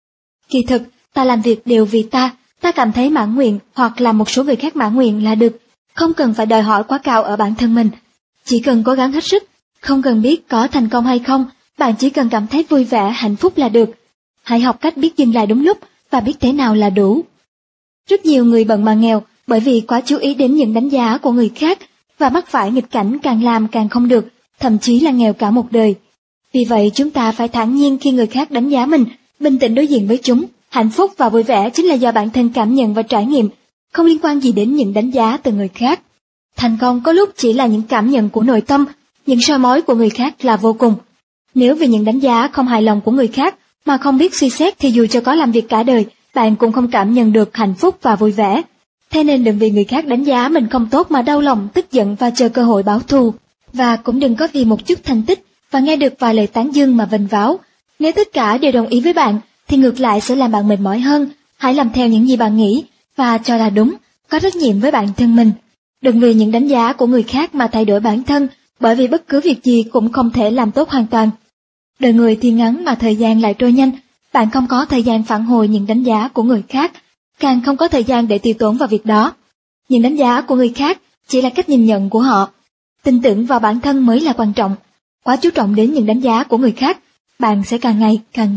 Speaker 2: Kỳ thực, ta làm việc đều vì ta cảm thấy mãn nguyện hoặc làm một số người khác mãn nguyện là được, không cần phải đòi hỏi quá cao ở bản thân mình. Chỉ cần cố gắng hết sức, không cần biết có thành công hay không, bạn chỉ cần cảm thấy vui vẻ, hạnh phúc là được. Hãy học cách biết dừng lại đúng lúc và biết thế nào là đủ. Rất nhiều người bận mà nghèo bởi vì quá chú ý đến những đánh giá của người khác và mắc phải nghịch cảnh càng làm càng không được, thậm chí là nghèo cả một đời. Vì vậy chúng ta phải thản nhiên khi người khác đánh giá mình, bình tĩnh đối diện với chúng. Hạnh phúc và vui vẻ chính là do bản thân cảm nhận và trải nghiệm, không liên quan gì đến những đánh giá từ người khác. Thành công có lúc chỉ là những cảm nhận của nội tâm, những soi mói của người khác là vô cùng. Nếu vì những đánh giá không hài lòng của người khác mà không biết suy xét thì dù cho có làm việc cả đời, bạn cũng không cảm nhận được hạnh phúc và vui vẻ. Thế nên đừng vì người khác đánh giá mình không tốt mà đau lòng, tức giận và chờ cơ hội báo thù. Và cũng đừng có vì một chút thành tích và nghe được vài lời tán dương mà vênh váo. Nếu tất cả đều đồng ý với bạn, thì ngược lại sẽ làm bạn mệt mỏi hơn. Hãy làm theo những gì bạn nghĩ và cho là đúng, có trách nhiệm với bản thân mình. Đừng vì những đánh giá của người khác mà thay đổi bản thân, bởi vì bất cứ việc gì cũng không thể làm tốt hoàn toàn. Đời người thì ngắn mà thời gian lại trôi nhanh, bạn không có thời gian phản hồi những đánh giá của người khác, càng không có thời gian để tiêu tốn vào việc đó. Những đánh giá của người khác chỉ là cách nhìn nhận của họ. Tin tưởng vào bản thân mới là quan trọng. Quá chú trọng đến những đánh giá của người khác, bạn sẽ càng ngày càng